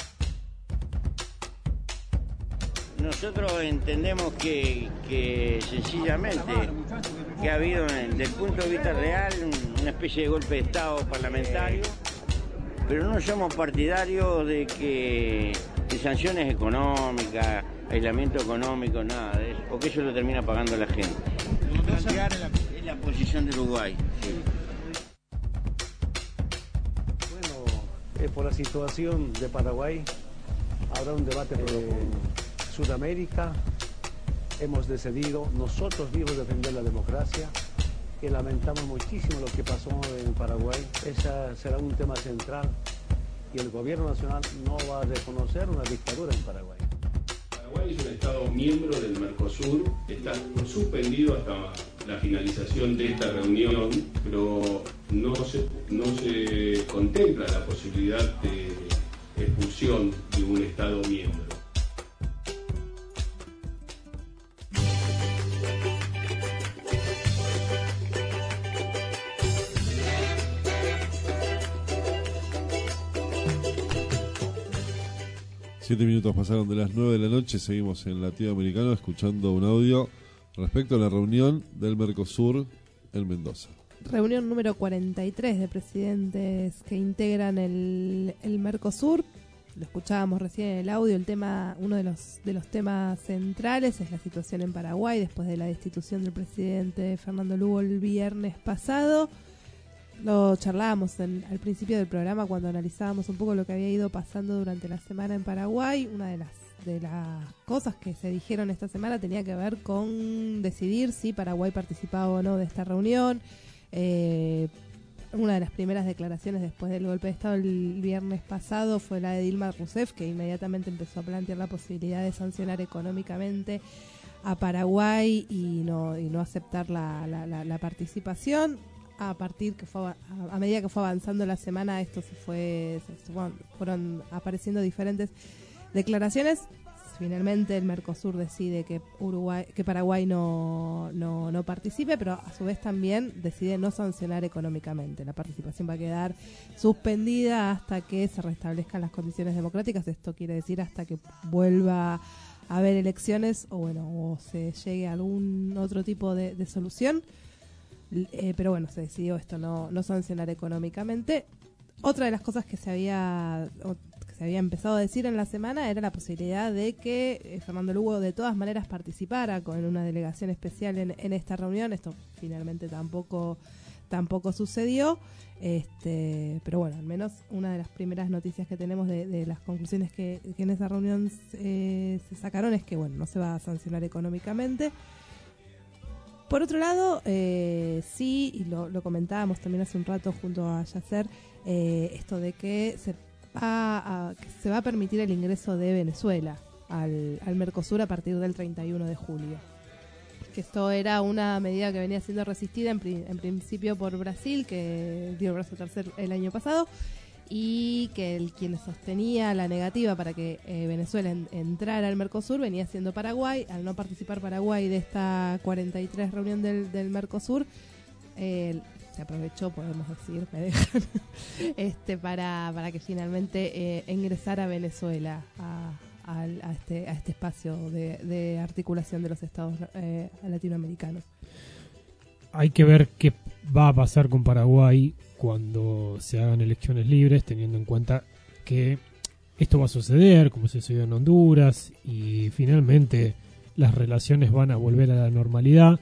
Nosotros entendemos que, que sencillamente que ha habido desde el punto de vista real una especie de golpe de Estado parlamentario, pero no somos partidarios de que de sanciones económicas, aislamiento económico, nada de eso, porque eso lo termina pagando la gente. Es la posición de Uruguay. Sí. Bueno, eh, por la situación de Paraguay habrá un debate por Sudamérica. Hemos decidido nosotros mismos defender la democracia y lamentamos muchísimo lo que pasó en Paraguay. Ese será un tema central y el gobierno nacional no va a reconocer una dictadura en Paraguay. Paraguay es un Estado miembro del Mercosur, está suspendido hasta la finalización de esta reunión, pero no se, no se contempla la posibilidad de expulsión de un Estado miembro. Siete minutos pasaron de las nueve de la noche, seguimos en Latido Americano escuchando un audio respecto a la reunión del Mercosur en Mendoza. Reunión número cuarenta y tres de presidentes que integran el, el Mercosur. Lo escuchábamos recién en el audio, el tema, uno de los, de los temas centrales es la situación en Paraguay después de la destitución del presidente Fernando Lugo el viernes pasado. Lo charlábamos en, al principio del programa cuando analizábamos un poco lo que había ido pasando durante la semana en Paraguay. Una de las de las cosas que se dijeron esta semana tenía que ver con decidir si Paraguay participaba o no de esta reunión. Eh, una de las primeras declaraciones después del golpe de Estado el viernes pasado fue la de Dilma Rousseff, que inmediatamente empezó a plantear la posibilidad de sancionar económicamente a Paraguay y no, y no aceptar la, la, la, la participación. A partir que fue a, a medida que fue avanzando la semana, esto se fue, se, bueno, fueron apareciendo diferentes declaraciones. Finalmente el Mercosur decide que Uruguay, que Paraguay no, no, no participe, pero a su vez también decide no sancionar económicamente. La participación va a quedar suspendida hasta que se restablezcan las condiciones democráticas. Esto quiere decir hasta que vuelva a haber elecciones o bueno, o se llegue a algún otro tipo de, de solución. Eh, pero bueno, se decidió esto, no, no sancionar económicamente. Otra de las cosas que se había que se había empezado a decir en la semana era la posibilidad de que eh, Fernando Lugo de todas maneras participara con una delegación especial en, en esta reunión. Esto finalmente tampoco tampoco sucedió. Este, pero bueno, al menos una de las primeras noticias que tenemos de, de las conclusiones que, que en esa reunión eh, se sacaron es que bueno, no se va a sancionar económicamente. Por otro lado, eh, sí, y lo, lo comentábamos también hace un rato junto a Yasser, eh, esto de que se va, a, que se va a permitir el ingreso de Venezuela al, al Mercosur a partir del treinta y uno de julio. Que esto era una medida que venía siendo resistida en, pri- en principio por Brasil, que dio el brazo a torcer el año pasado, y que el quien sostenía la negativa para que eh, Venezuela en, entrara al Mercosur venía siendo Paraguay. Al no participar Paraguay de esta cuarenta y tres reunión del, del Mercosur, eh, se aprovechó, podemos decir, me dejan, este, para, para que finalmente eh, ingresara Venezuela a, a, a, este, a este espacio de, de articulación de los estados eh, latinoamericanos. Hay que ver qué va a pasar con Paraguay cuando se hagan elecciones libres, teniendo en cuenta que esto va a suceder, como sucedió en Honduras, y finalmente las relaciones van a volver a la normalidad.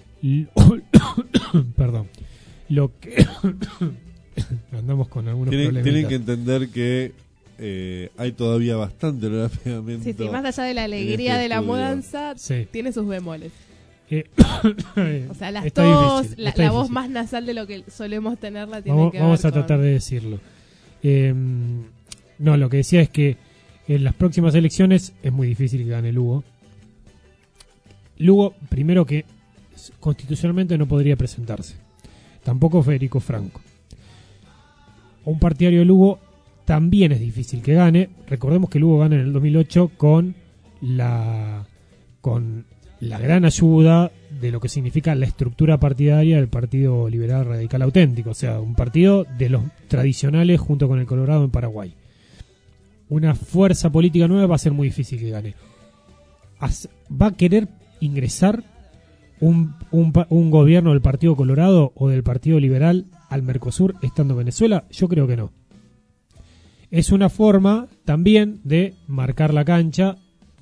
Perdón. Lo que andamos con algunos tienen, problemas. Tienen que entender que eh, hay todavía bastante olor a pegamento. Sí, sí, más allá de la alegría este de la estudio. mudanza, sí. tiene sus bemoles. Eh, o sea, la está tos, difícil, la, está la difícil. voz más nasal de lo que solemos tenerla tiene Vamos, que vamos ver a con... tratar de decirlo. Eh, no, lo que decía es que en las próximas elecciones es muy difícil que gane Lugo. Lugo, primero que constitucionalmente no podría presentarse. Tampoco Federico Franco. Un partidario de Lugo también es difícil que gane. Recordemos que Lugo gana en el dos mil ocho con la con la gran ayuda de lo que significa la estructura partidaria del Partido Liberal Radical Auténtico, o sea, un partido de los tradicionales junto con el Colorado en Paraguay. Una fuerza política nueva va a ser muy difícil que gane. As- ¿Va a querer ingresar un, un, un gobierno del Partido Colorado o del Partido Liberal al Mercosur estando en Venezuela? Yo creo que no. Es una forma también de marcar la cancha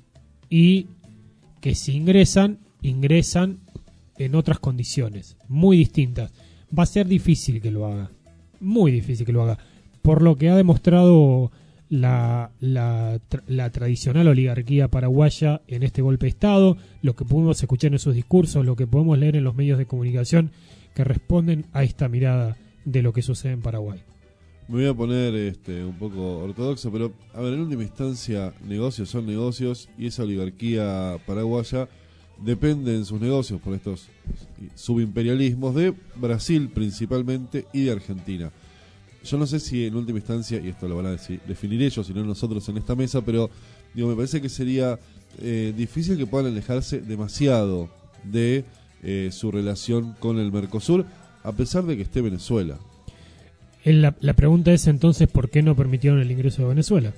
y que si ingresan, ingresan en otras condiciones, muy distintas. Va a ser difícil que lo haga, muy difícil que lo haga, por lo que ha demostrado la, la, tra- la tradicional oligarquía paraguaya en este golpe de Estado, lo que pudimos escuchar en sus discursos, lo que podemos leer en los medios de comunicación que responden a esta mirada de lo que sucede en Paraguay. Me voy a poner este, un poco ortodoxo, pero a ver, en última instancia, negocios son negocios y esa oligarquía paraguaya depende en sus negocios por estos subimperialismos de Brasil principalmente y de Argentina. Yo no sé si en última instancia, y esto lo van a decir, definir ellos y no nosotros en esta mesa, pero digo, me parece que sería eh, difícil que puedan alejarse demasiado de eh, su relación con el Mercosur, a pesar de que esté Venezuela. La, la pregunta es entonces ¿por qué no permitieron el ingreso de Venezuela?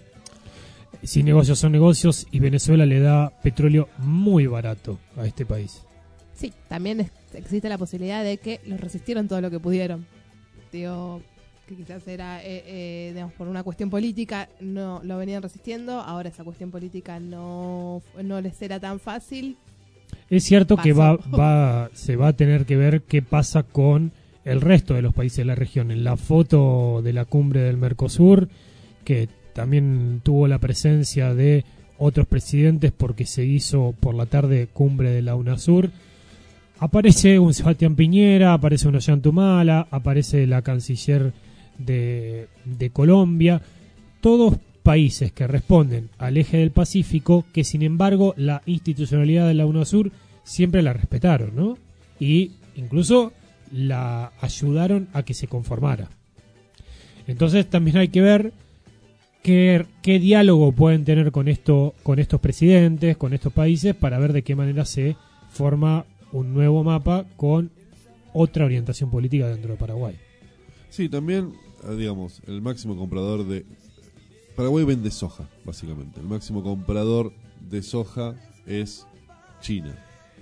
Si negocios son negocios y Venezuela le da petróleo muy barato a este país. Sí, también es- existe la posibilidad de que los resistieron todo lo que pudieron. Digo, que quizás era, eh, eh, digamos, por una cuestión política, no lo venían resistiendo, ahora esa cuestión política no, no les era tan fácil. Es cierto que va, Pasó. va, se va a tener que ver qué pasa con el resto de los países de la región. En la foto de la cumbre del Mercosur, que también tuvo la presencia de otros presidentes porque se hizo por la tarde cumbre de la UNASUR, aparece un Sebastián Piñera, aparece un Ollantumala, aparece la canciller de, de Colombia, todos países que responden al eje del Pacífico, que sin embargo la institucionalidad de la UNASUR siempre la respetaron, ¿no? Y incluso la ayudaron a que se conformara. Entonces también hay que ver qué, qué diálogo pueden tener con esto, con estos presidentes, con estos países, para ver de qué manera se forma un nuevo mapa con otra orientación política dentro de Paraguay. Sí, también, eh, digamos, el máximo comprador de... Paraguay vende soja, básicamente. El máximo comprador de soja es China.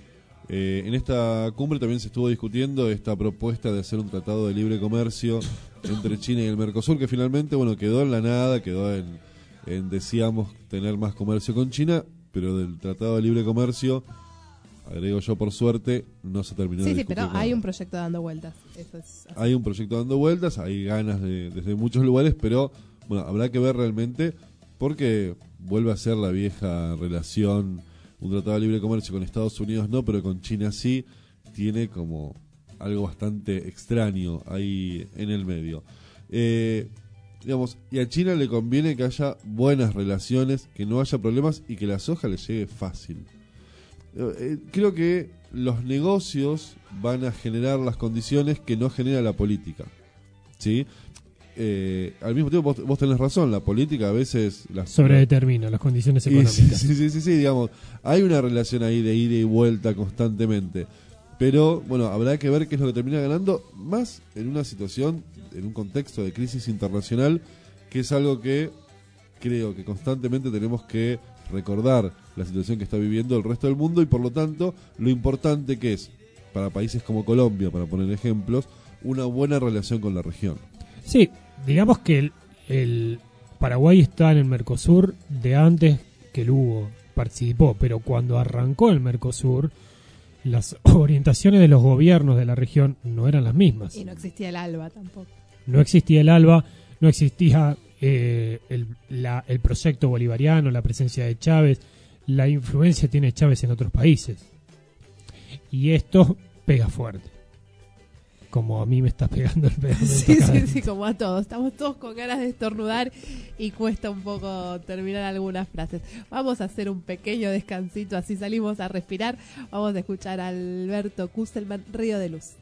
Eh, en esta cumbre también se estuvo discutiendo esta propuesta de hacer un tratado de libre comercio entre China y el Mercosur, que finalmente, bueno, quedó en la nada, quedó en, en decíamos, tener más comercio con China, pero del tratado de libre comercio agrego yo por suerte, no se terminó sí, de sí, discutir pero nada. hay un proyecto dando vueltas. Eso es así. Hay un proyecto dando vueltas, hay ganas de, desde muchos lugares, pero bueno, habrá que ver realmente, porque vuelve a ser la vieja relación, un tratado de libre comercio con Estados Unidos no, pero con China sí, tiene como algo bastante extraño ahí en el medio. Eh, digamos, y a China le conviene que haya buenas relaciones, que no haya problemas y que la soja le llegue fácil. Eh, creo que los negocios van a generar las condiciones que no genera la política, ¿sí? Eh, al mismo tiempo vos, vos tenés razón, la política a veces las, sobredetermina las condiciones económicas. Sí, sí, sí, sí, digamos, hay una relación ahí de ida y vuelta constantemente, pero bueno, habrá que ver qué es lo que termina ganando, más en una situación, en un contexto de crisis internacional, que es algo que creo que constantemente tenemos que recordar, la situación que está viviendo el resto del mundo, y por lo tanto lo importante que es para países como Colombia, para poner ejemplos, una buena relación con la región. Sí, digamos que el, el Paraguay está en el Mercosur de antes que el Hugo participó, pero cuando arrancó el Mercosur, las orientaciones de los gobiernos de la región no eran las mismas. Y no existía el ALBA tampoco. No existía el ALBA, no existía eh, el, la, el proyecto bolivariano, la presencia de Chávez, la influencia que tiene Chávez en otros países. Y esto pega fuerte. Como a mí me está pegando el pegamento. Sí, sí, sí, como a todos. Estamos todos con ganas de estornudar y cuesta un poco terminar algunas frases. Vamos a hacer un pequeño descansito, así salimos a respirar. Vamos a escuchar a Alberto Kusselman, Río de Luz.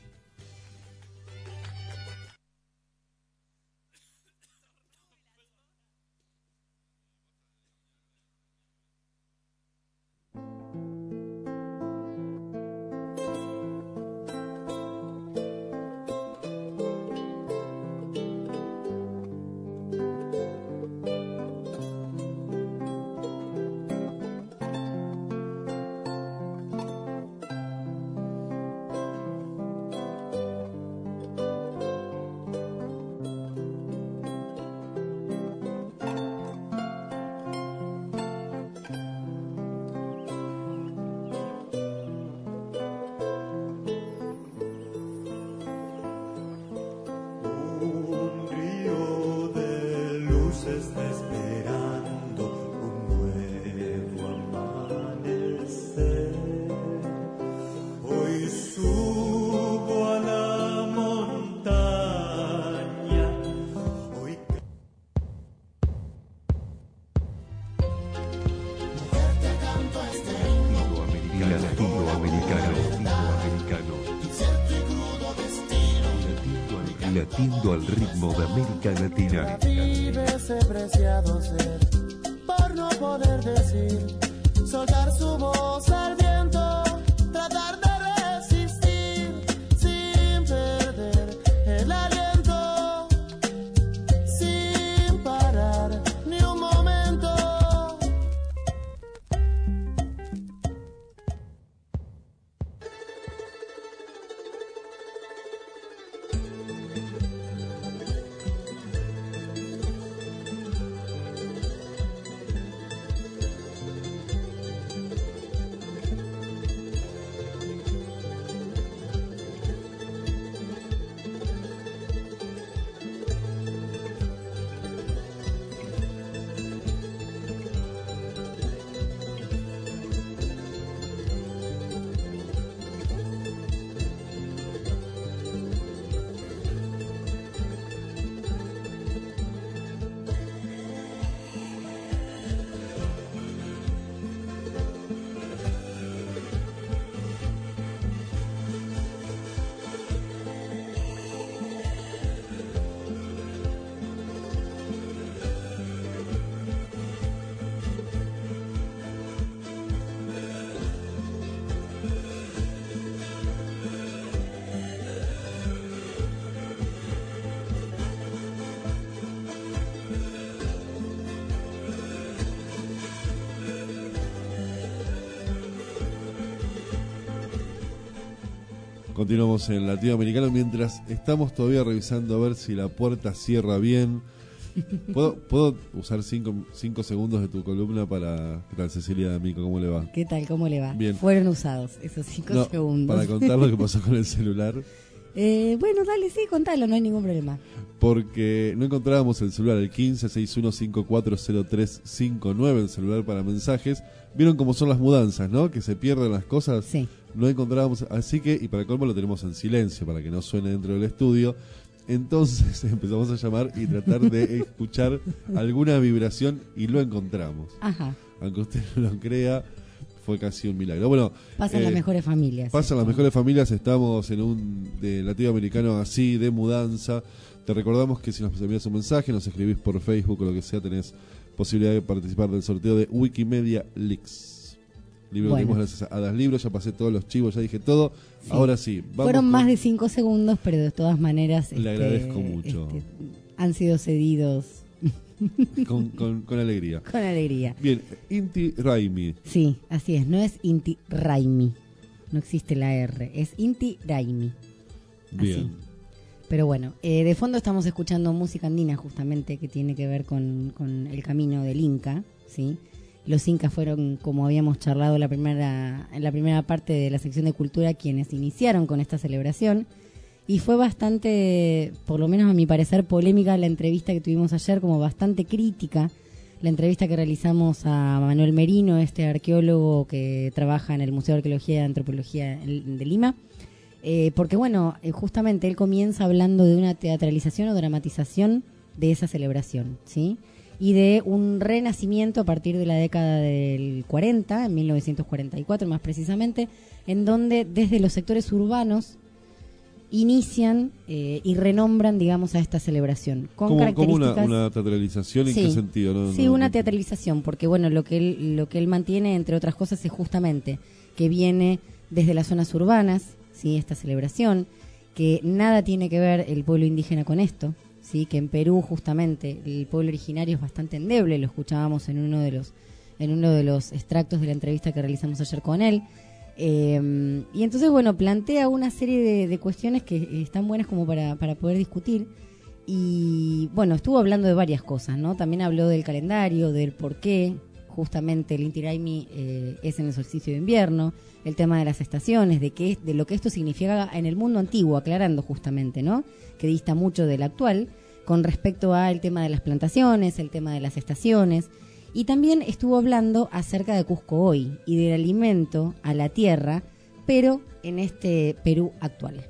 Latiendo al ritmo de América Latina. Vive ese preciado ser, por no poder decir, soltar su voz al viento, tratar de resistir, sin perder el aliento, sin parar ni un momento. Continuamos en Latinoamericano mientras estamos todavía revisando a ver si la puerta cierra bien ¿Puedo, ¿Puedo usar cinco, cinco segundos de tu columna para... ¿Qué tal, Cecilia D'Amico? ¿Cómo le va? ¿Qué tal? ¿Cómo le va? Bien. Fueron usados esos cinco no, segundos. Para contar lo que pasó con el celular. Eh, bueno, dale, sí, contalo, no hay ningún problema. Porque no encontrábamos el celular, el quince sesenta y uno cincuenta y cuatro cero tres cincuenta y nueve, el celular para mensajes. Vieron cómo son las mudanzas, ¿no? Que se pierden las cosas. Sí. No encontrábamos, así que, y para colmo lo tenemos en silencio, para que no suene dentro del estudio. Entonces empezamos a llamar y tratar de escuchar alguna vibración y lo encontramos. Ajá. Aunque usted no lo crea, fue casi un milagro. Bueno, pasan eh, las mejores familias. Pasan las mejores familias, estamos en un de latinoamericano así, de mudanza. Te recordamos que si nos envías un mensaje, nos escribís por Facebook o lo que sea, tenés posibilidad de participar del sorteo de Wikimedia Leaks. Libro bueno. que dimos gracias a Das Libros, ya pasé todos los chivos, ya dije todo. Sí. Ahora sí, vamos. Fueron con... más de cinco segundos, pero de todas maneras... Le este, agradezco mucho. Este, han sido cedidos... con, con, con alegría. Con alegría. Bien, Inti Raimi. Sí, así es, no es Inti Raimi. No existe la R, es Inti Raimi. Bien. Así. Pero bueno, eh, de fondo estamos escuchando música andina justamente que tiene que ver con, con el camino del Inca, ¿sí? Los incas fueron, como habíamos charlado la primera, en la primera parte de la sección de cultura, quienes iniciaron con esta celebración. Y fue bastante, por lo menos a mi parecer, polémica la entrevista que tuvimos ayer, como bastante crítica. La entrevista que realizamos a Manuel Merino, este arqueólogo que trabaja en el Museo de Arqueología y Antropología de Lima. Eh, porque bueno, justamente él comienza hablando de una teatralización o dramatización de esa celebración, ¿sí? Y de un renacimiento a partir de la década del cuarenta, en mil novecientos cuarenta y cuatro más precisamente, en donde desde los sectores urbanos inician eh, y renombran, digamos, a esta celebración. Con ¿Cómo, características... ¿Cómo una, una teatralización? ¿En sí, qué sentido? No, sí, no, una no... teatralización, porque bueno, lo que él, lo que él mantiene, entre otras cosas, es justamente que viene desde las zonas urbanas, ¿sí? Esta celebración, que nada tiene que ver el pueblo indígena con esto, ¿sí? Que en Perú justamente el pueblo originario es bastante endeble, lo escuchábamos en uno de los en uno de los extractos de la entrevista que realizamos ayer con él. Eh, y entonces, bueno, plantea una serie de, de cuestiones que están buenas como para, para poder discutir. Y bueno, estuvo hablando de varias cosas, ¿no? También habló del calendario, del por qué justamente el Inti Raymi eh, es en el solsticio de invierno, el tema de las estaciones, de qué, de lo que esto significa en el mundo antiguo, aclarando justamente, ¿no? Que dista mucho del actual, con respecto al tema de las plantaciones, el tema de las estaciones. Y también estuvo hablando acerca de Cusco hoy y del alimento a la tierra, pero en este Perú actual.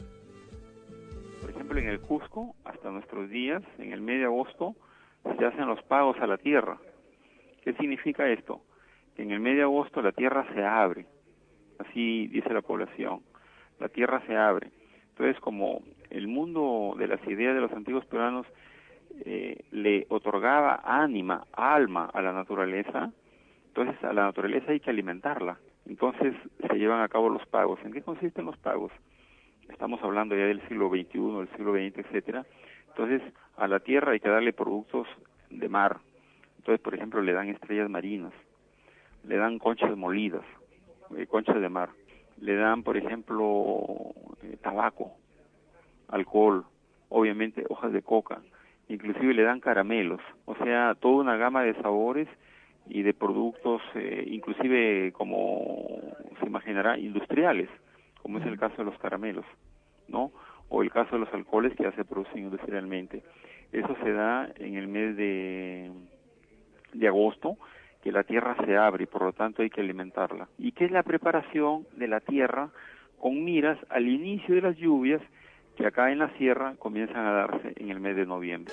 Por ejemplo, en el Cusco, hasta nuestros días, en el mes de agosto, se hacen los pagos a la tierra. ¿Qué significa esto? Que en el mes de agosto la tierra se abre, así dice la población, la tierra se abre. Entonces, como el mundo de las ideas de los antiguos peruanos eh, le otorgaba ánima, alma a la naturaleza, entonces a la naturaleza hay que alimentarla. Entonces se llevan a cabo los pagos. ¿En qué consisten los pagos? Estamos hablando ya del siglo veintiuno, del siglo veinte, etcétera. Entonces a la tierra hay que darle productos de mar. Entonces, por ejemplo, le dan estrellas marinas, le dan conchas molidas, eh, conchas de mar, le dan, por ejemplo, eh, tabaco, alcohol, obviamente hojas de coca, inclusive le dan caramelos, o sea, toda una gama de sabores y de productos, eh, inclusive como se imaginará, industriales, como es el caso de los caramelos, ¿no? O el caso de los alcoholes que ya se producen industrialmente. Eso se da en el mes de... de agosto, que la tierra se abre y por lo tanto hay que alimentarla. ¿Y qué es la preparación de la tierra con miras al inicio de las lluvias que acá en la sierra comienzan a darse en el mes de noviembre?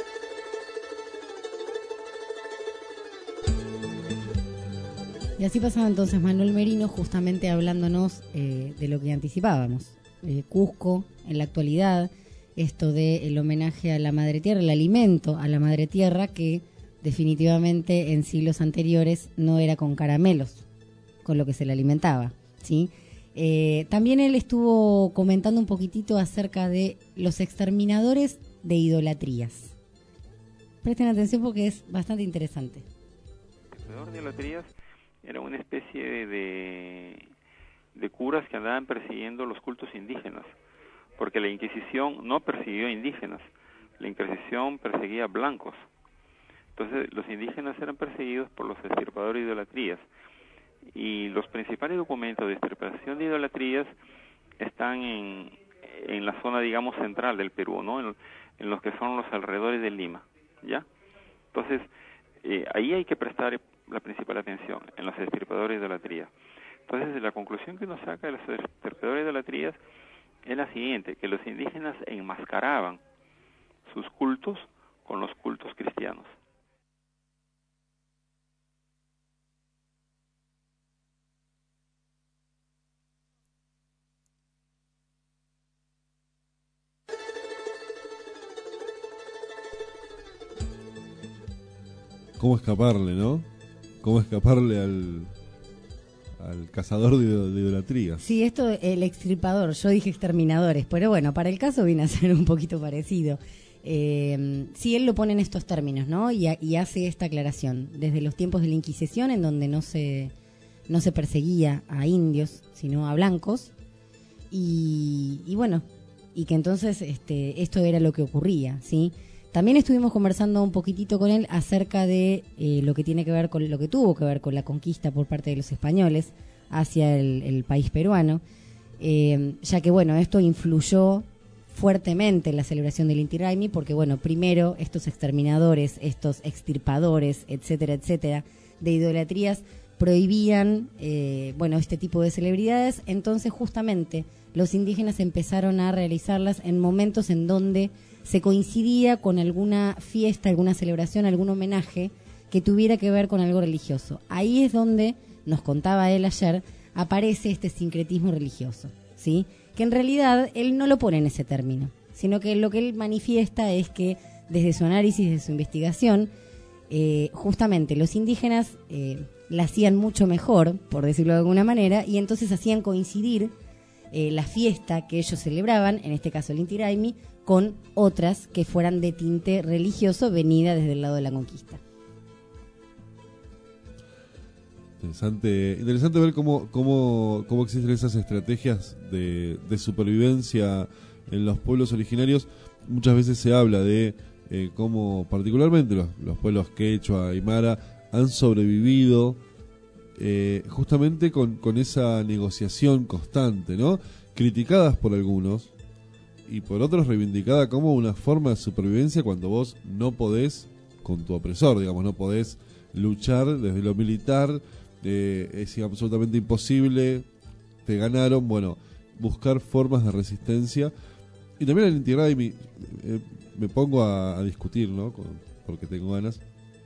Y así pasaba entonces Manuel Merino justamente hablándonos eh, de lo que anticipábamos. Eh, Cusco en la actualidad, esto del homenaje a la madre tierra, el alimento a la madre tierra que definitivamente en siglos anteriores no era con caramelos, con lo que se le alimentaba, ¿sí? Eh, también él estuvo comentando un poquitito acerca de los exterminadores de idolatrías. Presten atención porque es bastante interesante. Exterminador de idolatrías era una especie de, de curas que andaban persiguiendo los cultos indígenas, porque la Inquisición no persiguió indígenas, la Inquisición perseguía blancos, Entonces, los indígenas eran perseguidos por los extirpadores de idolatrías. Y los principales documentos de extirpación de idolatrías están en, en la zona, digamos, central del Perú, ¿no? En, en los que son los alrededores de Lima, ¿ya? Entonces, eh, ahí hay que prestar la principal atención, en los extirpadores de idolatrías. Entonces, la conclusión que uno saca de los extirpadores de idolatrías es la siguiente, que los indígenas enmascaraban sus cultos con los cultos cristianos. ¿Cómo escaparle, no? ¿Cómo escaparle al, al cazador de, de idolatrías? Sí, esto, el extirpador, yo dije exterminadores, pero bueno, para el caso viene a ser un poquito parecido. Eh, sí, él lo pone en estos términos, ¿no? Y, y hace esta aclaración. Desde los tiempos de la Inquisición, en donde no se, no se perseguía a indios, sino a blancos, y, y bueno, y que entonces este, esto era lo que ocurría, ¿sí? También estuvimos conversando un poquitito con él acerca de eh, lo que tiene que ver con lo que tuvo que ver con la conquista por parte de los españoles hacia el, el país peruano, eh, ya que bueno, esto influyó fuertemente en la celebración del Inti Raymi, porque bueno, primero estos exterminadores, estos extirpadores, etcétera, etcétera, de idolatrías prohibían eh, bueno, este tipo de celebridades, entonces justamente los indígenas empezaron a realizarlas en momentos en donde se coincidía con alguna fiesta, alguna celebración, algún homenaje que tuviera que ver con algo religioso. Ahí es donde, nos contaba él ayer, aparece este sincretismo religioso, ¿sí? Que en realidad él no lo pone en ese término, sino que lo que él manifiesta es que desde su análisis, desde su investigación, eh, justamente los indígenas eh, la hacían mucho mejor, por decirlo de alguna manera, y entonces hacían coincidir eh, la fiesta que ellos celebraban, en este caso el Inti Raymi, con otras que fueran de tinte religioso venida desde el lado de la conquista. Interesante, interesante ver cómo, cómo, cómo existen esas estrategias de, de supervivencia en los pueblos originarios. Muchas veces se habla de eh, cómo particularmente los, los pueblos quechua, aymara, han sobrevivido eh, justamente con, con esa negociación constante, ¿no? Criticadas por algunos y por otros reivindicada como una forma de supervivencia cuando vos no podés con tu opresor, digamos, no podés luchar desde lo militar, eh, es absolutamente imposible, te ganaron, bueno, buscar formas de resistencia. Y también el Inti Raymi, eh, me pongo a, a discutir, ¿no? Con, porque tengo ganas,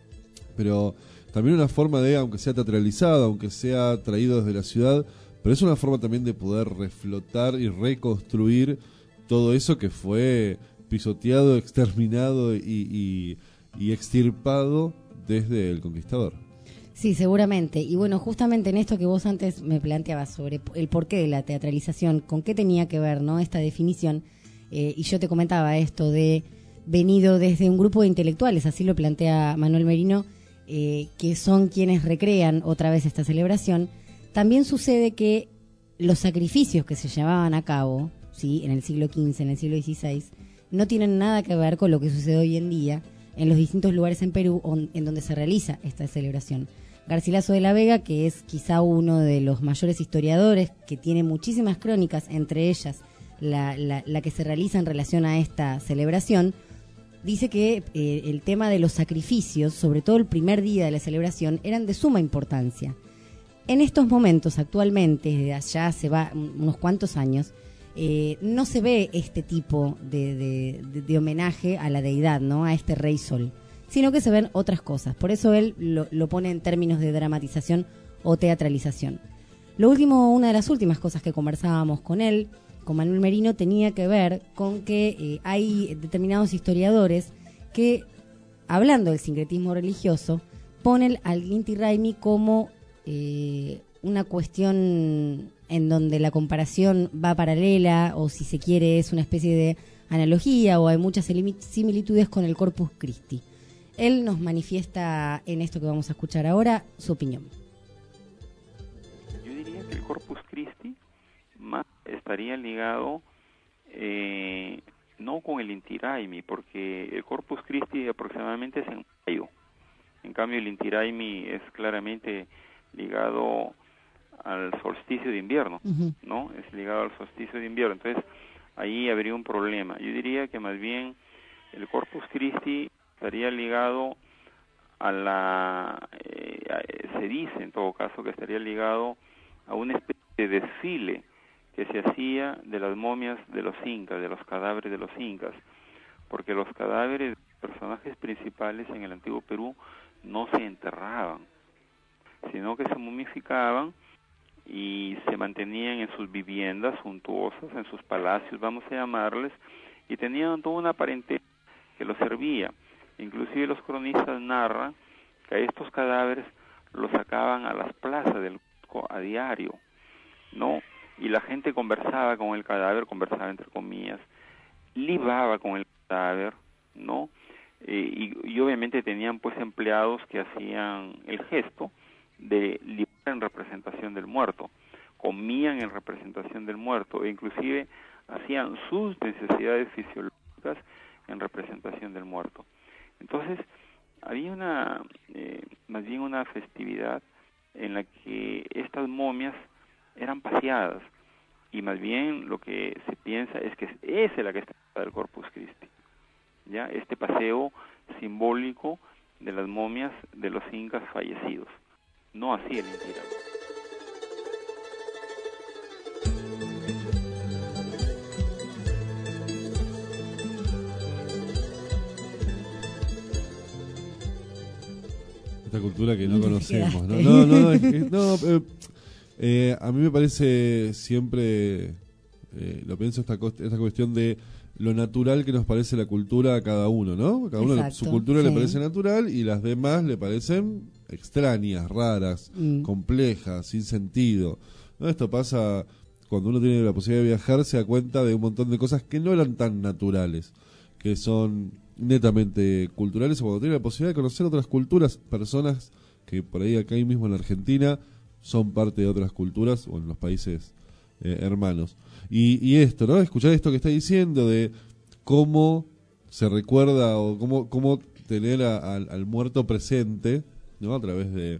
pero también una forma de, aunque sea teatralizada, aunque sea traído desde la ciudad, pero es una forma también de poder reflotar y reconstruir todo eso que fue pisoteado, exterminado y, y, y extirpado desde el conquistador. Sí, seguramente. Y bueno, justamente en esto que vos antes me planteabas sobre el porqué de la teatralización, con qué tenía que ver, ¿no?, esta definición, eh, y yo te comentaba esto de venido desde un grupo de intelectuales, así lo plantea Manuel Merino, eh, que son quienes recrean otra vez esta celebración. También sucede que los sacrificios que se llevaban a cabo, ¿sí?, en el siglo quince, en el siglo dieciséis, no tienen nada que ver con lo que sucede hoy en día en los distintos lugares en Perú on, en donde se realiza esta celebración. Garcilaso de la Vega, que es quizá uno de los mayores historiadores, que tiene muchísimas crónicas, entre ellas la, la, la que se realiza en relación a esta celebración, dice que eh, el tema de los sacrificios, sobre todo el primer día de la celebración, eran de suma importancia. En estos momentos, actualmente, desde allá se va unos cuantos años, eh, no se ve este tipo de, de, de, de homenaje a la deidad, ¿no?, a este rey sol, sino que se ven otras cosas. Por eso él lo, lo pone en términos de dramatización o teatralización. Lo último, una de las últimas cosas que conversábamos con él, con Manuel Merino, tenía que ver con que eh, hay determinados historiadores que, hablando del sincretismo religioso, ponen al Inti Raymi como eh, una cuestión en donde la comparación va paralela, o si se quiere es una especie de analogía, o hay muchas similitudes con el Corpus Christi. Él nos manifiesta en esto que vamos a escuchar ahora su opinión. Yo diría que el Corpus Christi más estaría ligado eh, no con el Inti Raymi, porque el Corpus Christi aproximadamente es en mayo, cambio el Inti Raymi es claramente ligado al solsticio de invierno, uh-huh. ¿no? Es ligado al solsticio de invierno, entonces ahí habría un problema. Yo diría que más bien el Corpus Christi estaría ligado a la, eh, a, se dice en todo caso que estaría ligado a una especie de desfile que se hacía de las momias de los incas, de los cadáveres de los incas, porque los cadáveres de los personajes principales en el antiguo Perú no se enterraban, sino que se momificaban y se mantenían en sus viviendas suntuosas, en sus palacios, vamos a llamarles, y tenían toda una parentela que los servía. Inclusive los cronistas narran que a estos cadáveres los sacaban a las plazas del Cusco a diario, ¿no? Y la gente conversaba con el cadáver, conversaba entre comillas, libaba con el cadáver, ¿no? Eh, y, y obviamente tenían pues empleados que hacían el gesto de libar en representación del muerto, comían en representación del muerto e inclusive hacían sus necesidades fisiológicas en representación del muerto. Entonces había una eh, más bien una festividad en la que estas momias eran paseadas y más bien lo que se piensa es que es esa la que está del Corpus Christi, ya este paseo simbólico de las momias de los incas fallecidos, no así el Inti Raymi. Esta cultura que no conocemos, ¿no? No, no, es que, no eh, eh, a mí me parece siempre, eh, lo pienso esta, esta cuestión de lo natural que nos parece la cultura a cada uno, ¿no? Cada uno Exacto, su cultura sí. le parece natural y las demás le parecen extrañas, raras, mm. complejas, sin sentido. ¿No? Esto pasa cuando uno tiene la posibilidad de viajar, se da cuenta de un montón de cosas que no eran tan naturales, que son netamente culturales, o cuando tiene la posibilidad de conocer otras culturas, personas que por ahí acá mismo en la Argentina son parte de otras culturas o en los países eh, hermanos. Y, y esto, ¿no? Escuchar esto que está diciendo de cómo se recuerda o cómo, cómo tener a, a, al muerto presente, ¿no? A través de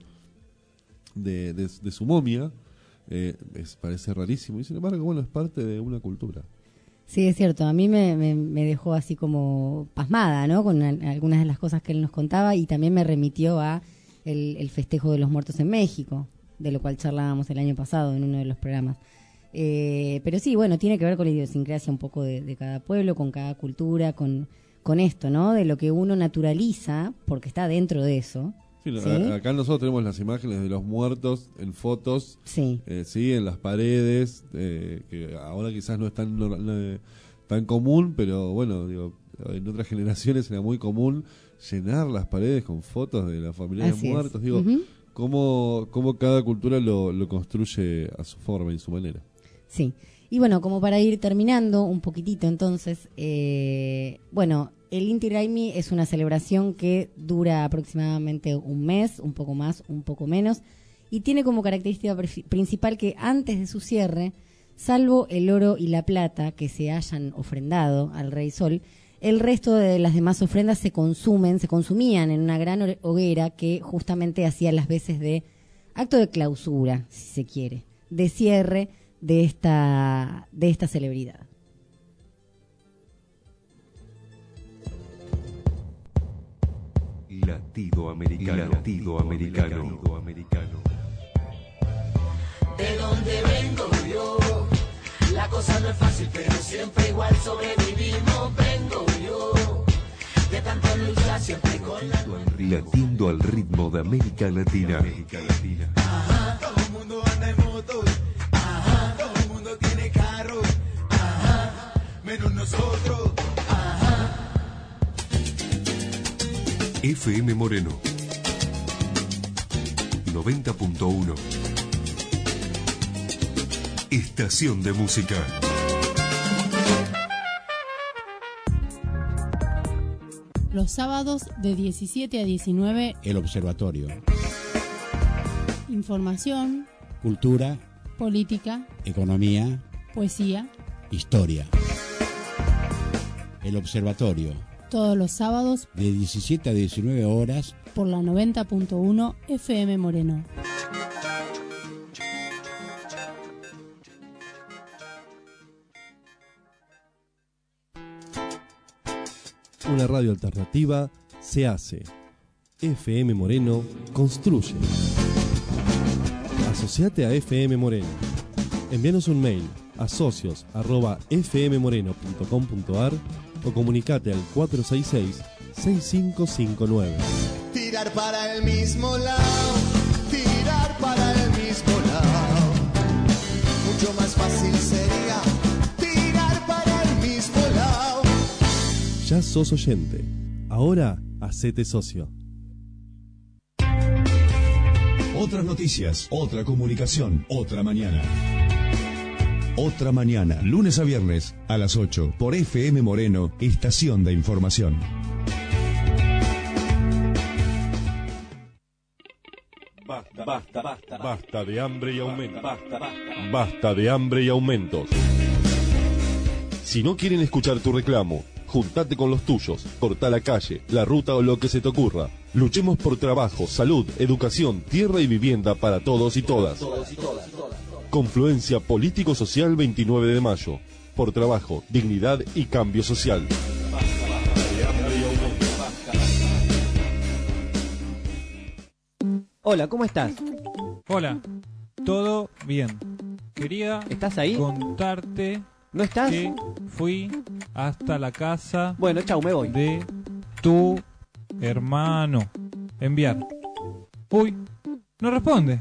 de, de, de su momia, eh, es, parece rarísimo y sin embargo, bueno, es parte de una cultura. Sí, es cierto, a mí me, me, me dejó así como pasmada, ¿no? Con a, algunas de las cosas que él nos contaba y también me remitió a el, el festejo de los muertos en México, de lo cual charlábamos el año pasado en uno de los programas. Eh, pero sí, bueno, tiene que ver con la idiosincrasia un poco de, de cada pueblo, con cada cultura, con, con esto, ¿no? De lo que uno naturaliza, porque está dentro de eso. Sí, ¿sí? Acá nosotros tenemos las imágenes de los muertos en fotos, sí, eh, sí, en las paredes, eh, que ahora quizás no es tan, no, no, tan común, pero bueno, digo, en otras generaciones era muy común llenar las paredes con fotos de los familiares Así muertos. Es. Digo, uh-huh. cómo, cómo cada cultura lo, lo construye a su forma y su manera. Sí, y bueno, como para ir terminando un poquitito entonces, eh, bueno, el Inti Raymi es una celebración que dura aproximadamente un mes, un poco más, un poco menos, y tiene como característica principal que antes de su cierre, salvo el oro y la plata que se hayan ofrendado al Rey Sol, el resto de las demás ofrendas se consumen, se consumían en una gran hoguera que justamente hacía las veces de acto de clausura, si se quiere, de cierre de esta, de esta celebridad. Latido americano, latido americano, latido americano. De donde vengo yo, la cosa no es fácil, pero siempre igual sobrevivimos. Vengo yo, de tanta lucha siempre con la... Latiendo al ritmo de América Latina. América Latina. Ajá, todo el mundo anda en moto. Ajá, todo el mundo tiene carro. Ajá, menos nosotros. F M Moreno noventa punto uno. Estación de música. Los sábados de diecisiete a diecinueve. El Observatorio. Información. Cultura. Política. Economía. Poesía. Historia. El Observatorio. Todos los sábados de diecisiete a diecinueve horas por la noventa punto uno F M Moreno. Una radio alternativa se hace. F M Moreno construye. Asociate a F M Moreno. Envíanos un mail a socios arroba f m moreno punto com punto a r o comunicate al cuatro seis seis, seis cinco cinco nueve. Tirar para el mismo lado, tirar para el mismo lado. Mucho más fácil sería tirar para el mismo lado. Ya sos oyente. Ahora hacete socio. Otras noticias, otra comunicación, otra mañana. Otra mañana, lunes a viernes a las ocho por F M Moreno, estación de información. Basta, basta, basta, basta de hambre y aumentos. Basta, basta, basta de hambre y aumentos. Si no quieren escuchar tu reclamo, juntate con los tuyos, corta la calle, la ruta o lo que se te ocurra. Luchemos por trabajo, salud, educación, tierra y vivienda para todos y todas. Confluencia Político-Social veintinueve de mayo. Por trabajo, dignidad y cambio social. Hola, ¿cómo estás? Hola, todo bien. Quería ¿Estás ahí? contarte ¿No estás? que fui hasta la casa bueno, chau, me voy. de tu hermano. Enviar. Uy, no responde.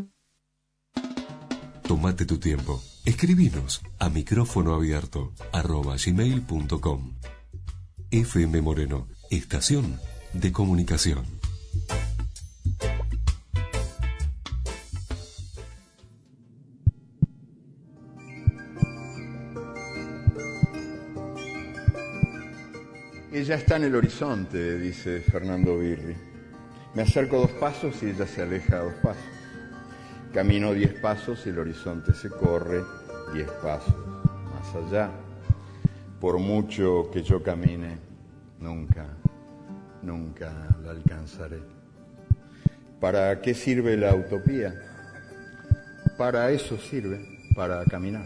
Tómate tu tiempo. Escribinos a micrófono abierto arroba gmail punto com. F M Moreno, estación de comunicación. Ella está en el horizonte, dice Fernando Birri. Me acerco dos pasos y ella se aleja dos pasos. Camino diez pasos y el horizonte se corre diez pasos más allá. Por mucho que yo camine, nunca, nunca la alcanzaré. ¿Para qué sirve la utopía? Para eso sirve, para caminar.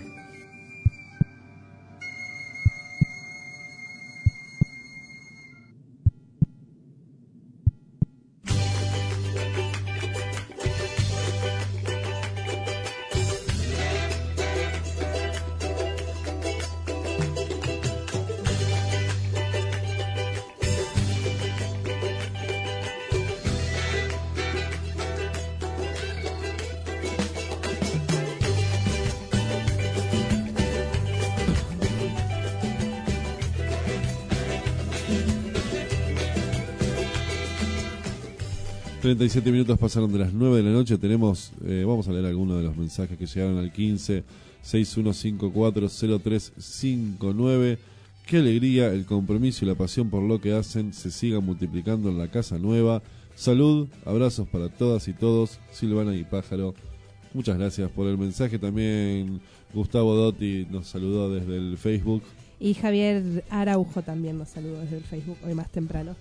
treinta y siete minutos pasaron de las nueve de la noche. Tenemos, eh, vamos a leer algunos de los mensajes que llegaron al quince seis uno cinco cuatro cero tres cinco nueve. Qué alegría, el compromiso y la pasión por lo que hacen se sigan multiplicando en la casa nueva. Salud, abrazos para todas y todos. Silvana y Pájaro, muchas gracias por el mensaje. También Gustavo Dotti nos saludó desde el Facebook. Y Javier Araujo también nos saludó desde el Facebook hoy más temprano.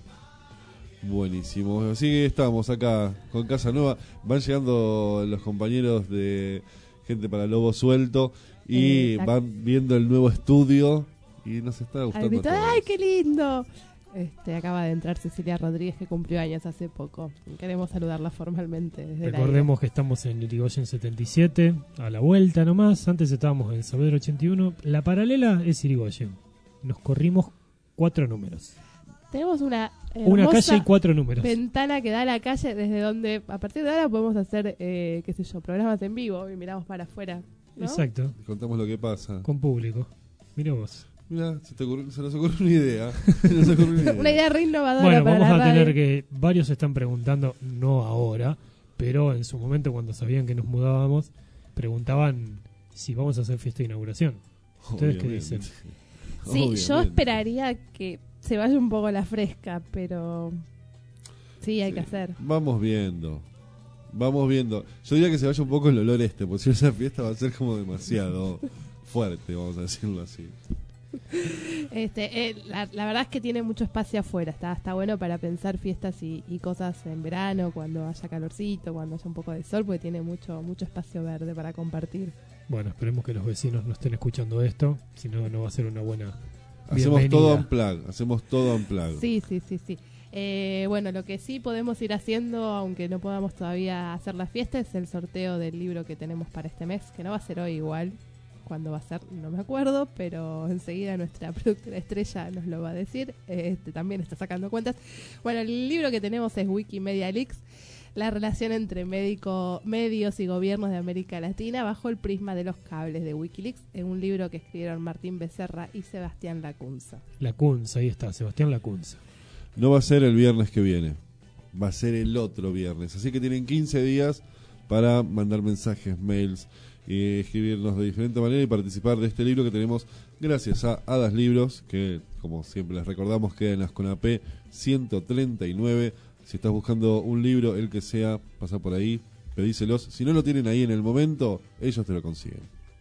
Buenísimo, así que estamos acá con Casa Nueva. Van llegando los compañeros de Gente para Lobo Suelto y eh, van viendo el nuevo estudio y nos está gustando. Grito, ¡ay, qué lindo! Este, acaba de entrar Cecilia Rodríguez, que cumplió años hace poco. Queremos saludarla formalmente desde Recordemos que estamos en Irigoyen setenta y siete, a la vuelta nomás. Antes estábamos en Saavedra ochenta y uno. La paralela es Irigoyen. Nos corrimos cuatro números. Tenemos una una calle y cuatro números. Ventana que da a la calle, desde donde a partir de ahora podemos hacer, eh, qué sé yo, programas en vivo y miramos para afuera, ¿no? Exacto. Y contamos lo que pasa. Con público. Mira vos. Mira, se, te ocurrió, se nos ocurrió una idea. Nos ocurrió una idea. Una idea re innovadora. Bueno, para vamos la a radio. tener que... Varios están preguntando, no ahora, pero en su momento cuando sabían que nos mudábamos, preguntaban si vamos a hacer fiesta de inauguración. ¿Ustedes qué dicen? Sí, Obviamente. yo esperaría que se vaya un poco la fresca, pero sí, hay Sí. que hacer. Vamos viendo. Vamos viendo. Yo diría que se vaya un poco el olor este, porque si esa fiesta va a ser como demasiado fuerte, vamos a decirlo así. este, eh, la, la verdad es que tiene mucho espacio afuera, está, está bueno para pensar fiestas y, y cosas en verano, cuando haya calorcito, cuando haya un poco de sol, porque tiene mucho, mucho espacio verde para compartir. Bueno, esperemos que los vecinos no estén escuchando esto, si no, no va a ser una buena Hacemos bienvenida. todo unplug, hacemos todo unplug. Sí, sí, sí, sí. Eh, bueno, lo que sí podemos ir haciendo, aunque no podamos todavía hacer la fiesta, es el sorteo del libro que tenemos para este mes, que no va a ser hoy igual. Cuándo va a ser, no me acuerdo, pero enseguida nuestra productora estrella nos lo va a decir. Este también está sacando cuentas. Bueno, el libro que tenemos es Wikimedia Leaks, la relación entre médico, medios y gobiernos de América Latina bajo el prisma de los cables de Wikileaks, en un libro que escribieron Martín Becerra y Sebastián Lacunza. Lacunza, ahí está, Sebastián Lacunza. No va a ser el viernes que viene, va a ser el otro viernes, así que tienen quince días para mandar mensajes, mails, y escribirnos de diferente manera y participar de este libro que tenemos gracias a Hadas Libros, que como siempre les recordamos queda en las CONAPé ciento treinta y nueve. Si estás buscando un libro, el que sea, pasa por ahí, pedíselos. Si no lo tienen ahí en el momento, ellos te lo consiguen.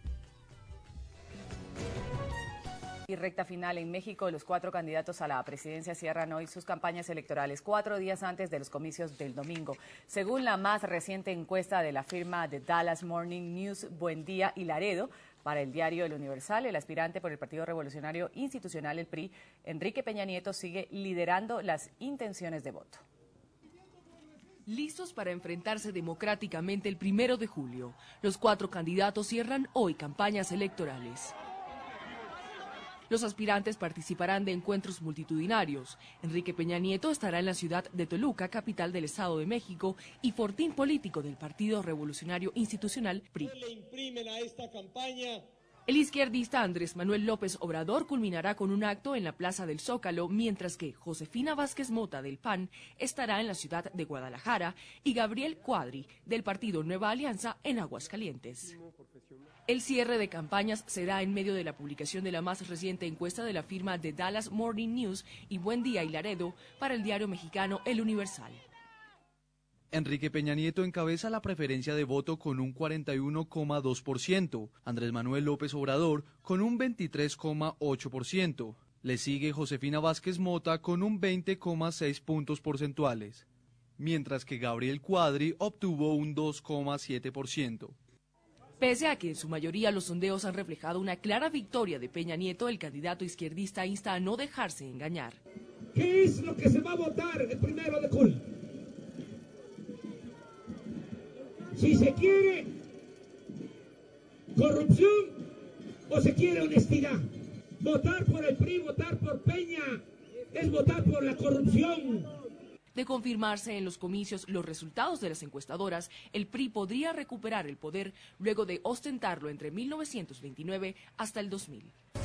Y recta final en México, los cuatro candidatos a la presidencia cierran hoy sus campañas electorales, cuatro días antes de los comicios del domingo. Según la más reciente encuesta de la firma de Dallas Morning News, Buen Día y Laredo, para el diario El Universal, el aspirante por el Partido Revolucionario Institucional, el P R I, Enrique Peña Nieto, sigue liderando las intenciones de voto. Listos para enfrentarse democráticamente el primero de julio, los cuatro candidatos cierran hoy campañas electorales. Los aspirantes participarán de encuentros multitudinarios. Enrique Peña Nieto estará en la ciudad de Toluca, capital del Estado de México, y fortín político del Partido Revolucionario Institucional, P R I. Le imprimen a esta campaña. El izquierdista Andrés Manuel López Obrador culminará con un acto en la Plaza del Zócalo, mientras que Josefina Vázquez Mota del P A N estará en la ciudad de Guadalajara y Gabriel Cuadri del Partido Nueva Alianza en Aguascalientes. El cierre de campañas se da en medio de la publicación de la más reciente encuesta de la firma de Dallas Morning News y Buen Día y Laredo para el diario mexicano El Universal. Enrique Peña Nieto encabeza la preferencia de voto con un cuarenta y uno coma dos por ciento, Andrés Manuel López Obrador con un veintitrés coma ocho por ciento, le sigue Josefina Vázquez Mota con un veinte coma seis puntos porcentuales, mientras que Gabriel Cuadri obtuvo un dos coma siete por ciento. Pese a que en su mayoría los sondeos han reflejado una clara victoria de Peña Nieto, el candidato izquierdista insta a no dejarse engañar. ¿Qué es lo que se va a votar el primero de julio? Si se quiere corrupción o se quiere honestidad. Votar por el P R I, votar por Peña, es votar por la corrupción. De confirmarse en los comicios los resultados de las encuestadoras, el P R I podría recuperar el poder luego de ostentarlo entre mil novecientos veintinueve hasta el dos mil.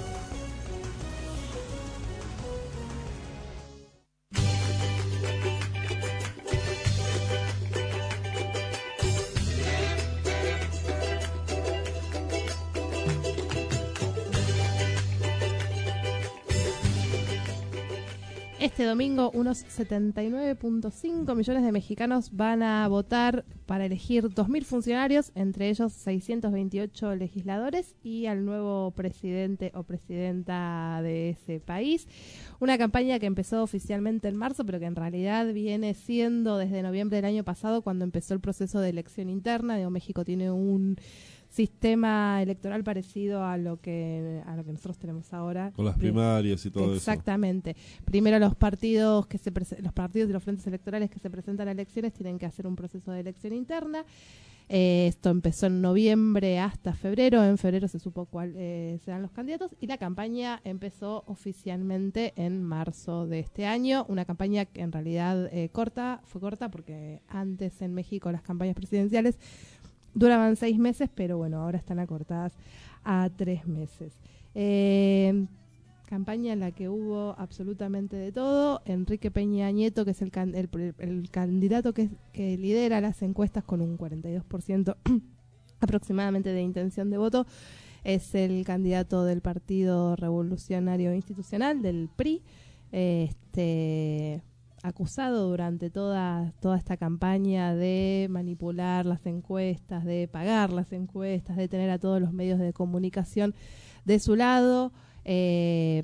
Este domingo, unos setenta y nueve punto cinco millones de mexicanos van a votar para elegir dos mil funcionarios, entre ellos seiscientos veintiocho legisladores y al nuevo presidente o presidenta de ese país. Una campaña que empezó oficialmente en marzo, pero que en realidad viene siendo desde noviembre del año pasado, cuando empezó el proceso de elección interna. Digo, México tiene un sistema electoral parecido a lo que a lo que nosotros tenemos ahora, con las primarias y todo exactamente. Eso. Exactamente. Primero los partidos que se los partidos y los frentes electorales que se presentan a elecciones tienen que hacer un proceso de elección interna. Eh, esto empezó en noviembre hasta febrero. En febrero se supo cuáles eh, serán los candidatos y la campaña empezó oficialmente en marzo de este año. Una campaña que en realidad eh, corta, fue corta porque antes en México las campañas presidenciales duraban seis meses, pero bueno, ahora están acortadas a tres meses. Eh, campaña en la que hubo absolutamente de todo. Enrique Peña Nieto, que es el, can, el, el candidato que, que lidera las encuestas con un cuarenta y dos por ciento aproximadamente de intención de voto, es el candidato del Partido Revolucionario Institucional, del P R I. Este... acusado durante toda toda esta campaña de manipular las encuestas, de pagar las encuestas, de tener a todos los medios de comunicación de su lado. Eh,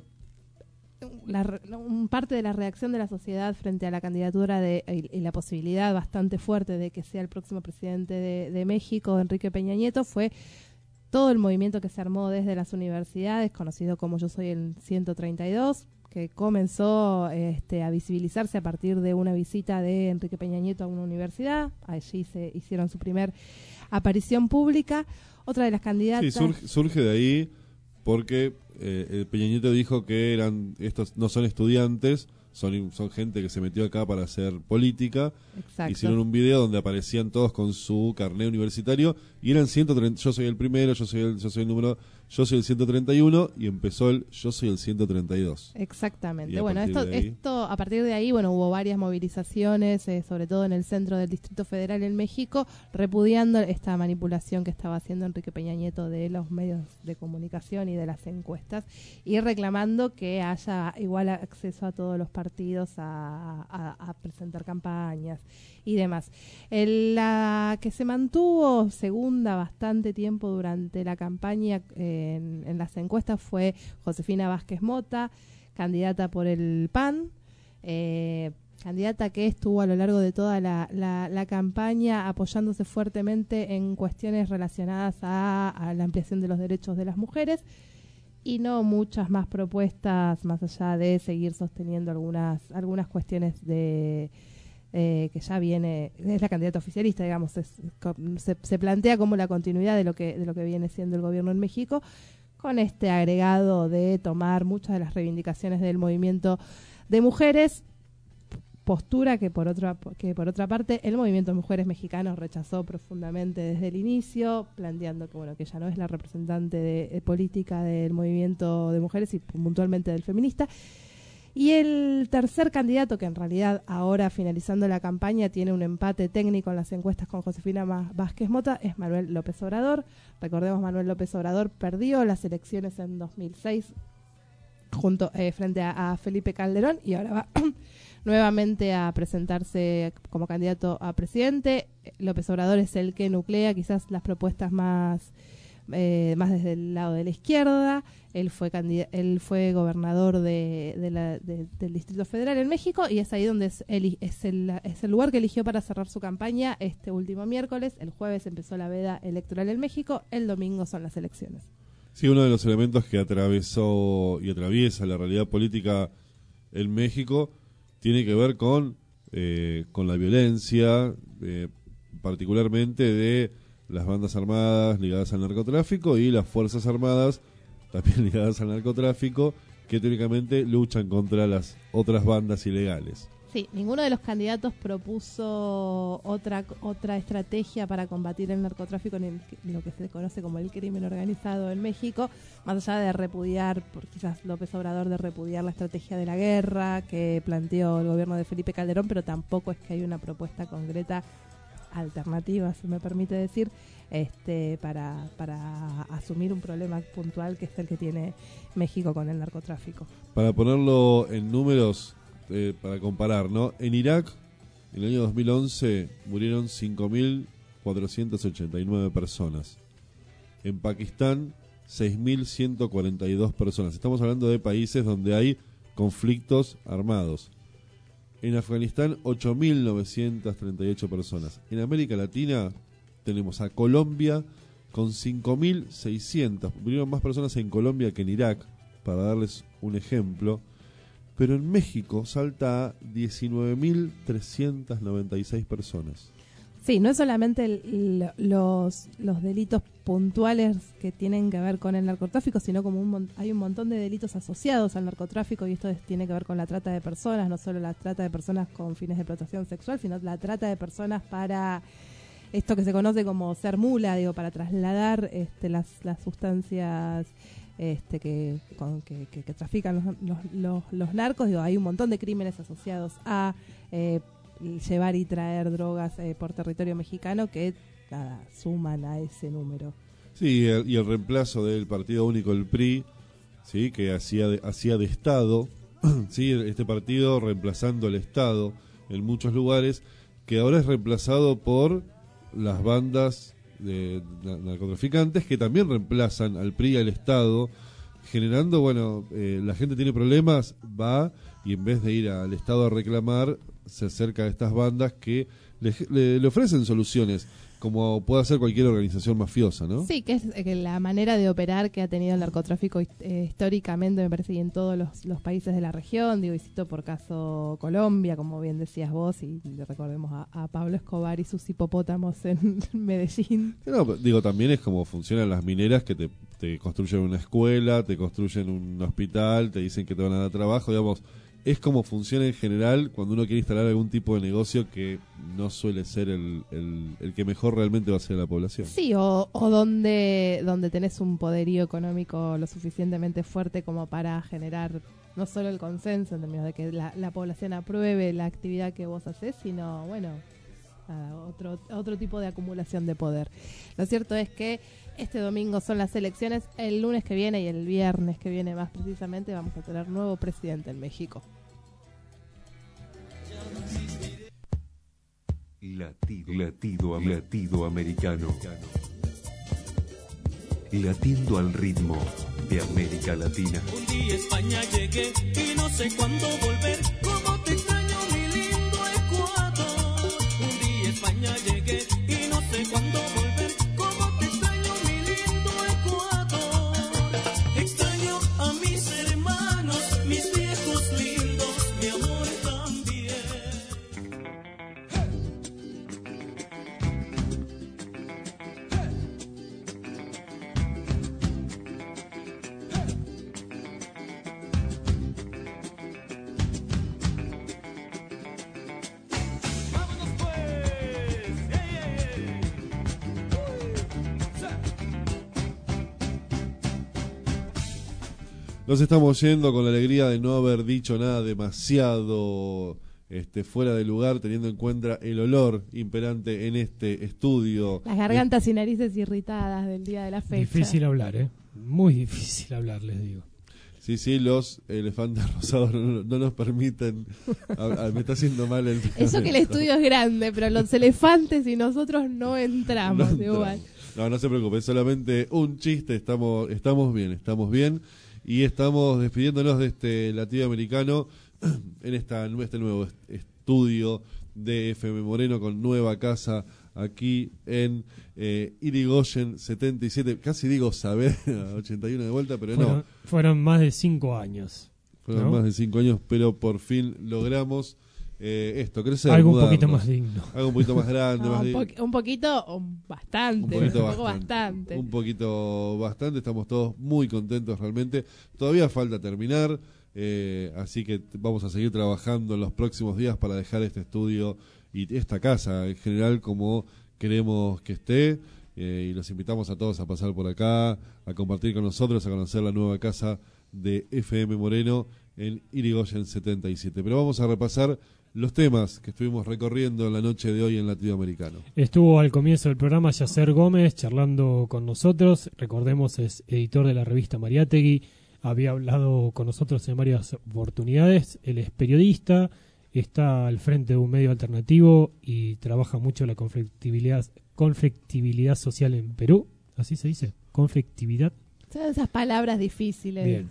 La, un parte de la reacción de la sociedad frente a la candidatura de, y, y la posibilidad bastante fuerte de que sea el próximo presidente de, de México, Enrique Peña Nieto, fue todo el movimiento que se armó desde las universidades, conocido como Yo Soy el ciento treinta y dos, que comenzó este, a visibilizarse a partir de una visita de Enrique Peña Nieto a una universidad. Allí se hicieron su primer aparición pública. Otra de las candidatas... Sí, surge, surge de ahí porque eh, el Peña Nieto dijo que eran estos no son estudiantes, son, son gente que se metió acá para hacer política. Exacto. Hicieron un video donde aparecían todos con su carnet universitario y eran ciento treinta, yo soy el primero, yo soy el, yo soy el número, yo soy el ciento treinta y uno y empezó el yo soy el ciento treinta y dos. Exactamente. Bueno, esto, esto a partir de ahí, bueno, hubo varias movilizaciones, eh, sobre todo en el centro del Distrito Federal en México, repudiando esta manipulación que estaba haciendo Enrique Peña Nieto de los medios de comunicación y de las encuestas, y reclamando que haya igual acceso a todos los partidos a, a, a presentar campañas y demás. El, la que se mantuvo segunda bastante tiempo durante la campaña eh, en, en las encuestas fue Josefina Vázquez Mota, candidata por el P A N, eh, candidata que estuvo a lo largo de toda la, la, la campaña apoyándose fuertemente en cuestiones relacionadas a, a la ampliación de los derechos de las mujeres, y no muchas más propuestas más allá de seguir sosteniendo algunas algunas cuestiones de eh, que ya viene, es la candidata oficialista, digamos, es, se, se plantea como la continuidad de lo que de lo que viene siendo el gobierno en México, con este agregado de tomar muchas de las reivindicaciones del movimiento de mujeres, postura que por otra que por otra parte el movimiento de mujeres mexicanos rechazó profundamente desde el inicio, planteando que bueno que ella no es la representante de, de política del movimiento de mujeres y puntualmente del feminista. Y el tercer candidato, que en realidad ahora finalizando la campaña tiene un empate técnico en las encuestas con Josefina Vázquez Mota, es Manuel López Obrador. Recordemos, Manuel López Obrador perdió las elecciones en dos mil seis junto eh, frente a, a Felipe Calderón, y ahora va nuevamente a presentarse como candidato a presidente. López Obrador es el que nuclea quizás las propuestas más eh, más desde el lado de la izquierda. Él fue él fue gobernador de, de la, de, del Distrito Federal en México, y es ahí donde es el, es, el, es el lugar que eligió para cerrar su campaña este último miércoles. El jueves empezó la veda electoral en México, el domingo son las elecciones. Sí, uno de los elementos que atravesó y atraviesa la realidad política en México tiene que ver con, eh, con la violencia, eh, particularmente de las bandas armadas ligadas al narcotráfico y las fuerzas armadas también ligadas al narcotráfico, que teóricamente luchan contra las otras bandas ilegales. Sí, ninguno de los candidatos propuso otra otra estrategia para combatir el narcotráfico en el, lo que se conoce como el crimen organizado en México, más allá de repudiar, por quizás López Obrador, de repudiar la estrategia de la guerra que planteó el gobierno de Felipe Calderón, pero tampoco es que hay una propuesta concreta alternativa, si me permite decir, este para, para asumir un problema puntual que es el que tiene México con el narcotráfico. Para ponerlo en números, Eh, para comparar, ¿no? En Irak, en el año dos mil once, murieron cinco mil cuatrocientas ochenta y nueve personas. En Pakistán, seis mil ciento cuarenta y dos personas. Estamos hablando de países donde hay conflictos armados. En Afganistán, ocho mil novecientas treinta y ocho personas. En América Latina, tenemos a Colombia con cinco mil seiscientas. Murieron más personas en Colombia que en Irak, para darles un ejemplo. Pero en México salta a diecinueve mil trescientas noventa y seis personas. Sí, no es solamente el, los, los delitos puntuales que tienen que ver con el narcotráfico, sino como un, hay un montón de delitos asociados al narcotráfico, y esto es, tiene que ver con la trata de personas, no solo la trata de personas con fines de explotación sexual, sino la trata de personas para esto que se conoce como ser mula, digo, para trasladar este, las, las sustancias este que, con, que, que, que trafican los, los, los, los narcos. Digo, hay un montón de crímenes asociados a eh, llevar y traer drogas eh, por territorio mexicano que nada, suman a ese número. Sí, y el, y el reemplazo del partido único, el P R I, sí, que hacía de, hacía de Estado, sí, este partido reemplazando el Estado en muchos lugares, que ahora es reemplazado por las bandas de narcotraficantes, que también reemplazan al P R I y al Estado, generando, bueno, eh, la gente tiene problemas, va y en vez de ir al Estado a reclamar, se acerca a estas bandas que le, le, le ofrecen soluciones, como puede hacer cualquier organización mafiosa, ¿no? Sí, que es que la manera de operar que ha tenido el narcotráfico eh, históricamente, me parece, y en todos los, los países de la región. Digo, y cito por caso Colombia, como bien decías vos, y recordemos a, a Pablo Escobar y sus hipopótamos en Medellín. No, digo, también es como funcionan las mineras, que te, te construyen una escuela, te construyen un hospital, te dicen que te van a dar trabajo, digamos. Es como funciona en general cuando uno quiere instalar algún tipo de negocio que no suele ser el, el, el que mejor realmente va a ser la población. Sí, o, o donde, donde tenés un poderío económico lo suficientemente fuerte como para generar no solo el consenso en términos de que la, la población apruebe la actividad que vos hacés, sino, bueno, nada, otro, otro tipo de acumulación de poder. Lo cierto es que este domingo son las elecciones, el lunes que viene y el viernes que viene más precisamente vamos a tener nuevo presidente en México. Latido, latido, latido americano. Latiendo al ritmo de América Latina. Un día a España llegué y no sé cuándo volver. Cómo te extraño, mi lindo Ecuador. Un día a España llegué y no sé cuándo volver. Cómo te extraño, mi lindo Ecuador. Extraño a mis hermanos, mis viejos lindos, mi amor también. Nos estamos yendo con la alegría de no haber dicho nada demasiado este, fuera de lugar, teniendo en cuenta el olor imperante en este estudio. Las gargantas y narices irritadas del día de la fecha. Difícil hablar, ¿eh? Muy difícil hablar, les digo. Sí, sí, los elefantes rosados no, no nos permiten. A, a, me está haciendo mal el. Eso que el estudio es grande, pero los elefantes y nosotros no entramos, no igual. entramos. No, no se preocupe, es solamente un chiste. Estamos, estamos bien, estamos bien. Y estamos despidiéndonos de este latinoamericano en esta, este nuevo estudio de F M Moreno con nueva casa aquí en eh, Irigoyen setenta y siete. Casi digo Saavedra ochenta y uno de vuelta, pero fueron, no. Fueron más de cinco años. Fueron ¿no? más de cinco años, pero por fin logramos eh, esto, crecer. Algo mudarnos, un poquito más digno. Algo un poquito más grande. No, más un, po digno. un poquito, o bastante. Un poquito un poco bastante, bastante. Un poquito bastante. Estamos todos muy contentos realmente. Todavía falta terminar. Eh, así que vamos a seguir trabajando en los próximos días para dejar este estudio y esta casa en general como queremos que esté. Eh, y los invitamos a todos a pasar por acá, a compartir con nosotros, a conocer la nueva casa de F M Moreno en Irigoyen setenta y siete. Pero vamos a repasar los temas que estuvimos recorriendo en la noche de hoy en Latinoamericano. Estuvo al comienzo del programa Yacer Gómez charlando con nosotros. Recordemos, es editor de la revista Mariátegui. Había hablado con nosotros en varias oportunidades. Él es periodista, está al frente de un medio alternativo y trabaja mucho la conflictividad, conflictividad social en Perú. ¿Así se dice? Conflictividad. Son esas palabras difíciles. Bien.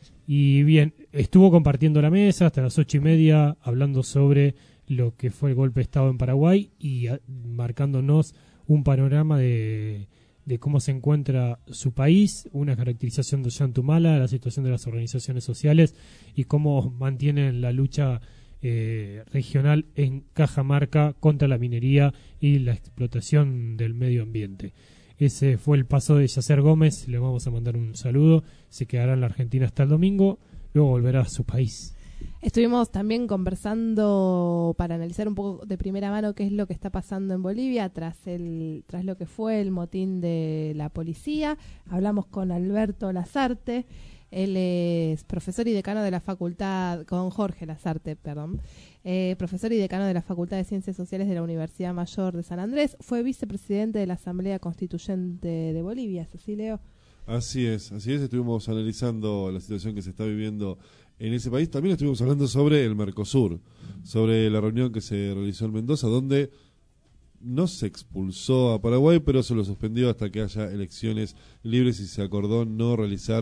Y bien, estuvo compartiendo la mesa hasta las ocho y media hablando sobre lo que fue el golpe de Estado en Paraguay y a, marcándonos un panorama de, de cómo se encuentra su país, una caracterización de Ollantumala, la situación de las organizaciones sociales y cómo mantienen la lucha eh, regional en Cajamarca contra la minería y la explotación del medio ambiente. Ese fue el paso de Yacer Gómez, le vamos a mandar un saludo, se quedará en la Argentina hasta el domingo, luego volverá a su país. Estuvimos también conversando para analizar un poco de primera mano qué es lo que está pasando en Bolivia tras el tras lo que fue el motín de la policía. Hablamos con Alberto Lazarte, él es profesor y decano de la facultad, con Jorge Lazarte, perdón, eh, profesor y decano de la Facultad de Ciencias Sociales de la Universidad Mayor de San Andrés, fue vicepresidente de la Asamblea Constituyente de Bolivia, ¿es así, Leo? Así es, así es, estuvimos analizando la situación que se está viviendo en ese país. También estuvimos hablando sobre el Mercosur, sobre la reunión que se realizó en Mendoza, donde no se expulsó a Paraguay, pero se lo suspendió hasta que haya elecciones libres y se acordó no realizar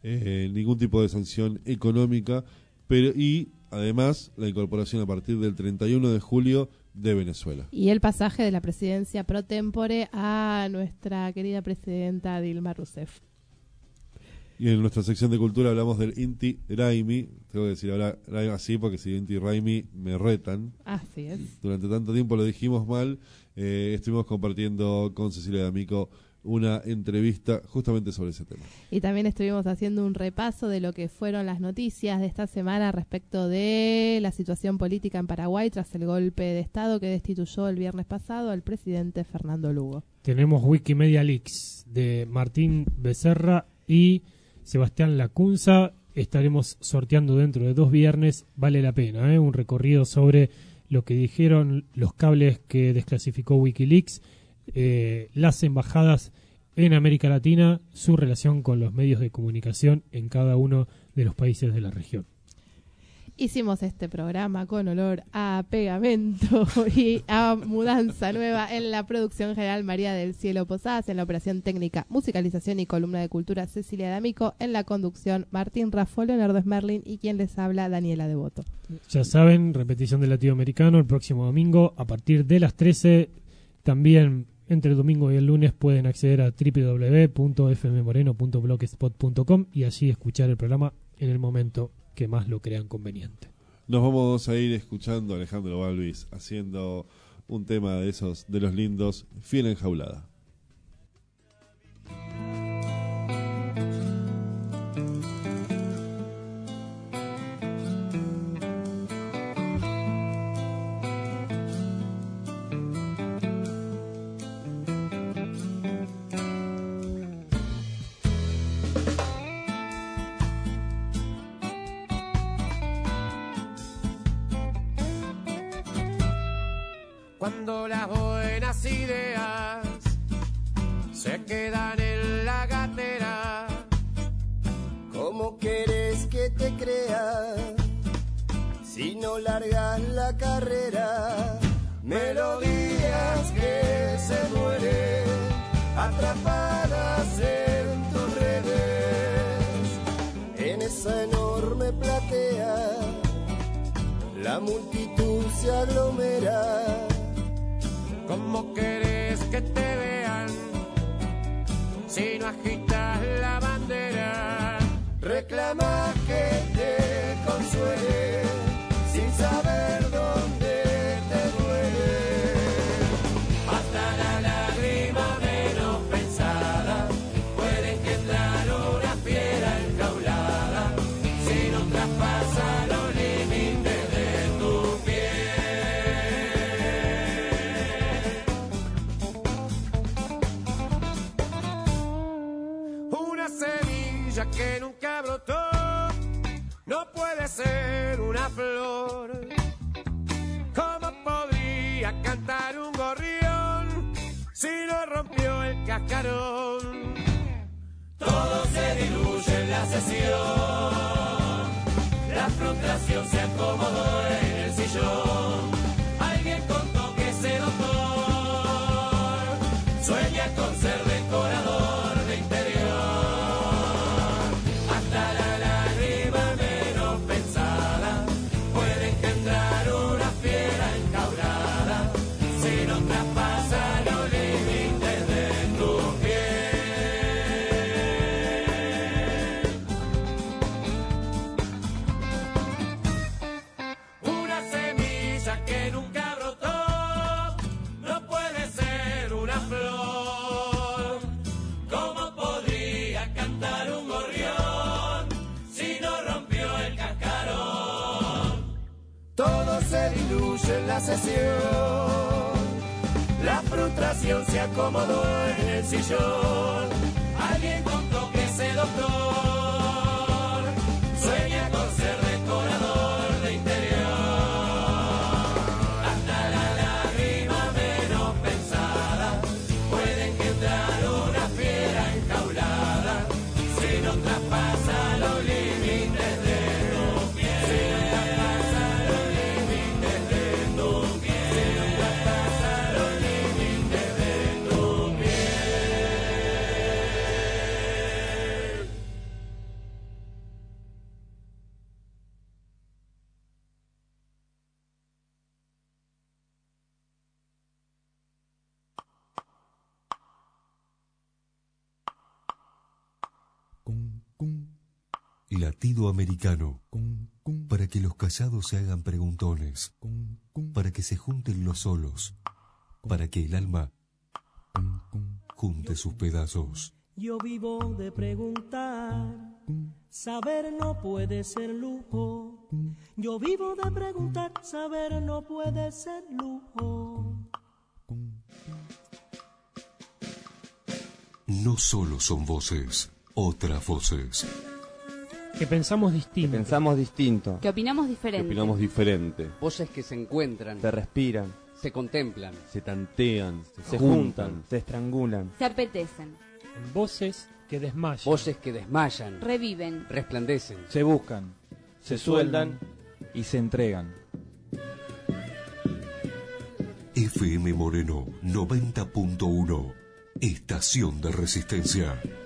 eh, ningún tipo de sanción económica, pero y además la incorporación a partir del treinta y uno de julio de Venezuela. Y el pasaje de la presidencia pro tempore a nuestra querida presidenta Dilma Rousseff. Y en nuestra sección de cultura hablamos del Inti Raymi. Tengo que decir ahora así porque si Inti Raymi me retan. Así es. Durante tanto tiempo lo dijimos mal. Eh, estuvimos compartiendo con Cecilia D'Amico una entrevista justamente sobre ese tema. Y también estuvimos haciendo un repaso de lo que fueron las noticias de esta semana respecto de la situación política en Paraguay tras el golpe de Estado que destituyó el viernes pasado al presidente Fernando Lugo. Tenemos Wikimedia Leaks de Martín Becerra y Sebastián Lacunza. Estaremos sorteando dentro de dos viernes. Vale la pena, ¿eh? Un recorrido sobre lo que dijeron los cables que desclasificó Wikileaks, eh, las embajadas en América Latina, su relación con los medios de comunicación en cada uno de los países de la región. Hicimos este programa con olor a pegamento y a mudanza nueva. En la producción general, María del Cielo Posadas. En la operación técnica, musicalización y columna de cultura, Cecilia D'Amico. En la conducción, Martín Raffo, Leonardo Smerlin y quien les habla, Daniela Devoto. Ya saben, repetición del latinoamericano el próximo domingo a partir de las trece. También entre el domingo y el lunes pueden acceder a doble u doble u doble u punto f m moreno punto blogspot punto com y allí escuchar el programa en el momento que más lo crean conveniente. Nos vamos a ir escuchando a Alejandro Balvis haciendo un tema de esos de los lindos, Fiel Enjaulada. Cuando las buenas ideas se quedan en la gatera, ¿cómo querés que te crea si no largas la carrera? Melodías que se mueren atrapadas en tus redes, en esa enorme platea la multitud se aglomera. ¿Cómo querés que te vean si no agitas la bandera? Reclama que te consuele sin saber dónde te duele. Hasta la lágrima menos pensada puede engendrar una fiera enjaulada si no traspasa los límites de tu piel. Semilla que nunca brotó no puede ser una flor. ¿Cómo podría cantar un gorrión si no rompió el cascarón? Todo se diluye en la sesión, la frustración se acomodó en el sillón. Alguien contó que ese doctor sueña con ser decorador de interior. En la sesión, la frustración se acomodó en el sillón. Alguien contó que ese doctor sueña con ser decorador de interior. Hasta la lágrima menos pensada puede engendrar una fiera enjaulada si no traspasa los límites de tu piel. Si no traspasa los límites de tu piel. Si no traspasa los límites de tu piel. Latido americano. Para que los callados se hagan preguntones. Para que se junten los solos. Para que el alma junte sus pedazos. Yo vivo de preguntar, saber no puede ser lujo. Yo vivo de preguntar, saber no puede ser lujo. No solo son voces, otras voces. Que pensamos distinto. Que pensamos distinto. Que opinamos Que diferente. opinamos diferente. Voces que se encuentran, Se respiran, se contemplan, Se tantean, se, se juntan. juntan, se estrangulan. Se apetecen. Voces que desmayan. voces que desmayan, Reviven. resplandecen. Se buscan, se sueldan y se entregan. F M Moreno noventa punto uno. Estación de Resistencia.